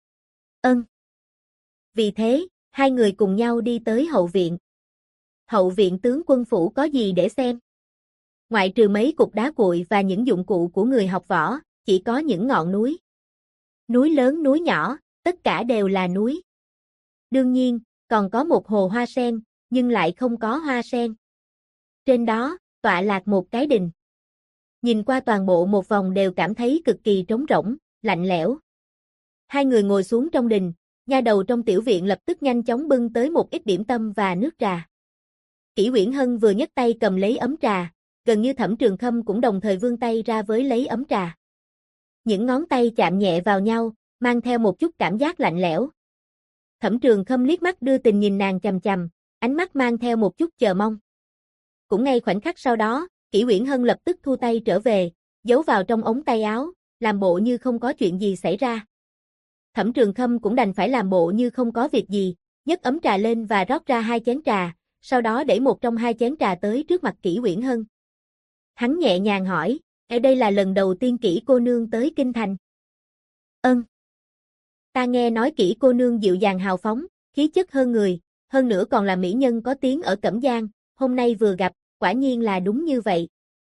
Ân. Vì thế, hai người cùng nhau đi tới hậu viện. Hậu viện tướng quân phủ có gì để xem? Ngoại trừ mấy cục đá cuội và những dụng cụ của người học võ, chỉ có những ngọn núi. Núi lớn núi nhỏ, tất cả đều là núi. Đương nhiên, còn có một hồ hoa sen, nhưng lại không có hoa sen. Trên đó, tọa lạc một cái đình. Nhìn qua toàn bộ một vòng đều cảm thấy cực kỳ trống rỗng, lạnh lẽo. Hai người ngồi xuống trong đình, nha đầu trong tiểu viện lập tức nhanh chóng bưng tới một ít điểm tâm và nước trà. Kỷ Uyển Hân vừa nhấc tay cầm lấy ấm trà, gần như Thẩm Trường Khâm cũng đồng thời vươn tay ra với lấy ấm trà. Những ngón tay chạm nhẹ vào nhau, mang theo một chút cảm giác lạnh lẽo. Thẩm Trường Khâm liếc mắt đưa tình nhìn nàng chằm chằm, ánh mắt mang theo một chút chờ mong. Cũng ngay khoảnh khắc sau đó, Kỷ Uyển Hân lập tức thu tay trở về, giấu vào trong ống tay áo, làm bộ như không có chuyện gì xảy ra. Thẩm Trường Khâm cũng đành phải làm bộ như không có việc gì, nhấc ấm trà lên và rót ra 2 chén trà, sau đó để một trong 2 chén trà tới trước mặt Kỷ Uyển Hân. Hắn nhẹ nhàng hỏi, đây là lần đầu tiên Kỷ cô nương tới kinh thành. Ân. Ta nghe nói Kỷ cô nương dịu dàng hào phóng, khí chất hơn người, hơn nữa còn là mỹ nhân có tiếng ở Cẩm Giang, hôm nay vừa gặp, quả nhiên là đúng như vậy.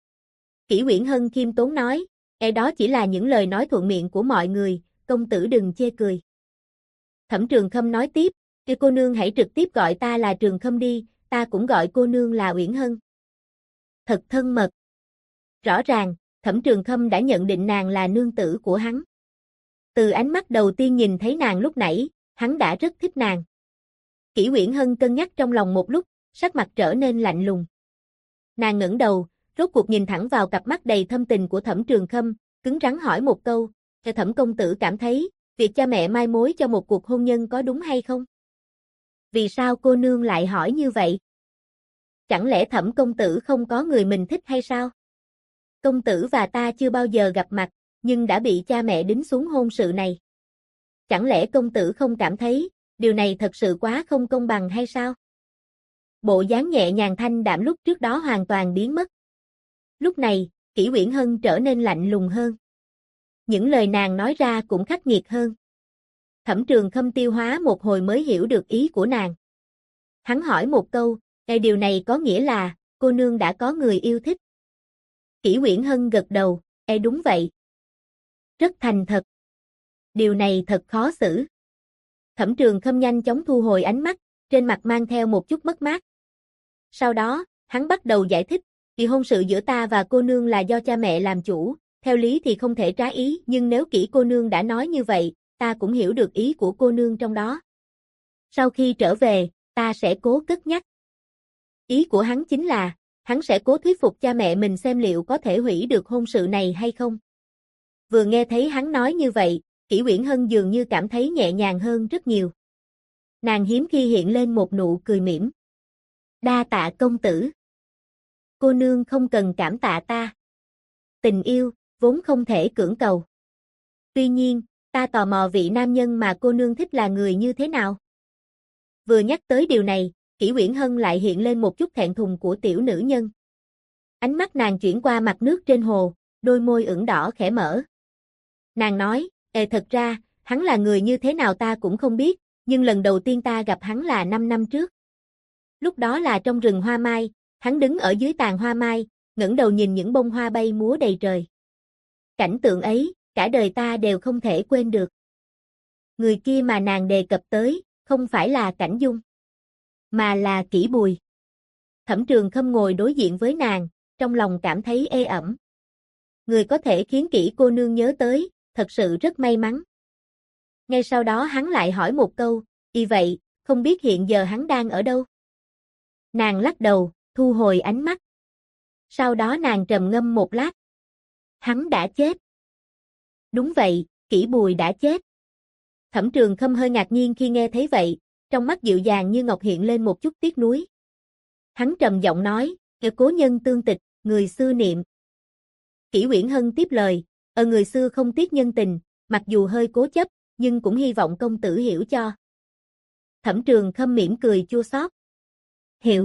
Kỷ Uyển Hân khiêm tốn nói, đó chỉ là những lời nói thuận miệng của mọi người, công tử đừng chê cười. Thẩm Trường Khâm nói tiếp, cô nương hãy trực tiếp gọi ta là Trường Khâm đi, ta cũng gọi cô nương là Uyển Hân. Thật thân mật. Rõ ràng, Thẩm Trường Khâm đã nhận định nàng là nương tử của hắn. Từ ánh mắt đầu tiên nhìn thấy nàng lúc nãy, hắn đã rất thích nàng. Kỷ Uyển Hân cân nhắc trong lòng một lúc, sắc mặt trở nên lạnh lùng. Nàng ngẩng đầu, rốt cuộc nhìn thẳng vào cặp mắt đầy thâm tình của Thẩm Trường Khâm, cứng rắn hỏi một câu, Thẩm công tử cảm thấy, việc cha mẹ mai mối cho một cuộc hôn nhân có đúng hay không? Vì sao cô nương lại hỏi như vậy? Chẳng lẽ Thẩm công tử không có người mình thích hay sao? Công tử và ta chưa bao giờ gặp mặt, nhưng đã bị cha mẹ đính xuống hôn sự này. Chẳng lẽ công tử không cảm thấy, điều này thật sự quá không công bằng hay sao? Bộ dáng nhẹ nhàng thanh đạm lúc trước đó hoàn toàn biến mất. Lúc này, Kỷ Uyển Hân trở nên lạnh lùng hơn. Những lời nàng nói ra cũng khắc nghiệt hơn. Thẩm Trường Khâm tiêu hóa một hồi mới hiểu được ý của nàng. Hắn hỏi một câu, điều này có nghĩa là, cô nương đã có người yêu thích. Kỷ Uyển Hân gật đầu, đúng vậy. Rất thành thật. Điều này thật khó xử. Thẩm Trường Khâm nhanh chóng thu hồi ánh mắt, trên mặt mang theo một chút mất mát. Sau đó, hắn bắt đầu giải thích, vì hôn sự giữa ta và cô nương là do cha mẹ làm chủ, theo lý thì không thể trái ý, nhưng nếu Kỷ cô nương đã nói như vậy, ta cũng hiểu được ý của cô nương trong đó. Sau khi trở về, ta sẽ cố cất nhắc. Ý của hắn chính là, hắn sẽ cố thuyết phục cha mẹ mình xem liệu có thể hủy được hôn sự này hay không. Vừa nghe thấy hắn nói như vậy, Kỷ Uyển Hân dường như cảm thấy nhẹ nhàng hơn rất nhiều. Nàng hiếm khi hiện lên một nụ cười mỉm. Đa tạ công tử. Cô nương không cần cảm tạ ta. Tình yêu, vốn không thể cưỡng cầu. Tuy nhiên, ta tò mò vị nam nhân mà cô nương thích là người như thế nào. Vừa nhắc tới điều này, Kỷ Uyển Hân lại hiện lên một chút thẹn thùng của tiểu nữ nhân. Ánh mắt nàng chuyển qua mặt nước trên hồ, đôi môi ửng đỏ khẽ mở. Nàng nói, thật ra, hắn là người như thế nào ta cũng không biết, nhưng lần đầu tiên ta gặp hắn là 5 năm trước. Lúc đó là trong rừng hoa mai, hắn đứng ở dưới tàn hoa mai, ngẩng đầu nhìn những bông hoa bay múa đầy trời. Cảnh tượng ấy, cả đời ta đều không thể quên được. Người kia mà nàng đề cập tới, không phải là Cảnh Dung, mà là Kỷ Bùi. Thẩm Trường Khâm ngồi đối diện với nàng, trong lòng cảm thấy ê ẩm. Người có thể khiến Kỷ cô nương nhớ tới, thật sự rất may mắn. Ngay sau đó hắn lại hỏi một câu, vậy, không biết hiện giờ hắn đang ở đâu? Nàng lắc đầu, thu hồi ánh mắt. Sau đó nàng trầm ngâm một lát. Hắn đã chết. Đúng vậy, Kỷ Bùi đã chết. Thẩm Trường Khâm hơi ngạc nhiên khi nghe thấy vậy, trong mắt dịu dàng như ngọc hiện lên một chút tiếc nuối. Hắn trầm giọng nói, cố nhân tương tịch, người xưa niệm. Kỷ Uyển Hân tiếp lời, người xưa không tiếc nhân tình, mặc dù hơi cố chấp, nhưng cũng hy vọng công tử hiểu cho. Thẩm Trường Khâm mỉm cười chua xót. Hiểu.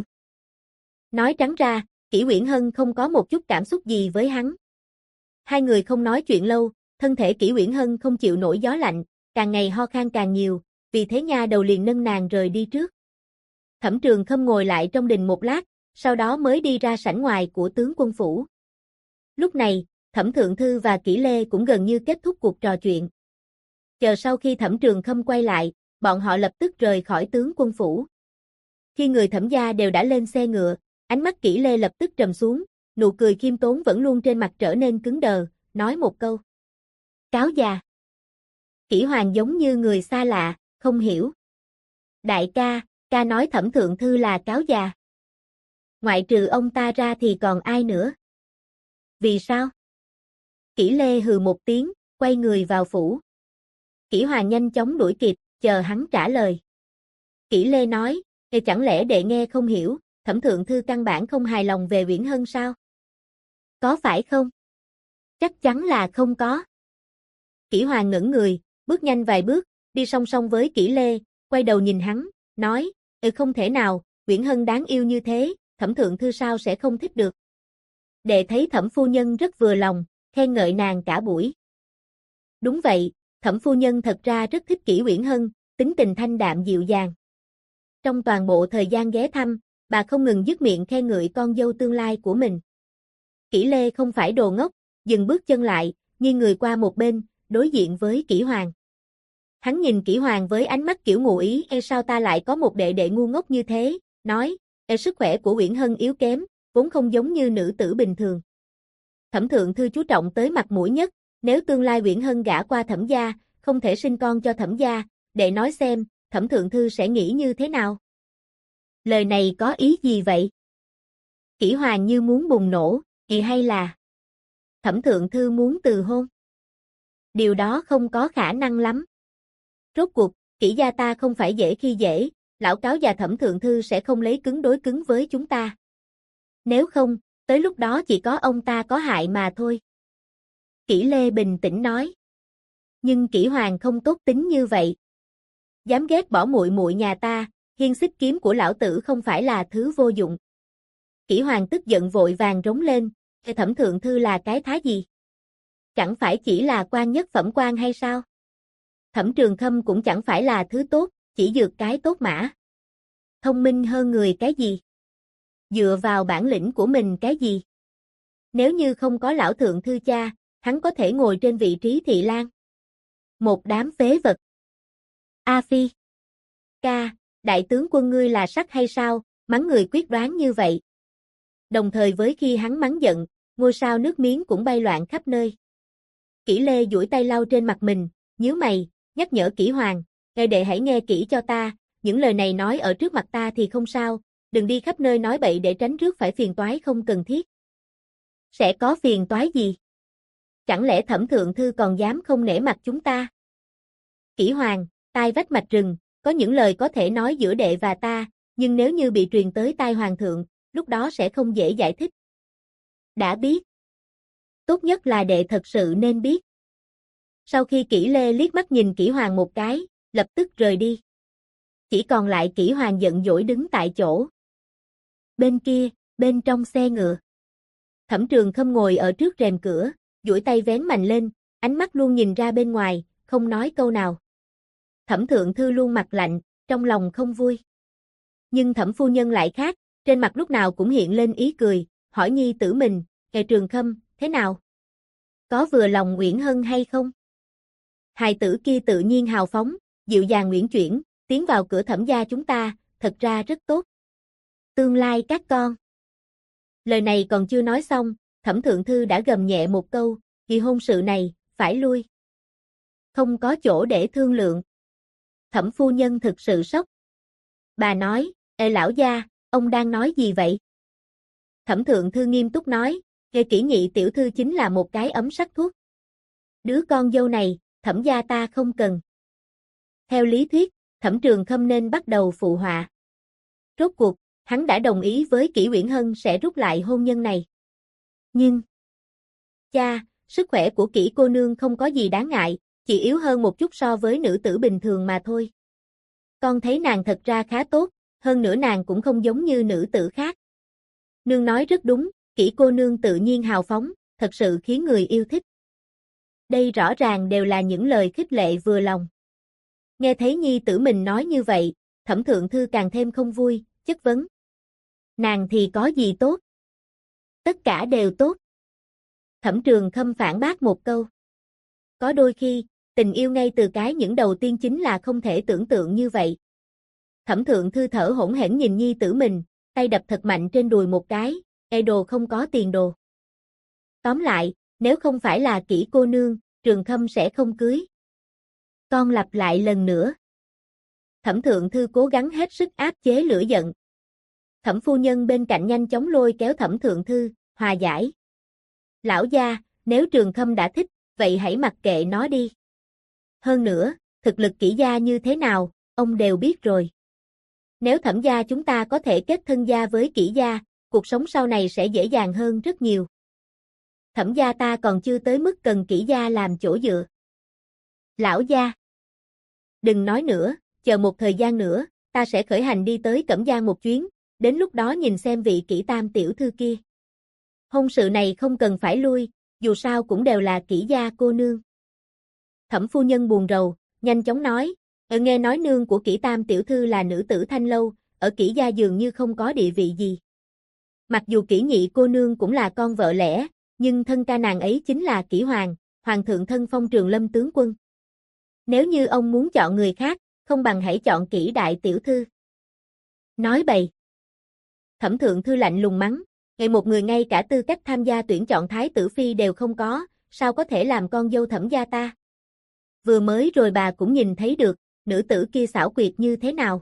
Nói trắng ra, Kỷ Uyển Hân không có một chút cảm xúc gì với hắn. Hai người không nói chuyện lâu, thân thể Kỷ Uyển Hân không chịu nổi gió lạnh, càng ngày ho khan càng nhiều, vì thế nha đầu liền nâng nàng rời đi trước. Thẩm Trường Khâm ngồi lại trong đình một lát, sau đó mới đi ra sảnh ngoài của tướng quân phủ. Lúc này, Thẩm Thượng Thư và Kỷ Lê cũng gần như kết thúc cuộc trò chuyện. Chờ sau khi Thẩm Trường Khâm quay lại, bọn họ lập tức rời khỏi tướng quân phủ. Khi người Thẩm gia đều đã lên xe ngựa, ánh mắt Kỷ Lê lập tức trầm xuống, nụ cười khiêm tốn vẫn luôn trên mặt trở nên cứng đờ, nói một câu. Cáo già. Kỷ Hoàng giống như người xa lạ, không hiểu. Đại ca, ca nói Thẩm Thượng Thư là cáo già. Ngoại trừ ông ta ra thì còn ai nữa? Vì sao? Kỷ Lê hừ một tiếng, quay người vào phủ. Kỷ Hoàng nhanh chóng đuổi kịp, chờ hắn trả lời. Kỷ Lê nói, chẳng lẽ đệ nghe không hiểu, Thẩm Thượng Thư căn bản không hài lòng về Uyển Hân sao? Có phải không? Chắc chắn là không có. Kỷ Hoàng ngẩng người, bước nhanh vài bước, đi song song với Kỷ Lê, quay đầu nhìn hắn, nói, không thể nào, Uyển Hân đáng yêu như thế, Thẩm Thượng Thư sao sẽ không thích được. Đệ thấy Thẩm phu nhân rất vừa lòng, khen ngợi nàng cả buổi. Đúng vậy, Thẩm phu nhân thật ra rất thích Kỷ Uyển Hân, tính tình thanh đạm dịu dàng. Trong toàn bộ thời gian ghé thăm, bà không ngừng dứt miệng khen ngợi con dâu tương lai của mình. Kỷ Lê không phải đồ ngốc, dừng bước chân lại, nghiêng người qua một bên, đối diện với Kỷ Hoàng. Hắn nhìn Kỷ Hoàng với ánh mắt kiểu ngụ ý, sao ta lại có một đệ đệ ngu ngốc như thế, nói, sức khỏe của Uyển Hân yếu kém, vốn không giống như nữ tử bình thường. Thẩm Thượng Thư chú trọng tới mặt mũi nhất, nếu tương lai Uyển Hân gả qua Thẩm gia, không thể sinh con cho Thẩm gia, đệ nói xem, Thẩm Thượng Thư sẽ nghĩ như thế nào? Lời này có ý gì vậy? Kỷ Hoàng như muốn bùng nổ, hay là Thẩm Thượng Thư muốn từ hôn? Điều đó không có khả năng lắm. Rốt cuộc, Kỷ gia ta không phải dễ khi dễ, lão cáo già Thẩm Thượng Thư sẽ không lấy cứng đối cứng với chúng ta. Nếu không, tới lúc đó chỉ có ông ta có hại mà thôi. Kỷ Lê bình tĩnh nói. Nhưng Kỷ Hoàng không tốt tính như vậy. Dám ghét bỏ muội muội nhà ta, hiên xích kiếm của lão tử không phải là thứ vô dụng. Kỷ Hoàng tức giận vội vàng rống lên, Thẩm Thượng Thư là cái thá gì? Chẳng phải chỉ là quan nhất phẩm quan hay sao? Thẩm Trường Khâm cũng chẳng phải là thứ tốt, chỉ dược cái tốt mã. Thông minh hơn người cái gì? Dựa vào bản lĩnh của mình cái gì? Nếu như không có lão Thượng Thư cha, hắn có thể ngồi trên vị trí thị lang. Một đám phế vật. A Phi. Ca, đại tướng quân ngươi là sắc hay sao, mắng người quyết đoán như vậy. Đồng thời với khi hắn mắng giận, ngôi sao nước miếng cũng bay loạn khắp nơi. Kỷ Lê duỗi tay lau trên mặt mình, nhíu mày, nhắc nhở Kỷ Hoàng, ngài đệ hãy nghe kỹ cho ta, những lời này nói ở trước mặt ta thì không sao, đừng đi khắp nơi nói bậy để tránh rước phải phiền toái không cần thiết. Sẽ có phiền toái gì? Chẳng lẽ Thẩm Thượng Thư còn dám không nể mặt chúng ta? Kỷ Hoàng, tai vách mạch rừng, có những lời có thể nói giữa đệ và ta, nhưng nếu như bị truyền tới tai Hoàng thượng, lúc đó sẽ không dễ giải thích. Đã biết. Tốt nhất là đệ thật sự nên biết. Sau khi Kỷ Lê liếc mắt nhìn Kỷ Hoàng một cái, lập tức rời đi. Chỉ còn lại Kỷ Hoàng giận dỗi đứng tại chỗ. Bên kia, bên trong xe ngựa. Thẩm Trường Khâm ngồi ở trước rèm cửa, duỗi tay vén mành lên, ánh mắt luôn nhìn ra bên ngoài, không nói câu nào. Thẩm Thượng Thư luôn mặt lạnh, trong lòng không vui. Nhưng Thẩm phu nhân lại khác, trên mặt lúc nào cũng hiện lên ý cười, hỏi nhi tử mình, "Ngài Trường Khâm, thế nào? Có vừa lòng Uyển Hân hay không?" Hài tử kia tự nhiên hào phóng, dịu dàng uyển chuyển, tiến vào cửa Thẩm gia chúng ta, thật ra rất tốt. Tương lai các con. Lời này còn chưa nói xong, Thẩm Thượng Thư đã gầm nhẹ một câu, "Kỳ hôn sự này, phải lui." Không có chỗ để thương lượng. Thẩm phu nhân thực sự sốc. Bà nói, "Ê lão gia, ông đang nói gì vậy?" Thẩm Thượng Thư nghiêm túc nói, "Nghe Kỷ nhị tiểu thư chính là một cái ấm sắc thuốc. Đứa con dâu này, Thẩm gia ta không cần." Theo lý thuyết, Thẩm Trường Khâm nên bắt đầu phụ họa. Rốt cuộc, hắn đã đồng ý với Kỷ Uyển Hân sẽ rút lại hôn nhân này. Nhưng, cha, sức khỏe của Kỷ cô nương không có gì đáng ngại, chỉ yếu hơn một chút so với nữ tử bình thường mà thôi. Con thấy nàng thật ra khá tốt, hơn nữa nàng cũng không giống như nữ tử khác. Nương nói rất đúng, Kỷ cô nương tự nhiên hào phóng, thật sự khiến người yêu thích. Đây rõ ràng đều là những lời khích lệ vừa lòng. Nghe thấy nhi tử mình nói như vậy, Thẩm Thượng Thư càng thêm không vui, chất vấn. Nàng thì có gì tốt? Tất cả đều tốt. Thẩm Trường Khâm phản bác một câu. Có đôi khi, tình yêu ngay từ cái những đầu tiên chính là không thể tưởng tượng như vậy. Thẩm Thượng Thư thở hổn hển nhìn nhi tử mình, tay đập thật mạnh trên đùi một cái, "Ê đồ không có tiền đồ." Tóm lại, nếu không phải là Kỷ cô nương, Trường Khâm sẽ không cưới. Con lặp lại lần nữa. Thẩm Thượng Thư cố gắng hết sức áp chế lửa giận. Thẩm phu nhân bên cạnh nhanh chóng lôi kéo Thẩm Thượng Thư, hòa giải. "Lão gia, nếu Trường Khâm đã thích, vậy hãy mặc kệ nó đi. Hơn nữa, thực lực Kỷ gia như thế nào, ông đều biết rồi. Nếu Thẩm gia chúng ta có thể kết thân gia với Kỷ gia, cuộc sống sau này sẽ dễ dàng hơn rất nhiều. Thẩm gia ta còn chưa tới mức cần Kỷ gia làm chỗ dựa." "Lão gia, đừng nói nữa, chờ một thời gian nữa, ta sẽ khởi hành đi tới Cẩm Giang một chuyến, đến lúc đó nhìn xem vị Kỷ tam tiểu thư kia. Hôn sự này không cần phải lui, dù sao cũng đều là Kỷ gia cô nương." Thẩm phu nhân buồn rầu, nhanh chóng nói, nghe nói nương của Kỷ tam tiểu thư là nữ tử Thanh Lâu, ở Kỷ gia dường như không có địa vị gì. Mặc dù Kỷ nhị cô nương cũng là con vợ lẽ, nhưng thân ca nàng ấy chính là Kỷ Hoàng, Hoàng thượng thân phong Trường Lâm tướng quân. Nếu như ông muốn chọn người khác, không bằng hãy chọn Kỷ đại tiểu thư." Nói bậy. Thẩm Thượng Thư lạnh lùng mắng, "Ngày một người ngay cả tư cách tham gia tuyển chọn thái tử phi đều không có, sao có thể làm con dâu Thẩm gia ta? Vừa mới rồi bà cũng nhìn thấy được, nữ tử kia xảo quyệt như thế nào."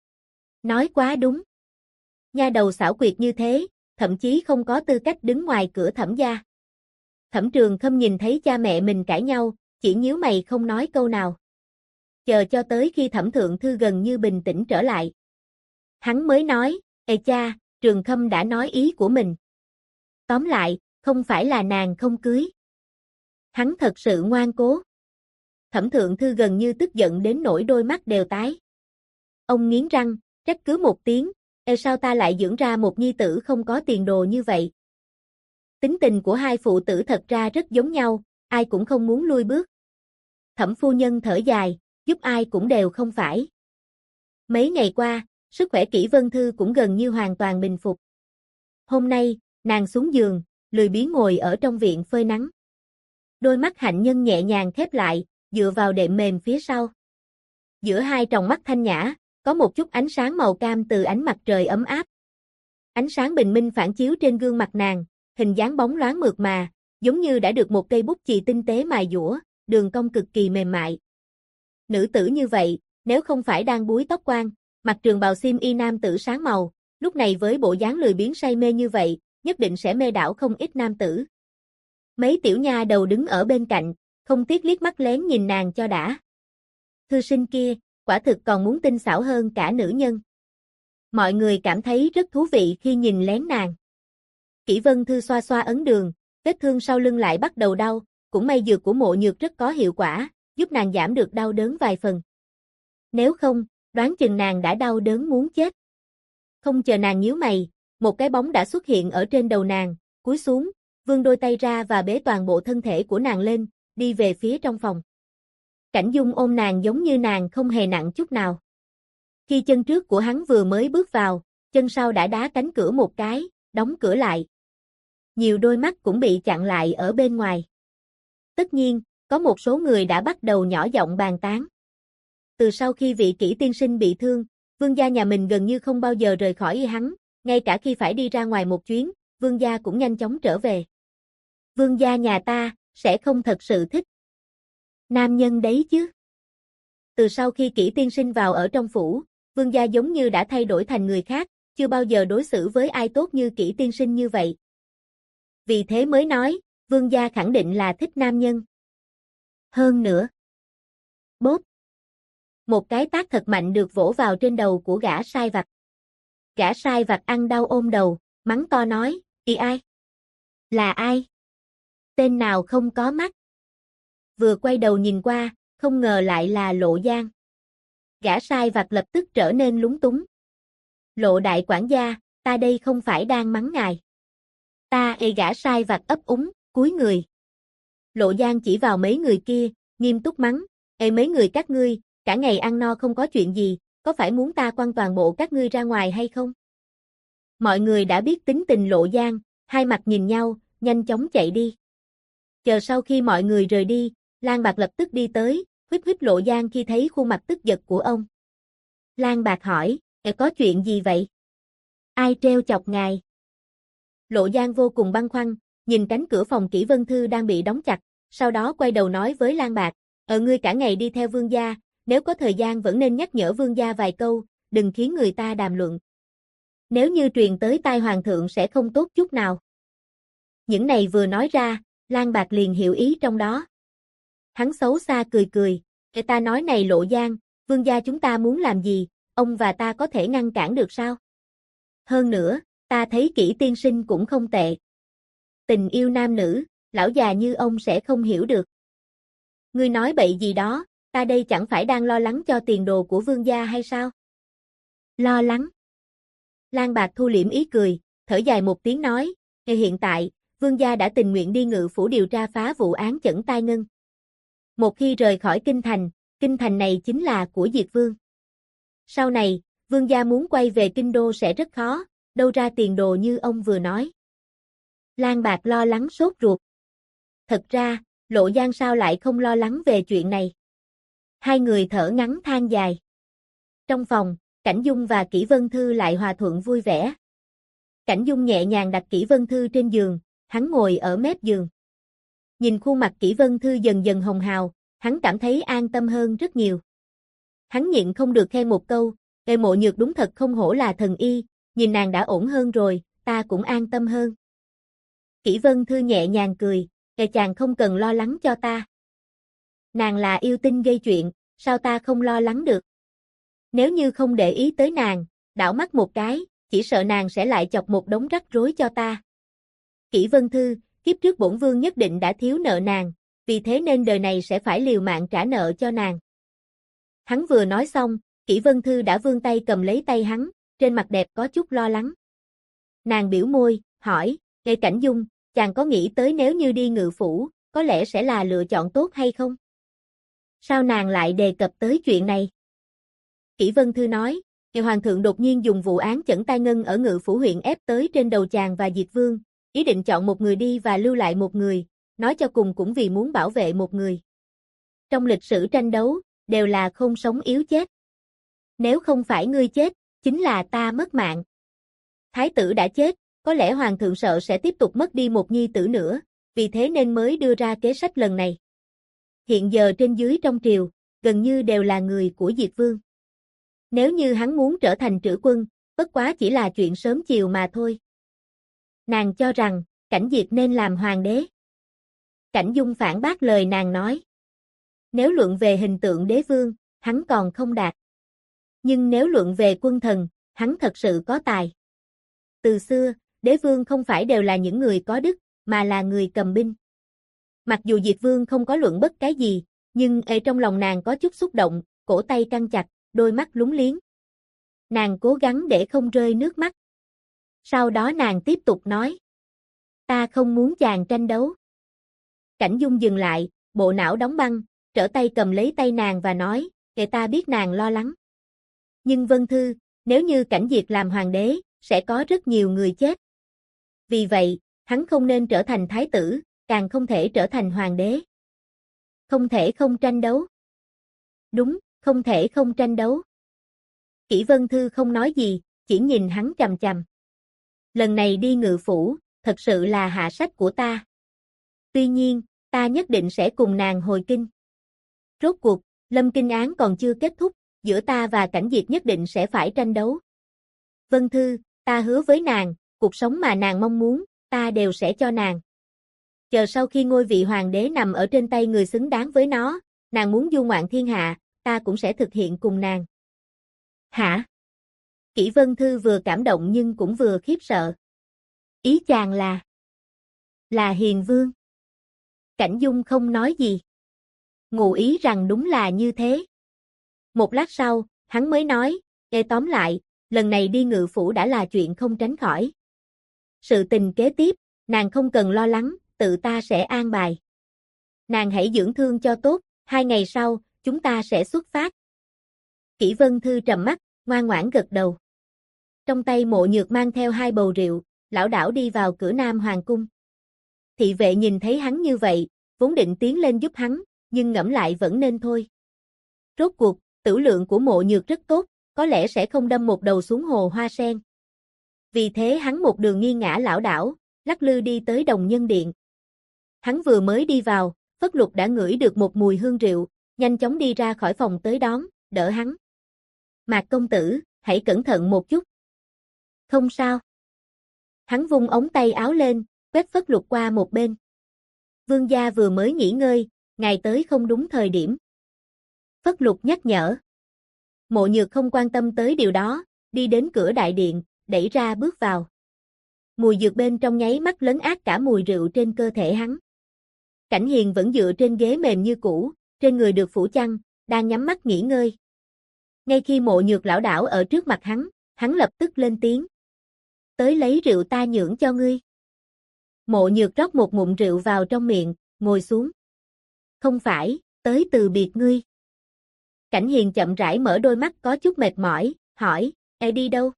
Nói quá đúng. Nha đầu xảo quyệt như thế, thậm chí không có tư cách đứng ngoài cửa Thẩm gia. Thẩm Trường Khâm nhìn thấy cha mẹ mình cãi nhau, chỉ nhíu mày không nói câu nào. Chờ cho tới khi Thẩm Thượng Thư gần như bình tĩnh trở lại. Hắn mới nói, "Ê cha, Trường Khâm đã nói ý của mình. Tóm lại, không phải là nàng không cưới. Hắn thật sự ngoan cố." Thẩm Thượng Thư gần như tức giận đến nỗi đôi mắt đều tái. Ông nghiến răng, trách cứ một tiếng, "Ê sao ta lại dưỡng ra một nhi tử không có tiền đồ như vậy?" Tính tình của hai phụ tử thật ra rất giống nhau, ai cũng không muốn lui bước. Thẩm phu nhân thở dài, giúp ai cũng đều không phải. Mấy ngày qua, sức khỏe Kỷ Vân Thư cũng gần như hoàn toàn bình phục. Hôm nay, nàng xuống giường, lười biếng ngồi ở trong viện phơi nắng. Đôi mắt hạnh nhân nhẹ nhàng khép lại, dựa vào đệm mềm phía sau. Giữa hai tròng mắt thanh nhã, có một chút ánh sáng màu cam từ ánh mặt trời ấm áp. Ánh sáng bình minh phản chiếu trên gương mặt nàng, hình dáng bóng loáng mượt mà, giống như đã được một cây bút chì tinh tế mài dũa, đường cong cực kỳ mềm mại. Nữ tử như vậy, nếu không phải đang búi tóc quan, mặc trường bào xiêm y nam tử sáng màu, lúc này với bộ dáng lười biếng say mê như vậy, nhất định sẽ mê đảo không ít nam tử. Mấy tiểu nha đầu đứng ở bên cạnh, không tiếc liếc mắt lén nhìn nàng cho đã. Thư sinh kia, quả thực còn muốn tinh xảo hơn cả nữ nhân. Mọi người cảm thấy rất thú vị khi nhìn lén nàng. Kỷ Vân Thư xoa xoa ấn đường, vết thương sau lưng lại bắt đầu đau, cũng may dược của Mộ Nhược rất có hiệu quả, giúp nàng giảm được đau đớn vài phần. Nếu không, đoán chừng nàng đã đau đớn muốn chết. Không chờ nàng nhíu mày, một cái bóng đã xuất hiện ở trên đầu nàng, cúi xuống, vươn đôi tay ra và bế toàn bộ thân thể của nàng lên, đi về phía trong phòng. Cảnh Dung ôm nàng giống như nàng không hề nặng chút nào. Khi chân trước của hắn vừa mới bước vào, chân sau đã đá cánh cửa một cái, đóng cửa lại. Nhiều đôi mắt cũng bị chặn lại ở bên ngoài. Tất nhiên, có một số người đã bắt đầu nhỏ giọng bàn tán. Từ sau khi vị Kỷ tiên sinh bị thương, vương gia nhà mình gần như không bao giờ rời khỏi hắn, ngay cả khi phải đi ra ngoài một chuyến, vương gia cũng nhanh chóng trở về. Vương gia nhà ta, sẽ không thật sự thích nam nhân đấy chứ. Từ sau khi Kỷ tiên sinh vào ở trong phủ, vương gia giống như đã thay đổi thành người khác, chưa bao giờ đối xử với ai tốt như Kỷ tiên sinh như vậy. Vì thế mới nói, vương gia khẳng định là thích nam nhân. Hơn nữa. Bốp. Một cái tát thật mạnh được vỗ vào trên đầu của gã sai vặt. Gã sai vặt ăn đau ôm đầu, mắng to nói, "Ý ai? Là ai? Tên nào không có mắt?" Vừa quay đầu nhìn qua, không ngờ lại là Lộ Giang. Gã sai vặt lập tức trở nên lúng túng. "Lộ đại quản gia, ta đây không phải đang mắng ngài." Gã sai vặt ấp úng, cúi người. Lộ Giang chỉ vào mấy người kia, nghiêm túc mắng, mấy người các ngươi, cả ngày ăn no không có chuyện gì, có phải muốn ta quăng toàn bộ các ngươi ra ngoài hay không?" Mọi người đã biết tính tình Lộ Giang, hai mặt nhìn nhau, nhanh chóng chạy đi. Chờ sau khi mọi người rời đi, Lan Bạc lập tức đi tới, huýt Lộ Giang khi thấy khuôn mặt tức giận của ông. Lan Bạc hỏi, có chuyện gì vậy? Ai trêu chọc ngài? Lộ Giang vô cùng băn khoăn, nhìn cánh cửa phòng Kỷ Vân Thư đang bị đóng chặt, sau đó quay đầu nói với Lan Bạc, ngươi cả ngày đi theo vương gia, nếu có thời gian vẫn nên nhắc nhở vương gia vài câu, đừng khiến người ta đàm luận. Nếu như truyền tới tai hoàng thượng sẽ không tốt chút nào. Những này vừa nói ra, Lan Bạc liền hiểu ý trong đó. Hắn xấu xa cười cười, ta nói này Lộ Giang, vương gia chúng ta muốn làm gì, ông và ta có thể ngăn cản được sao? Hơn nữa, ta thấy Kỷ tiên sinh cũng không tệ. Tình yêu nam nữ, lão già như ông sẽ không hiểu được. Ngươi nói bậy gì đó, ta đây chẳng phải đang lo lắng cho tiền đồ của vương gia hay sao? Lo lắng. Lan Bạc thu liễm ý cười, thở dài một tiếng nói, hiện tại, vương gia đã tình nguyện đi Ngự phủ điều tra phá vụ án Chẩn Tai Ngân. Một khi rời khỏi kinh thành này chính là của Diệt Vương. Sau này, vương gia muốn quay về kinh đô sẽ rất khó, đâu ra tiền đồ như ông vừa nói. Lan Bạc lo lắng sốt ruột. Thật ra, Lộ Giang sao lại không lo lắng về chuyện này? Hai người thở ngắn than dài. Trong phòng, Cảnh Dung và Kỷ Vân Thư lại hòa thuận vui vẻ. Cảnh Dung nhẹ nhàng đặt Kỷ Vân Thư trên giường, hắn ngồi ở mép giường. Nhìn khuôn mặt Kỷ Vân Thư dần dần hồng hào, hắn cảm thấy an tâm hơn rất nhiều. Hắn nhịn không được khen một câu, Mộ Nhược đúng thật không hổ là thần y, nhìn nàng đã ổn hơn rồi, ta cũng an tâm hơn. Kỷ Vân Thư nhẹ nhàng cười, chàng không cần lo lắng cho ta. Nàng là yêu tinh gây chuyện, sao ta không lo lắng được? Nếu như không để ý tới nàng, đảo mắt một cái, chỉ sợ nàng sẽ lại chọc một đống rắc rối cho ta. Kỷ Vân Thư, kiếp trước bổn vương nhất định đã thiếu nợ nàng, vì thế nên đời này sẽ phải liều mạng trả nợ cho nàng. Hắn vừa nói xong, Kỷ Vân Thư đã vươn tay cầm lấy tay hắn, trên mặt đẹp có chút lo lắng. Nàng biểu môi, hỏi, Cảnh Dung, chàng có nghĩ tới nếu như đi Ngự phủ, có lẽ sẽ là lựa chọn tốt hay không? Sao nàng lại đề cập tới chuyện này? Kỷ Vân Thư nói, Hoàng thượng đột nhiên dùng vụ án Chẩn Tai Ngân ở Ngự phủ huyện ép tới trên đầu chàng và Diệt Vương, ý định chọn một người đi và lưu lại một người, nói cho cùng cũng vì muốn bảo vệ một người. Trong lịch sử tranh đấu, đều là không sống yếu chết. Nếu không phải ngươi chết, chính là ta mất mạng. Thái tử đã chết, có lẽ hoàng thượng sợ sẽ tiếp tục mất đi một nhi tử nữa, vì thế nên mới đưa ra kế sách lần này. Hiện giờ trên dưới trong triều, gần như đều là người của Diệt Vương. Nếu như hắn muốn trở thành trữ quân, bất quá chỉ là chuyện sớm chiều mà thôi. Nàng cho rằng, Cảnh Diệt nên làm hoàng đế. Cảnh Dung phản bác lời nàng nói. Nếu luận về hình tượng đế vương, hắn còn không đạt. Nhưng nếu luận về quân thần, hắn thật sự có tài. Từ xưa, đế vương không phải đều là những người có đức, mà là người cầm binh. Mặc dù Diệt Vương không có luận bất cái gì, nhưng ở trong lòng nàng có chút xúc động, cổ tay căng chặt, đôi mắt lúng liếng. Nàng cố gắng để không rơi nước mắt. Sau đó nàng tiếp tục nói. Ta không muốn chàng tranh đấu. Cảnh Dung dừng lại, bộ não đóng băng, trở tay cầm lấy tay nàng và nói, kệ ta biết nàng lo lắng. Nhưng Vân Thư, nếu như Cảnh Diệt làm hoàng đế, sẽ có rất nhiều người chết. Vì vậy, hắn không nên trở thành thái tử, càng không thể trở thành hoàng đế. Không thể không tranh đấu. Đúng, không thể không tranh đấu. Kỷ Vân Thư không nói gì, chỉ nhìn hắn chằm chằm. Lần này đi Ngự Phủ, thật sự là hạ sách của ta. Tuy nhiên, ta nhất định sẽ cùng nàng hồi kinh. Rốt cuộc, Lâm Kinh án còn chưa kết thúc, giữa ta và Cảnh Diệt nhất định sẽ phải tranh đấu. Vân Thư, ta hứa với nàng, cuộc sống mà nàng mong muốn, ta đều sẽ cho nàng. Chờ sau khi ngôi vị hoàng đế nằm ở trên tay người xứng đáng với nó, nàng muốn du ngoạn thiên hạ, ta cũng sẽ thực hiện cùng nàng. Hả? Kỷ Vân Thư vừa cảm động nhưng cũng vừa khiếp sợ. Ý chàng là Hiền Vương. Cảnh Dung không nói gì. Ngụ ý rằng đúng là như thế. Một lát sau, hắn mới nói, tóm lại, lần này đi Ngự Phủ đã là chuyện không tránh khỏi. Sự tình kế tiếp, nàng không cần lo lắng, tự ta sẽ an bài. Nàng hãy dưỡng thương cho tốt, 2 ngày sau, chúng ta sẽ xuất phát. Kỷ Vân Thư trầm mắt, ngoan ngoãn gật đầu. Trong tay Mộ Nhược mang theo 2 bầu rượu, lảo đảo đi vào cửa Nam Hoàng cung. Thị vệ nhìn thấy hắn như vậy, vốn định tiến lên giúp hắn, nhưng ngẫm lại vẫn nên thôi. Rốt cuộc, tửu lượng của Mộ Nhược rất tốt, có lẽ sẽ không đâm một đầu xuống hồ hoa sen. Vì thế hắn một đường nghiêng ngã lảo đảo, lắc lư đi tới Đồng Nhân Điện. Hắn vừa mới đi vào, Phất Lục đã ngửi được một mùi hương rượu, nhanh chóng đi ra khỏi phòng tới đón, đỡ hắn. Mạc công tử, hãy cẩn thận một chút. Không sao. Hắn vung ống tay áo lên, quét Phất Lục qua một bên. Vương gia vừa mới nghỉ ngơi, ngài tới không đúng thời điểm. Phất Lục nhắc nhở. Mộ Nhược không quan tâm tới điều đó, đi đến cửa đại điện, đẩy ra bước vào. Mùi dược bên trong nháy mắt lấn át cả mùi rượu trên cơ thể hắn. Cảnh Hiền vẫn dựa trên ghế mềm như cũ, trên người được phủ chăn, đang nhắm mắt nghỉ ngơi. Ngay khi Mộ Nhược lảo đảo ở trước mặt hắn lập tức lên tiếng. Tới lấy rượu ta nhượng cho ngươi. Mộ Nhược rót một ngụm rượu vào trong miệng, ngồi xuống. Không phải, tới từ biệt ngươi. Cảnh Hiền chậm rãi mở đôi mắt có chút mệt mỏi, hỏi, đi đâu?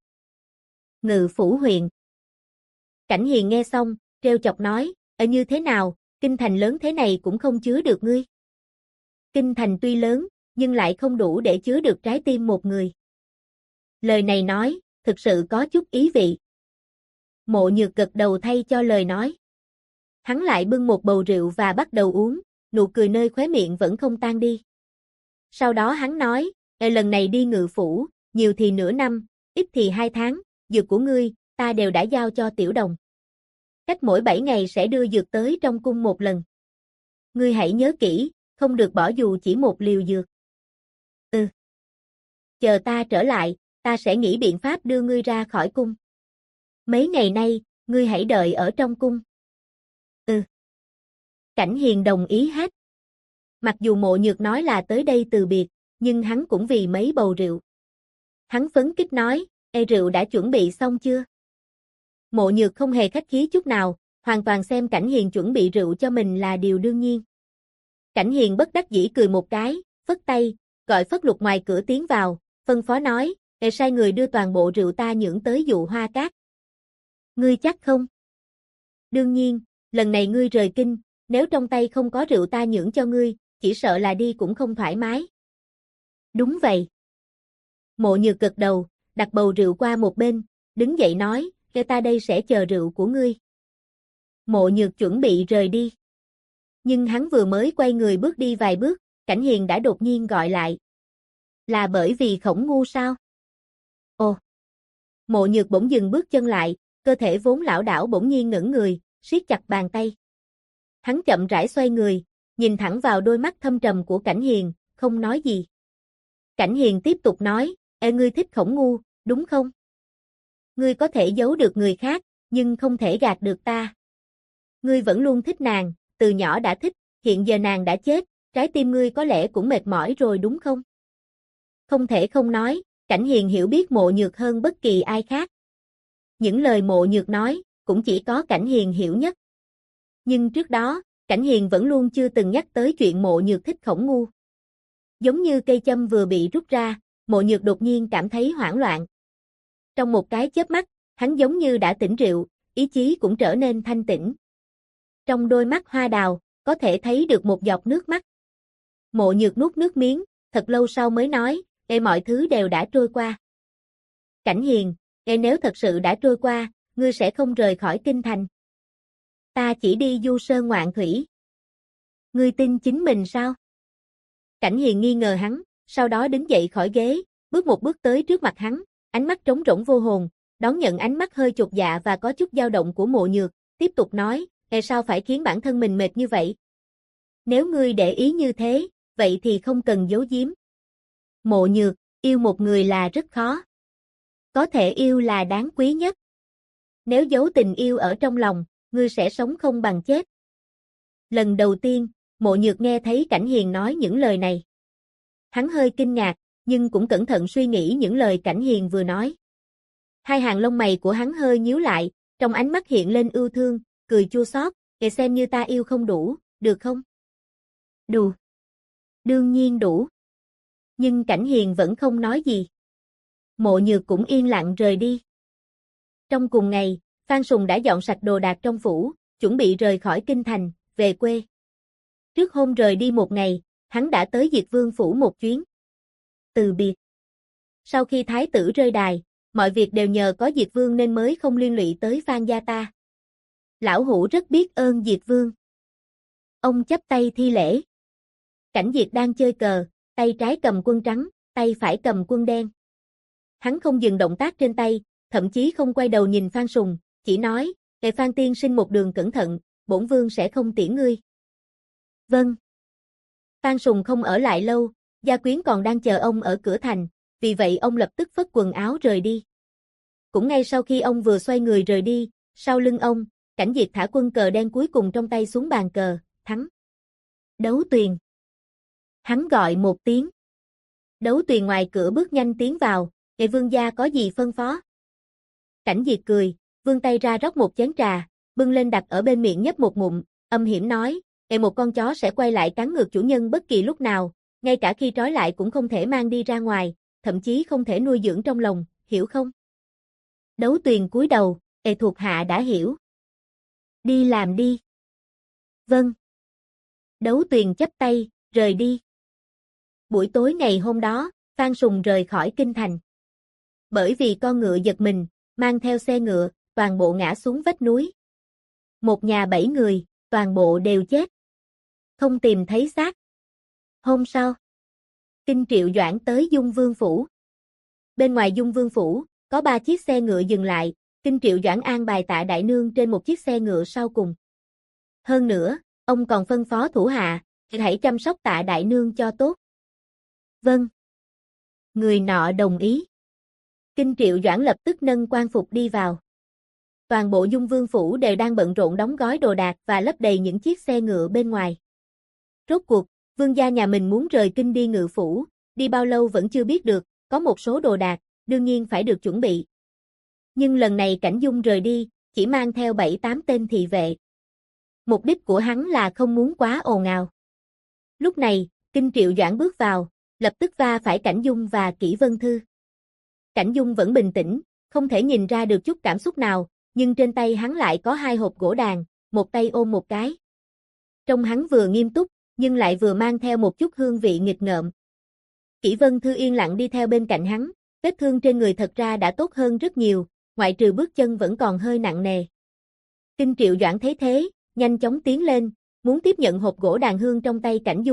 Ngự Phủ huyện. Cảnh Hiền nghe xong, trêu chọc nói, như thế nào, kinh thành lớn thế này cũng không chứa được ngươi. Kinh thành tuy lớn, nhưng lại không đủ để chứa được trái tim một người. Lời này nói, thực sự có chút ý vị. Mộ Nhược gật đầu thay cho lời nói. Hắn lại bưng một bầu rượu và bắt đầu uống, nụ cười nơi khóe miệng vẫn không tan đi. Sau đó hắn nói, lần này đi Ngự Phủ, nhiều thì nửa năm, ít thì 2 tháng, dược của ngươi, ta đều đã giao cho Tiểu Đồng. Cách mỗi 7 ngày sẽ đưa dược tới trong cung một lần. Ngươi hãy nhớ kỹ, không được bỏ dù chỉ một liều dược. Chờ ta trở lại, ta sẽ nghĩ biện pháp đưa ngươi ra khỏi cung. Mấy ngày nay, ngươi hãy đợi ở trong cung. Cảnh Hiền đồng ý hết. Mặc dù Mộ Nhược nói là tới đây từ biệt, nhưng hắn cũng vì mấy bầu rượu. Hắn phấn khích nói, rượu đã chuẩn bị xong chưa? Mộ Nhược không hề khách khí chút nào, hoàn toàn xem Cảnh Hiền chuẩn bị rượu cho mình là điều đương nhiên. Cảnh Hiền bất đắc dĩ cười một cái, phất tay, gọi Phất Lục ngoài cửa tiến vào, phân phó nói, sai người đưa toàn bộ rượu ta nhượng tới Dụ Hoa Cát. Ngươi chắc không? Đương nhiên, lần này ngươi rời kinh, nếu trong tay không có rượu ta nhượng cho ngươi, chỉ sợ là đi cũng không thoải mái. Đúng vậy. Mộ Nhược gật đầu, đặt bầu rượu qua một bên, đứng dậy nói, ta đây sẽ chờ rượu của ngươi. Mộ Nhược chuẩn bị rời đi. Nhưng hắn vừa mới quay người bước đi vài bước, Cảnh Hiền đã đột nhiên gọi lại. Là bởi vì Khổng Ngu sao? Ồ! Mộ Nhược bỗng dừng bước chân lại, cơ thể vốn lảo đảo bỗng nhiên ngẩng người, siết chặt bàn tay. Hắn chậm rãi xoay người, nhìn thẳng vào đôi mắt thâm trầm của Cảnh Hiền, không nói gì. Cảnh Hiền tiếp tục nói, ngươi thích Khổng Ngu, đúng không? Ngươi có thể giấu được người khác, nhưng không thể gạt được ta. Ngươi vẫn luôn thích nàng, từ nhỏ đã thích, hiện giờ nàng đã chết, trái tim ngươi có lẽ cũng mệt mỏi rồi đúng không? Không thể không nói, Cảnh Hiền hiểu biết Mộ Nhược hơn bất kỳ ai khác. Những lời Mộ Nhược nói, cũng chỉ có Cảnh Hiền hiểu nhất. Nhưng trước đó, Cảnh Hiền vẫn luôn chưa từng nhắc tới chuyện Mộ Nhược thích Khổng Ngu. Giống như cây châm vừa bị rút ra, Mộ Nhược đột nhiên cảm thấy hoảng loạn. Trong một cái chớp mắt, hắn giống như đã tỉnh rượu, ý chí cũng trở nên thanh tĩnh. Trong đôi mắt hoa đào, có thể thấy được một giọt nước mắt. Mộ Nhược nuốt nước miếng, thật lâu sau mới nói, mọi thứ đều đã trôi qua. Cảnh Hiền, nếu thật sự đã trôi qua, ngươi sẽ không rời khỏi kinh thành. Ta chỉ đi du sơn ngoạn thủy. Ngươi tin chính mình sao? Cảnh Hiền nghi ngờ hắn, sau đó đứng dậy khỏi ghế, bước một bước tới trước mặt hắn, ánh mắt trống rỗng vô hồn, đón nhận ánh mắt hơi chột dạ và có chút dao động của Mộ Nhược, tiếp tục nói, sao phải khiến bản thân mình mệt như vậy? Nếu ngươi để ý như thế, vậy thì không cần giấu giếm. Mộ Nhược, yêu một người là rất khó. Có thể yêu là đáng quý nhất. Nếu giấu tình yêu ở trong lòng, ngươi sẽ sống không bằng chết. Lần đầu tiên, Mộ Nhược nghe thấy Cảnh Hiền nói những lời này. Hắn hơi kinh ngạc, nhưng cũng cẩn thận suy nghĩ những lời Cảnh Hiền vừa nói. Hai hàng lông mày của hắn hơi nhíu lại, trong ánh mắt hiện lên ưu thương, cười chua xót, xem như ta yêu không đủ, được không? Đủ. Đương nhiên đủ. Nhưng Cảnh Hiền vẫn không nói gì. Mộ Nhược cũng yên lặng rời đi. Trong cùng ngày, Phan Sùng đã dọn sạch đồ đạc trong phủ, chuẩn bị rời khỏi kinh thành, về quê. Trước hôm rời đi một ngày, hắn đã tới Diệt Vương phủ một chuyến. Từ biệt. Sau khi thái tử rơi đài, mọi việc đều nhờ có Diệt Vương nên mới không liên lụy tới Phan gia ta. Lão hủ rất biết ơn Diệt Vương. Ông chắp tay thi lễ. Cảnh Diệt đang chơi cờ, tay trái cầm quân trắng, tay phải cầm quân đen. Hắn không dừng động tác trên tay, thậm chí không quay đầu nhìn Phan Sùng, chỉ nói, Phan tiên sinh một đường cẩn thận, bổn vương sẽ không tiễn ngươi. Vâng. Phan Sùng không ở lại lâu, gia quyến còn đang chờ ông ở cửa thành, vì vậy ông lập tức phất quần áo rời đi. Cũng ngay sau khi ông vừa xoay người rời đi, sau lưng ông, Cảnh Diệt thả quân cờ đen cuối cùng trong tay xuống bàn cờ, thắng. Đấu Tuyền. Hắn gọi một tiếng. Đấu Tuyền ngoài cửa bước nhanh tiến vào, vương gia có gì phân phó? Cảnh Diệt cười, vươn tay ra rót một chén trà, bưng lên đặt ở bên miệng nhấp một ngụm, âm hiểm nói, một con chó sẽ quay lại cắn ngược chủ nhân bất kỳ lúc nào, ngay cả khi trói lại cũng không thể mang đi ra ngoài, thậm chí không thể nuôi dưỡng trong lòng, hiểu không? Đấu Tuyền cúi đầu, thuộc hạ đã hiểu. Đi làm đi. Vâng. Đấu Tuyền chắp tay, rời đi. Buổi tối ngày hôm đó, Phan Sùng rời khỏi kinh thành. Bởi vì con ngựa giật mình, mang theo xe ngựa, toàn bộ ngã xuống vách núi. Một nhà 7 người, toàn bộ đều chết. Không tìm thấy xác. Hôm sau, Kinh Triệu Doãn tới Dung Vương phủ. Bên ngoài Dung Vương phủ, có 3 chiếc xe ngựa dừng lại, Kinh Triệu Doãn an bài Tạ Đại Nương trên một chiếc xe ngựa sau cùng. Hơn nữa, ông còn phân phó thủ hạ, hãy chăm sóc Tạ Đại Nương cho tốt. Vâng. Người nọ đồng ý. Kinh Triệu Doãn lập tức nâng quan phục đi vào. Toàn bộ Dung Vương phủ đều đang bận rộn đóng gói đồ đạc và lấp đầy những chiếc xe ngựa bên ngoài. Rốt cuộc, vương gia nhà mình muốn rời kinh đi ngự phủ, đi bao lâu vẫn chưa biết được, có một số đồ đạc, đương nhiên phải được chuẩn bị. Nhưng lần này Cảnh Dung rời đi, chỉ mang theo 7-8 tên thị vệ. Mục đích của hắn là không muốn quá ồn ào. Lúc này, Kinh Triệu Doãn bước vào, lập tức va phải Cảnh Dung và Kỷ Vân Thư. Cảnh Dung vẫn bình tĩnh, không thể nhìn ra được chút cảm xúc nào, nhưng trên tay hắn lại có 2 hộp gỗ đàn, một tay ôm một cái. Trông hắn vừa nghiêm túc, nhưng lại vừa mang theo một chút hương vị nghịch ngợm. Kỷ Vân Thư yên lặng đi theo bên cạnh hắn, vết thương trên người thật ra đã tốt hơn rất nhiều, ngoại trừ bước chân vẫn còn hơi nặng nề. Kinh Triệu Doãn thấy thế, nhanh chóng tiến lên, muốn tiếp nhận hộp gỗ đàn hương trong tay Cảnh Dung,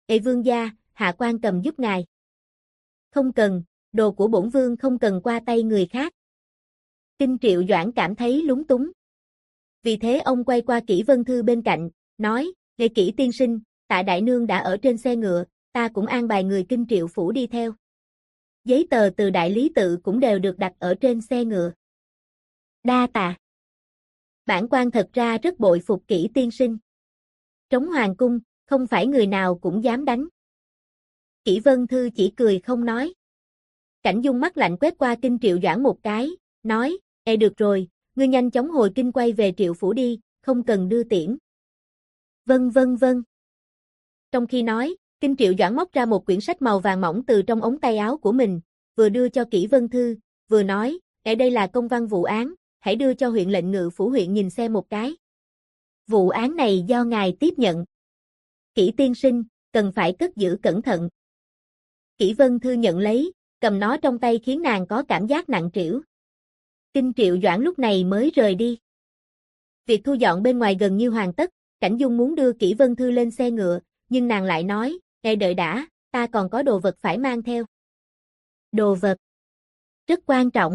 Ê vương gia, hạ quan cầm giúp ngài. Không cần, đồ của bổn vương không cần qua tay người khác. Kinh Triệu Doãn cảm thấy lúng túng. Vì thế ông quay qua Kỷ Vân Thư bên cạnh, nói, Nghệ Kỷ tiên sinh, Tạ đại nương đã ở trên xe ngựa, ta cũng an bài người Kinh Triệu phủ đi theo. Giấy tờ từ đại lý tự cũng đều được đặt ở trên xe ngựa. Đa tạ. Bản quan thật ra rất bội phục Kỷ tiên sinh. Trống hoàng cung, không phải người nào cũng dám đánh. Kỷ Vân Thư chỉ cười không nói. Cảnh Dung mắt lạnh quét qua Kinh Triệu Doãn một cái, nói, Ê được rồi, ngươi nhanh chóng hồi kinh quay về Triệu phủ đi, không cần đưa tiễn. Vâng vâng vâng. Trong khi nói, Kinh Triệu Doãn móc ra một quyển sách màu vàng mỏng từ trong ống tay áo của mình, vừa đưa cho Kỷ Vân Thư, vừa nói, đây là công văn vụ án, hãy đưa cho huyện lệnh ngự phủ huyện nhìn xem một cái. Vụ án này do ngài tiếp nhận. Kỷ tiên sinh, cần phải cất giữ cẩn thận. Kỷ Vân Thư nhận lấy, cầm nó trong tay khiến nàng có cảm giác nặng trĩu. Kinh Triệu Doãn lúc này mới rời đi. Việc thu dọn bên ngoài gần như hoàn tất, Cảnh Dung muốn đưa Kỷ Vân Thư lên xe ngựa, nhưng nàng lại nói, đợi đã, ta còn có đồ vật phải mang theo. Đồ vật? Rất quan trọng.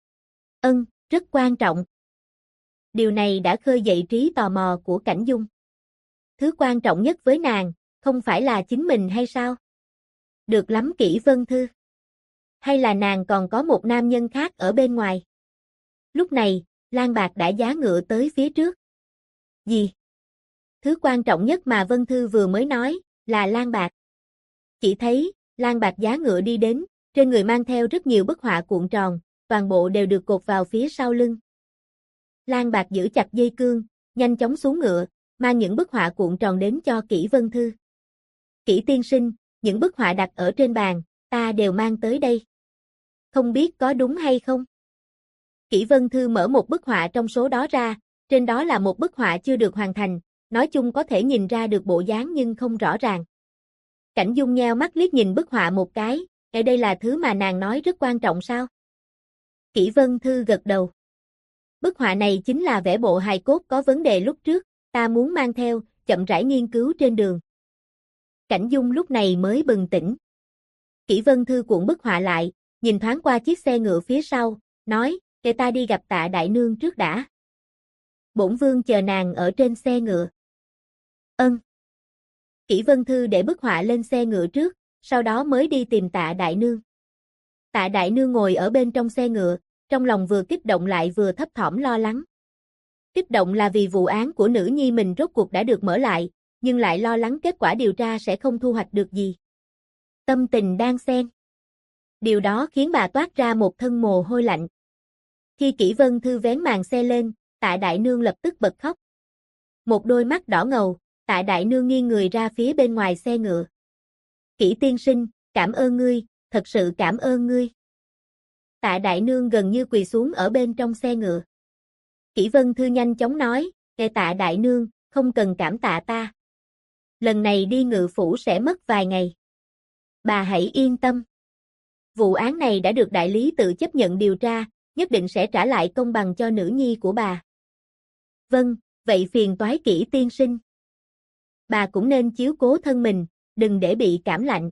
Rất quan trọng. Điều này đã khơi dậy trí tò mò của Cảnh Dung. Thứ quan trọng nhất với nàng, không phải là chính mình hay sao? Được lắm Kỷ Vân Thư. Hay là nàng còn có một nam nhân khác ở bên ngoài? Lúc này, Lang Bạc đã giá ngựa tới phía trước. Gì? Thứ quan trọng nhất mà Vân Thư vừa mới nói, là Lang Bạc. Chỉ thấy, Lang Bạc giá ngựa đi đến, trên người mang theo rất nhiều bức họa cuộn tròn, toàn bộ đều được cột vào phía sau lưng. Lang Bạc giữ chặt dây cương, nhanh chóng xuống ngựa, mang những bức họa cuộn tròn đến cho Kỷ Vân Thư. Kỷ tiên sinh, những bức họa đặt ở trên bàn, ta đều mang tới đây. Không biết có đúng hay không? Kỷ Vân Thư mở một bức họa trong số đó ra, trên đó là một bức họa chưa được hoàn thành, nói chung có thể nhìn ra được bộ dáng nhưng không rõ ràng. Cảnh Dung nheo mắt liếc nhìn bức họa một cái, đây là thứ mà nàng nói rất quan trọng sao? Kỷ Vân Thư gật đầu. Bức họa này chính là vẽ bộ hài cốt có vấn đề lúc trước, ta muốn mang theo, chậm rãi nghiên cứu trên đường. Cảnh Dung lúc này mới bừng tỉnh. Kỷ Vân Thư cuộn bức họa lại, nhìn thoáng qua chiếc xe ngựa phía sau, nói, để ta đi gặp Tạ đại nương trước đã. Bổn vương chờ nàng ở trên xe ngựa. Kỷ Vân Thư để bức họa lên xe ngựa trước, sau đó mới đi tìm Tạ đại nương. Tạ đại nương ngồi ở bên trong xe ngựa, trong lòng vừa kích động lại vừa thấp thỏm lo lắng. Kích động là vì vụ án của nữ nhi mình rốt cuộc đã được mở lại, nhưng lại lo lắng kết quả điều tra sẽ không thu hoạch được gì. Tâm tình đan xen. Điều đó khiến bà toát ra một thân mồ hôi lạnh. Khi Kỷ Vân Thư vén màn xe lên, Tạ đại nương lập tức bật khóc. Một đôi mắt đỏ ngầu, Tạ đại nương nghiêng người ra phía bên ngoài xe ngựa. Kỷ tiên sinh, cảm ơn ngươi, thật sự cảm ơn ngươi. Tạ đại nương gần như quỳ xuống ở bên trong xe ngựa. Kỷ Vân Thư nhanh chóng nói, Tạ đại nương, không cần cảm tạ ta. Lần này đi ngự phủ sẽ mất vài ngày. Bà hãy yên tâm. Vụ án này đã được đại lý tự chấp nhận điều tra, nhất định sẽ trả lại công bằng cho nữ nhi của bà. Vâng, vậy phiền toái Kỷ tiên sinh. Bà cũng nên chiếu cố thân mình, đừng để bị cảm lạnh.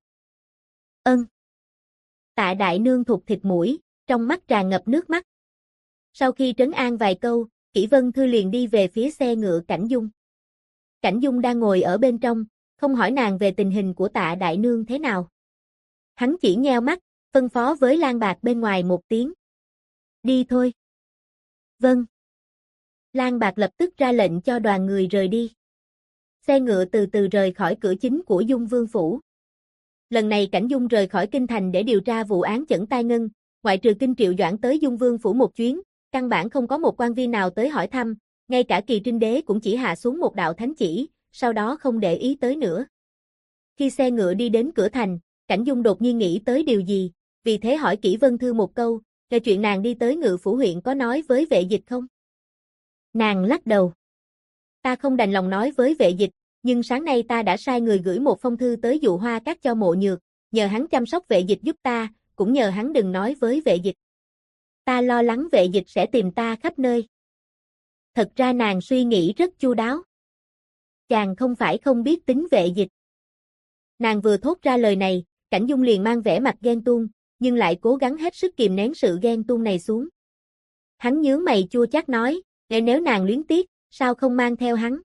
Tạ đại nương thụt thịt mũi, trong mắt tràn ngập nước mắt. Sau khi trấn an vài câu, Kỷ Vân Thư liền đi về phía xe ngựa Cảnh Dung. Cảnh Dung đang ngồi ở bên trong, không hỏi nàng về tình hình của Tạ đại nương thế nào. Hắn chỉ nheo mắt, phân phó với Lang Bạc bên ngoài một tiếng. Đi thôi. Vâng. Lang Bạc lập tức ra lệnh cho đoàn người rời đi. Xe ngựa từ từ rời khỏi cửa chính của Dung Vương phủ. Lần này Cảnh Dung rời khỏi kinh thành để điều tra vụ án Chẩn Tai Ngân, ngoại trừ Kinh Triệu Doãn tới Dung Vương phủ một chuyến, căn bản không có một quan viên nào tới hỏi thăm, ngay cả Kỳ Trinh đế cũng chỉ hạ xuống một đạo thánh chỉ, sau đó không để ý tới nữa. Khi xe ngựa đi đến cửa thành, Cảnh Dung đột nhiên nghĩ tới điều gì, vì thế hỏi Kỷ Vân Thư một câu, về chuyện nàng đi tới ngự phủ huyện có nói với vệ dịch không? Nàng lắc đầu. Ta không đành lòng nói với vệ dịch, nhưng sáng nay ta đã sai người gửi một phong thư tới Dụ Hoa Các cho Mộ Nhược, nhờ hắn chăm sóc vệ dịch giúp ta, cũng nhờ hắn đừng nói với vệ dịch. Ta lo lắng vệ dịch sẽ tìm ta khắp nơi. Thật ra nàng suy nghĩ rất chu đáo. Chàng không phải không biết tính vệ dịch. Nàng vừa thốt ra lời này, Cảnh Dung liền mang vẻ mặt ghen tuông, nhưng lại cố gắng hết sức kìm nén sự ghen tuông này xuống. Hắn nhướng mày chua chát nói, nếu nàng luyến tiếc, sao không mang theo hắn?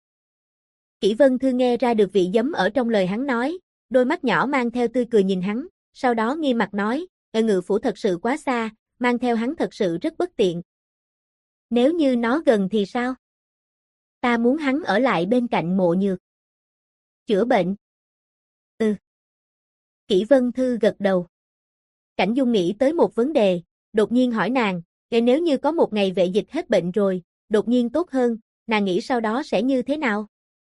Kỷ Vân Thư nghe ra được vị giấm ở trong lời hắn nói, đôi mắt nhỏ mang theo tươi cười nhìn hắn, sau đó nghiêm mặt nói, Ngự phủ thật sự quá xa, mang theo hắn thật sự rất bất tiện. Nếu như nó gần thì sao? Ta muốn hắn ở lại bên cạnh Mộ Nhược. Chữa bệnh. Ừ. Kỷ Vân Thư gật đầu. Cảnh Dung nghĩ tới một vấn đề, đột nhiên hỏi nàng, nếu như có một ngày Vệ Dịch hết bệnh rồi, đột nhiên tốt hơn, nàng nghĩ sau đó sẽ như thế nào?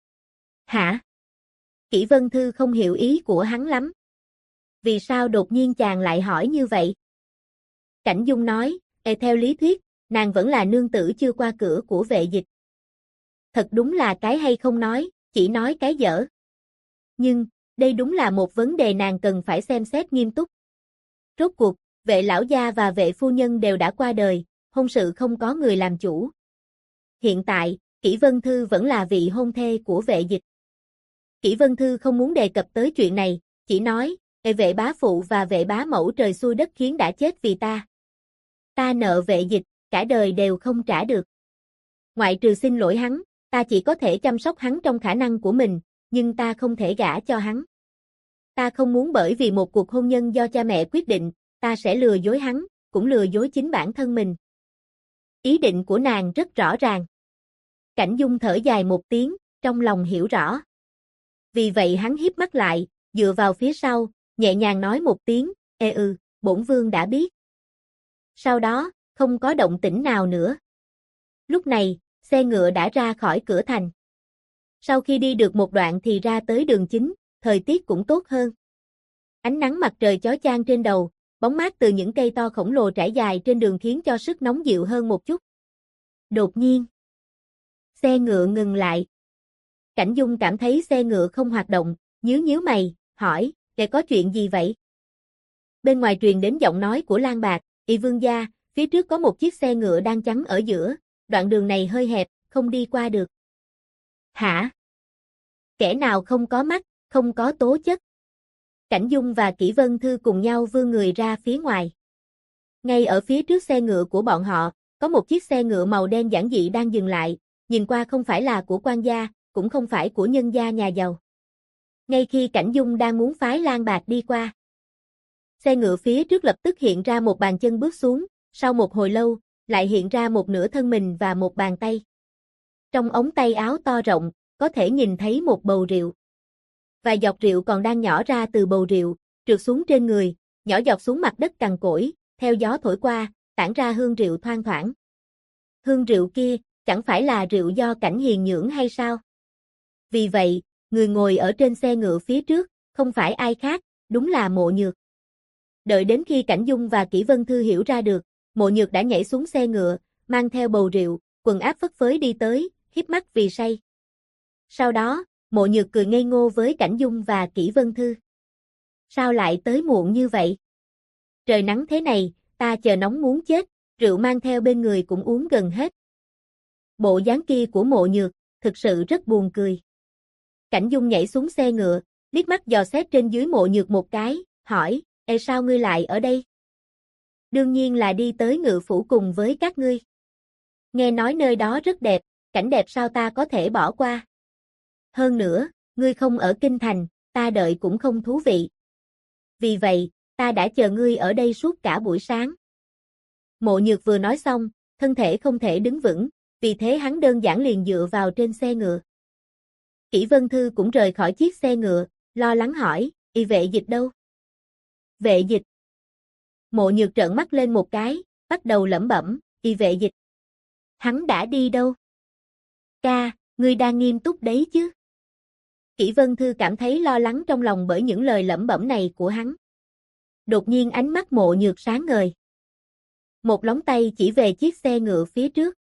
Hả? Kỷ Vân Thư không hiểu ý của hắn lắm. Vì sao đột nhiên chàng lại hỏi như vậy? Cảnh Dung nói, theo lý thuyết, nàng vẫn là nương tử chưa qua cửa của Vệ Dịch. Thật đúng là cái hay không nói, chỉ nói cái dở. Nhưng, đây đúng là một vấn đề nàng cần phải xem xét nghiêm túc. Rốt cuộc, Vệ lão gia và Vệ phu nhân đều đã qua đời, hôn sự không có người làm chủ. Hiện tại, Kỷ Vân Thư vẫn là vị hôn thê của Vệ Dịch. Kỷ Vân Thư không muốn đề cập tới chuyện này, chỉ nói, Vệ bá phụ và Vệ bá mẫu trời xui đất khiến đã chết vì ta. Ta nợ Vệ Dịch, cả đời đều không trả được. Ngoại trừ xin lỗi hắn, ta chỉ có thể chăm sóc hắn trong khả năng của mình, nhưng ta không thể gả cho hắn. Ta không muốn bởi vì một cuộc hôn nhân do cha mẹ quyết định, ta sẽ lừa dối hắn, cũng lừa dối chính bản thân mình. Ý định của nàng rất rõ ràng. Cảnh Dung thở dài một tiếng, trong lòng hiểu rõ. Vì vậy hắn híp mắt lại, dựa vào phía sau, nhẹ nhàng nói một tiếng, bổn vương đã biết. Sau đó, không có động tĩnh nào nữa. Lúc này, xe ngựa đã ra khỏi cửa thành. Sau khi đi được một đoạn thì ra tới đường chính, thời tiết cũng tốt hơn. Ánh nắng mặt trời chói chang trên đầu, bóng mát từ những cây to khổng lồ trải dài trên đường khiến cho sức nóng dịu hơn một chút. Đột nhiên, xe ngựa ngừng lại. Cảnh Dung cảm thấy xe ngựa không hoạt động, nhíu mày, hỏi, có chuyện gì vậy? Bên ngoài truyền đến giọng nói của Lang Bạc, vương gia, phía trước có một chiếc xe ngựa đang chắn ở giữa, đoạn đường này hơi hẹp, không đi qua được. Hả? Kẻ nào không có mắt, không có tố chất? Cảnh Dung và Kỷ Vân Thư cùng nhau vươn người ra phía ngoài. Ngay ở phía trước xe ngựa của bọn họ, có một chiếc xe ngựa màu đen giản dị đang dừng lại, nhìn qua không phải là của quan gia, cũng không phải của nhân gia nhà giàu. Ngay khi Cảnh Dung đang muốn phái Lang Bạc đi qua, xe ngựa phía trước lập tức hiện ra một bàn chân bước xuống, sau một hồi lâu, lại hiện ra một nửa thân mình và một bàn tay. Trong ống tay áo to rộng, có thể nhìn thấy một bầu rượu. Vài giọt rượu còn đang nhỏ ra từ bầu rượu, trượt xuống trên người, nhỏ giọt xuống mặt đất cằn cỗi, theo gió thổi qua, tản ra hương rượu thoang thoảng. Hương rượu kia, chẳng phải là rượu do Cảnh Hiền nhưỡng hay sao? Vì vậy, người ngồi ở trên xe ngựa phía trước, không phải ai khác, đúng là Mộ Nhược. Đợi đến khi Cảnh Dung và Kỷ Vân Thư hiểu ra được, Mộ Nhược đã nhảy xuống xe ngựa, mang theo bầu rượu, quần áo phất phới đi tới, híp mắt vì say. Sau đó, Mộ Nhược cười ngây ngô với Cảnh Dung và Kỷ Vân Thư. Sao lại tới muộn như vậy? Trời nắng thế này, ta chờ nóng muốn chết, rượu mang theo bên người cũng uống gần hết. Bộ dáng kia của Mộ Nhược, thực sự rất buồn cười. Cảnh Dung nhảy xuống xe ngựa, liếc mắt dò xét trên dưới Mộ Nhược một cái, hỏi, sao ngươi lại ở đây? Đương nhiên là đi tới Ngự phủ cùng với các ngươi. Nghe nói nơi đó rất đẹp, cảnh đẹp sao ta có thể bỏ qua? Hơn nữa, ngươi không ở kinh thành, ta đợi cũng không thú vị. Vì vậy, ta đã chờ ngươi ở đây suốt cả buổi sáng. Mộ Nhược vừa nói xong, thân thể không thể đứng vững, vì thế hắn đơn giản liền dựa vào trên xe ngựa. Kỷ Vân Thư cũng rời khỏi chiếc xe ngựa, lo lắng hỏi, Vệ Dịch đâu? Vệ Dịch. Mộ Nhược trợn mắt lên một cái, bắt đầu lẩm bẩm, Vệ Dịch. Hắn đã đi đâu? Ca, ngươi đang nghiêm túc đấy chứ? Kỷ Vân Thư cảm thấy lo lắng trong lòng bởi những lời lẩm bẩm này của hắn. Đột nhiên ánh mắt Mộ Nhược sáng ngời. Một lóng tay chỉ về chiếc xe ngựa phía trước.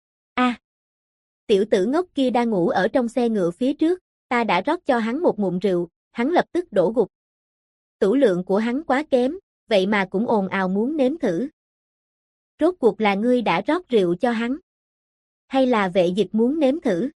Tiểu tử ngốc kia đang ngủ ở trong xe ngựa phía trước, ta đã rót cho hắn một ngụm rượu, hắn lập tức đổ gục. Tửu lượng của hắn quá kém, vậy mà cũng ồn ào muốn nếm thử. Rốt cuộc là ngươi đã rót rượu cho hắn? Hay là Vệ Dịch muốn nếm thử?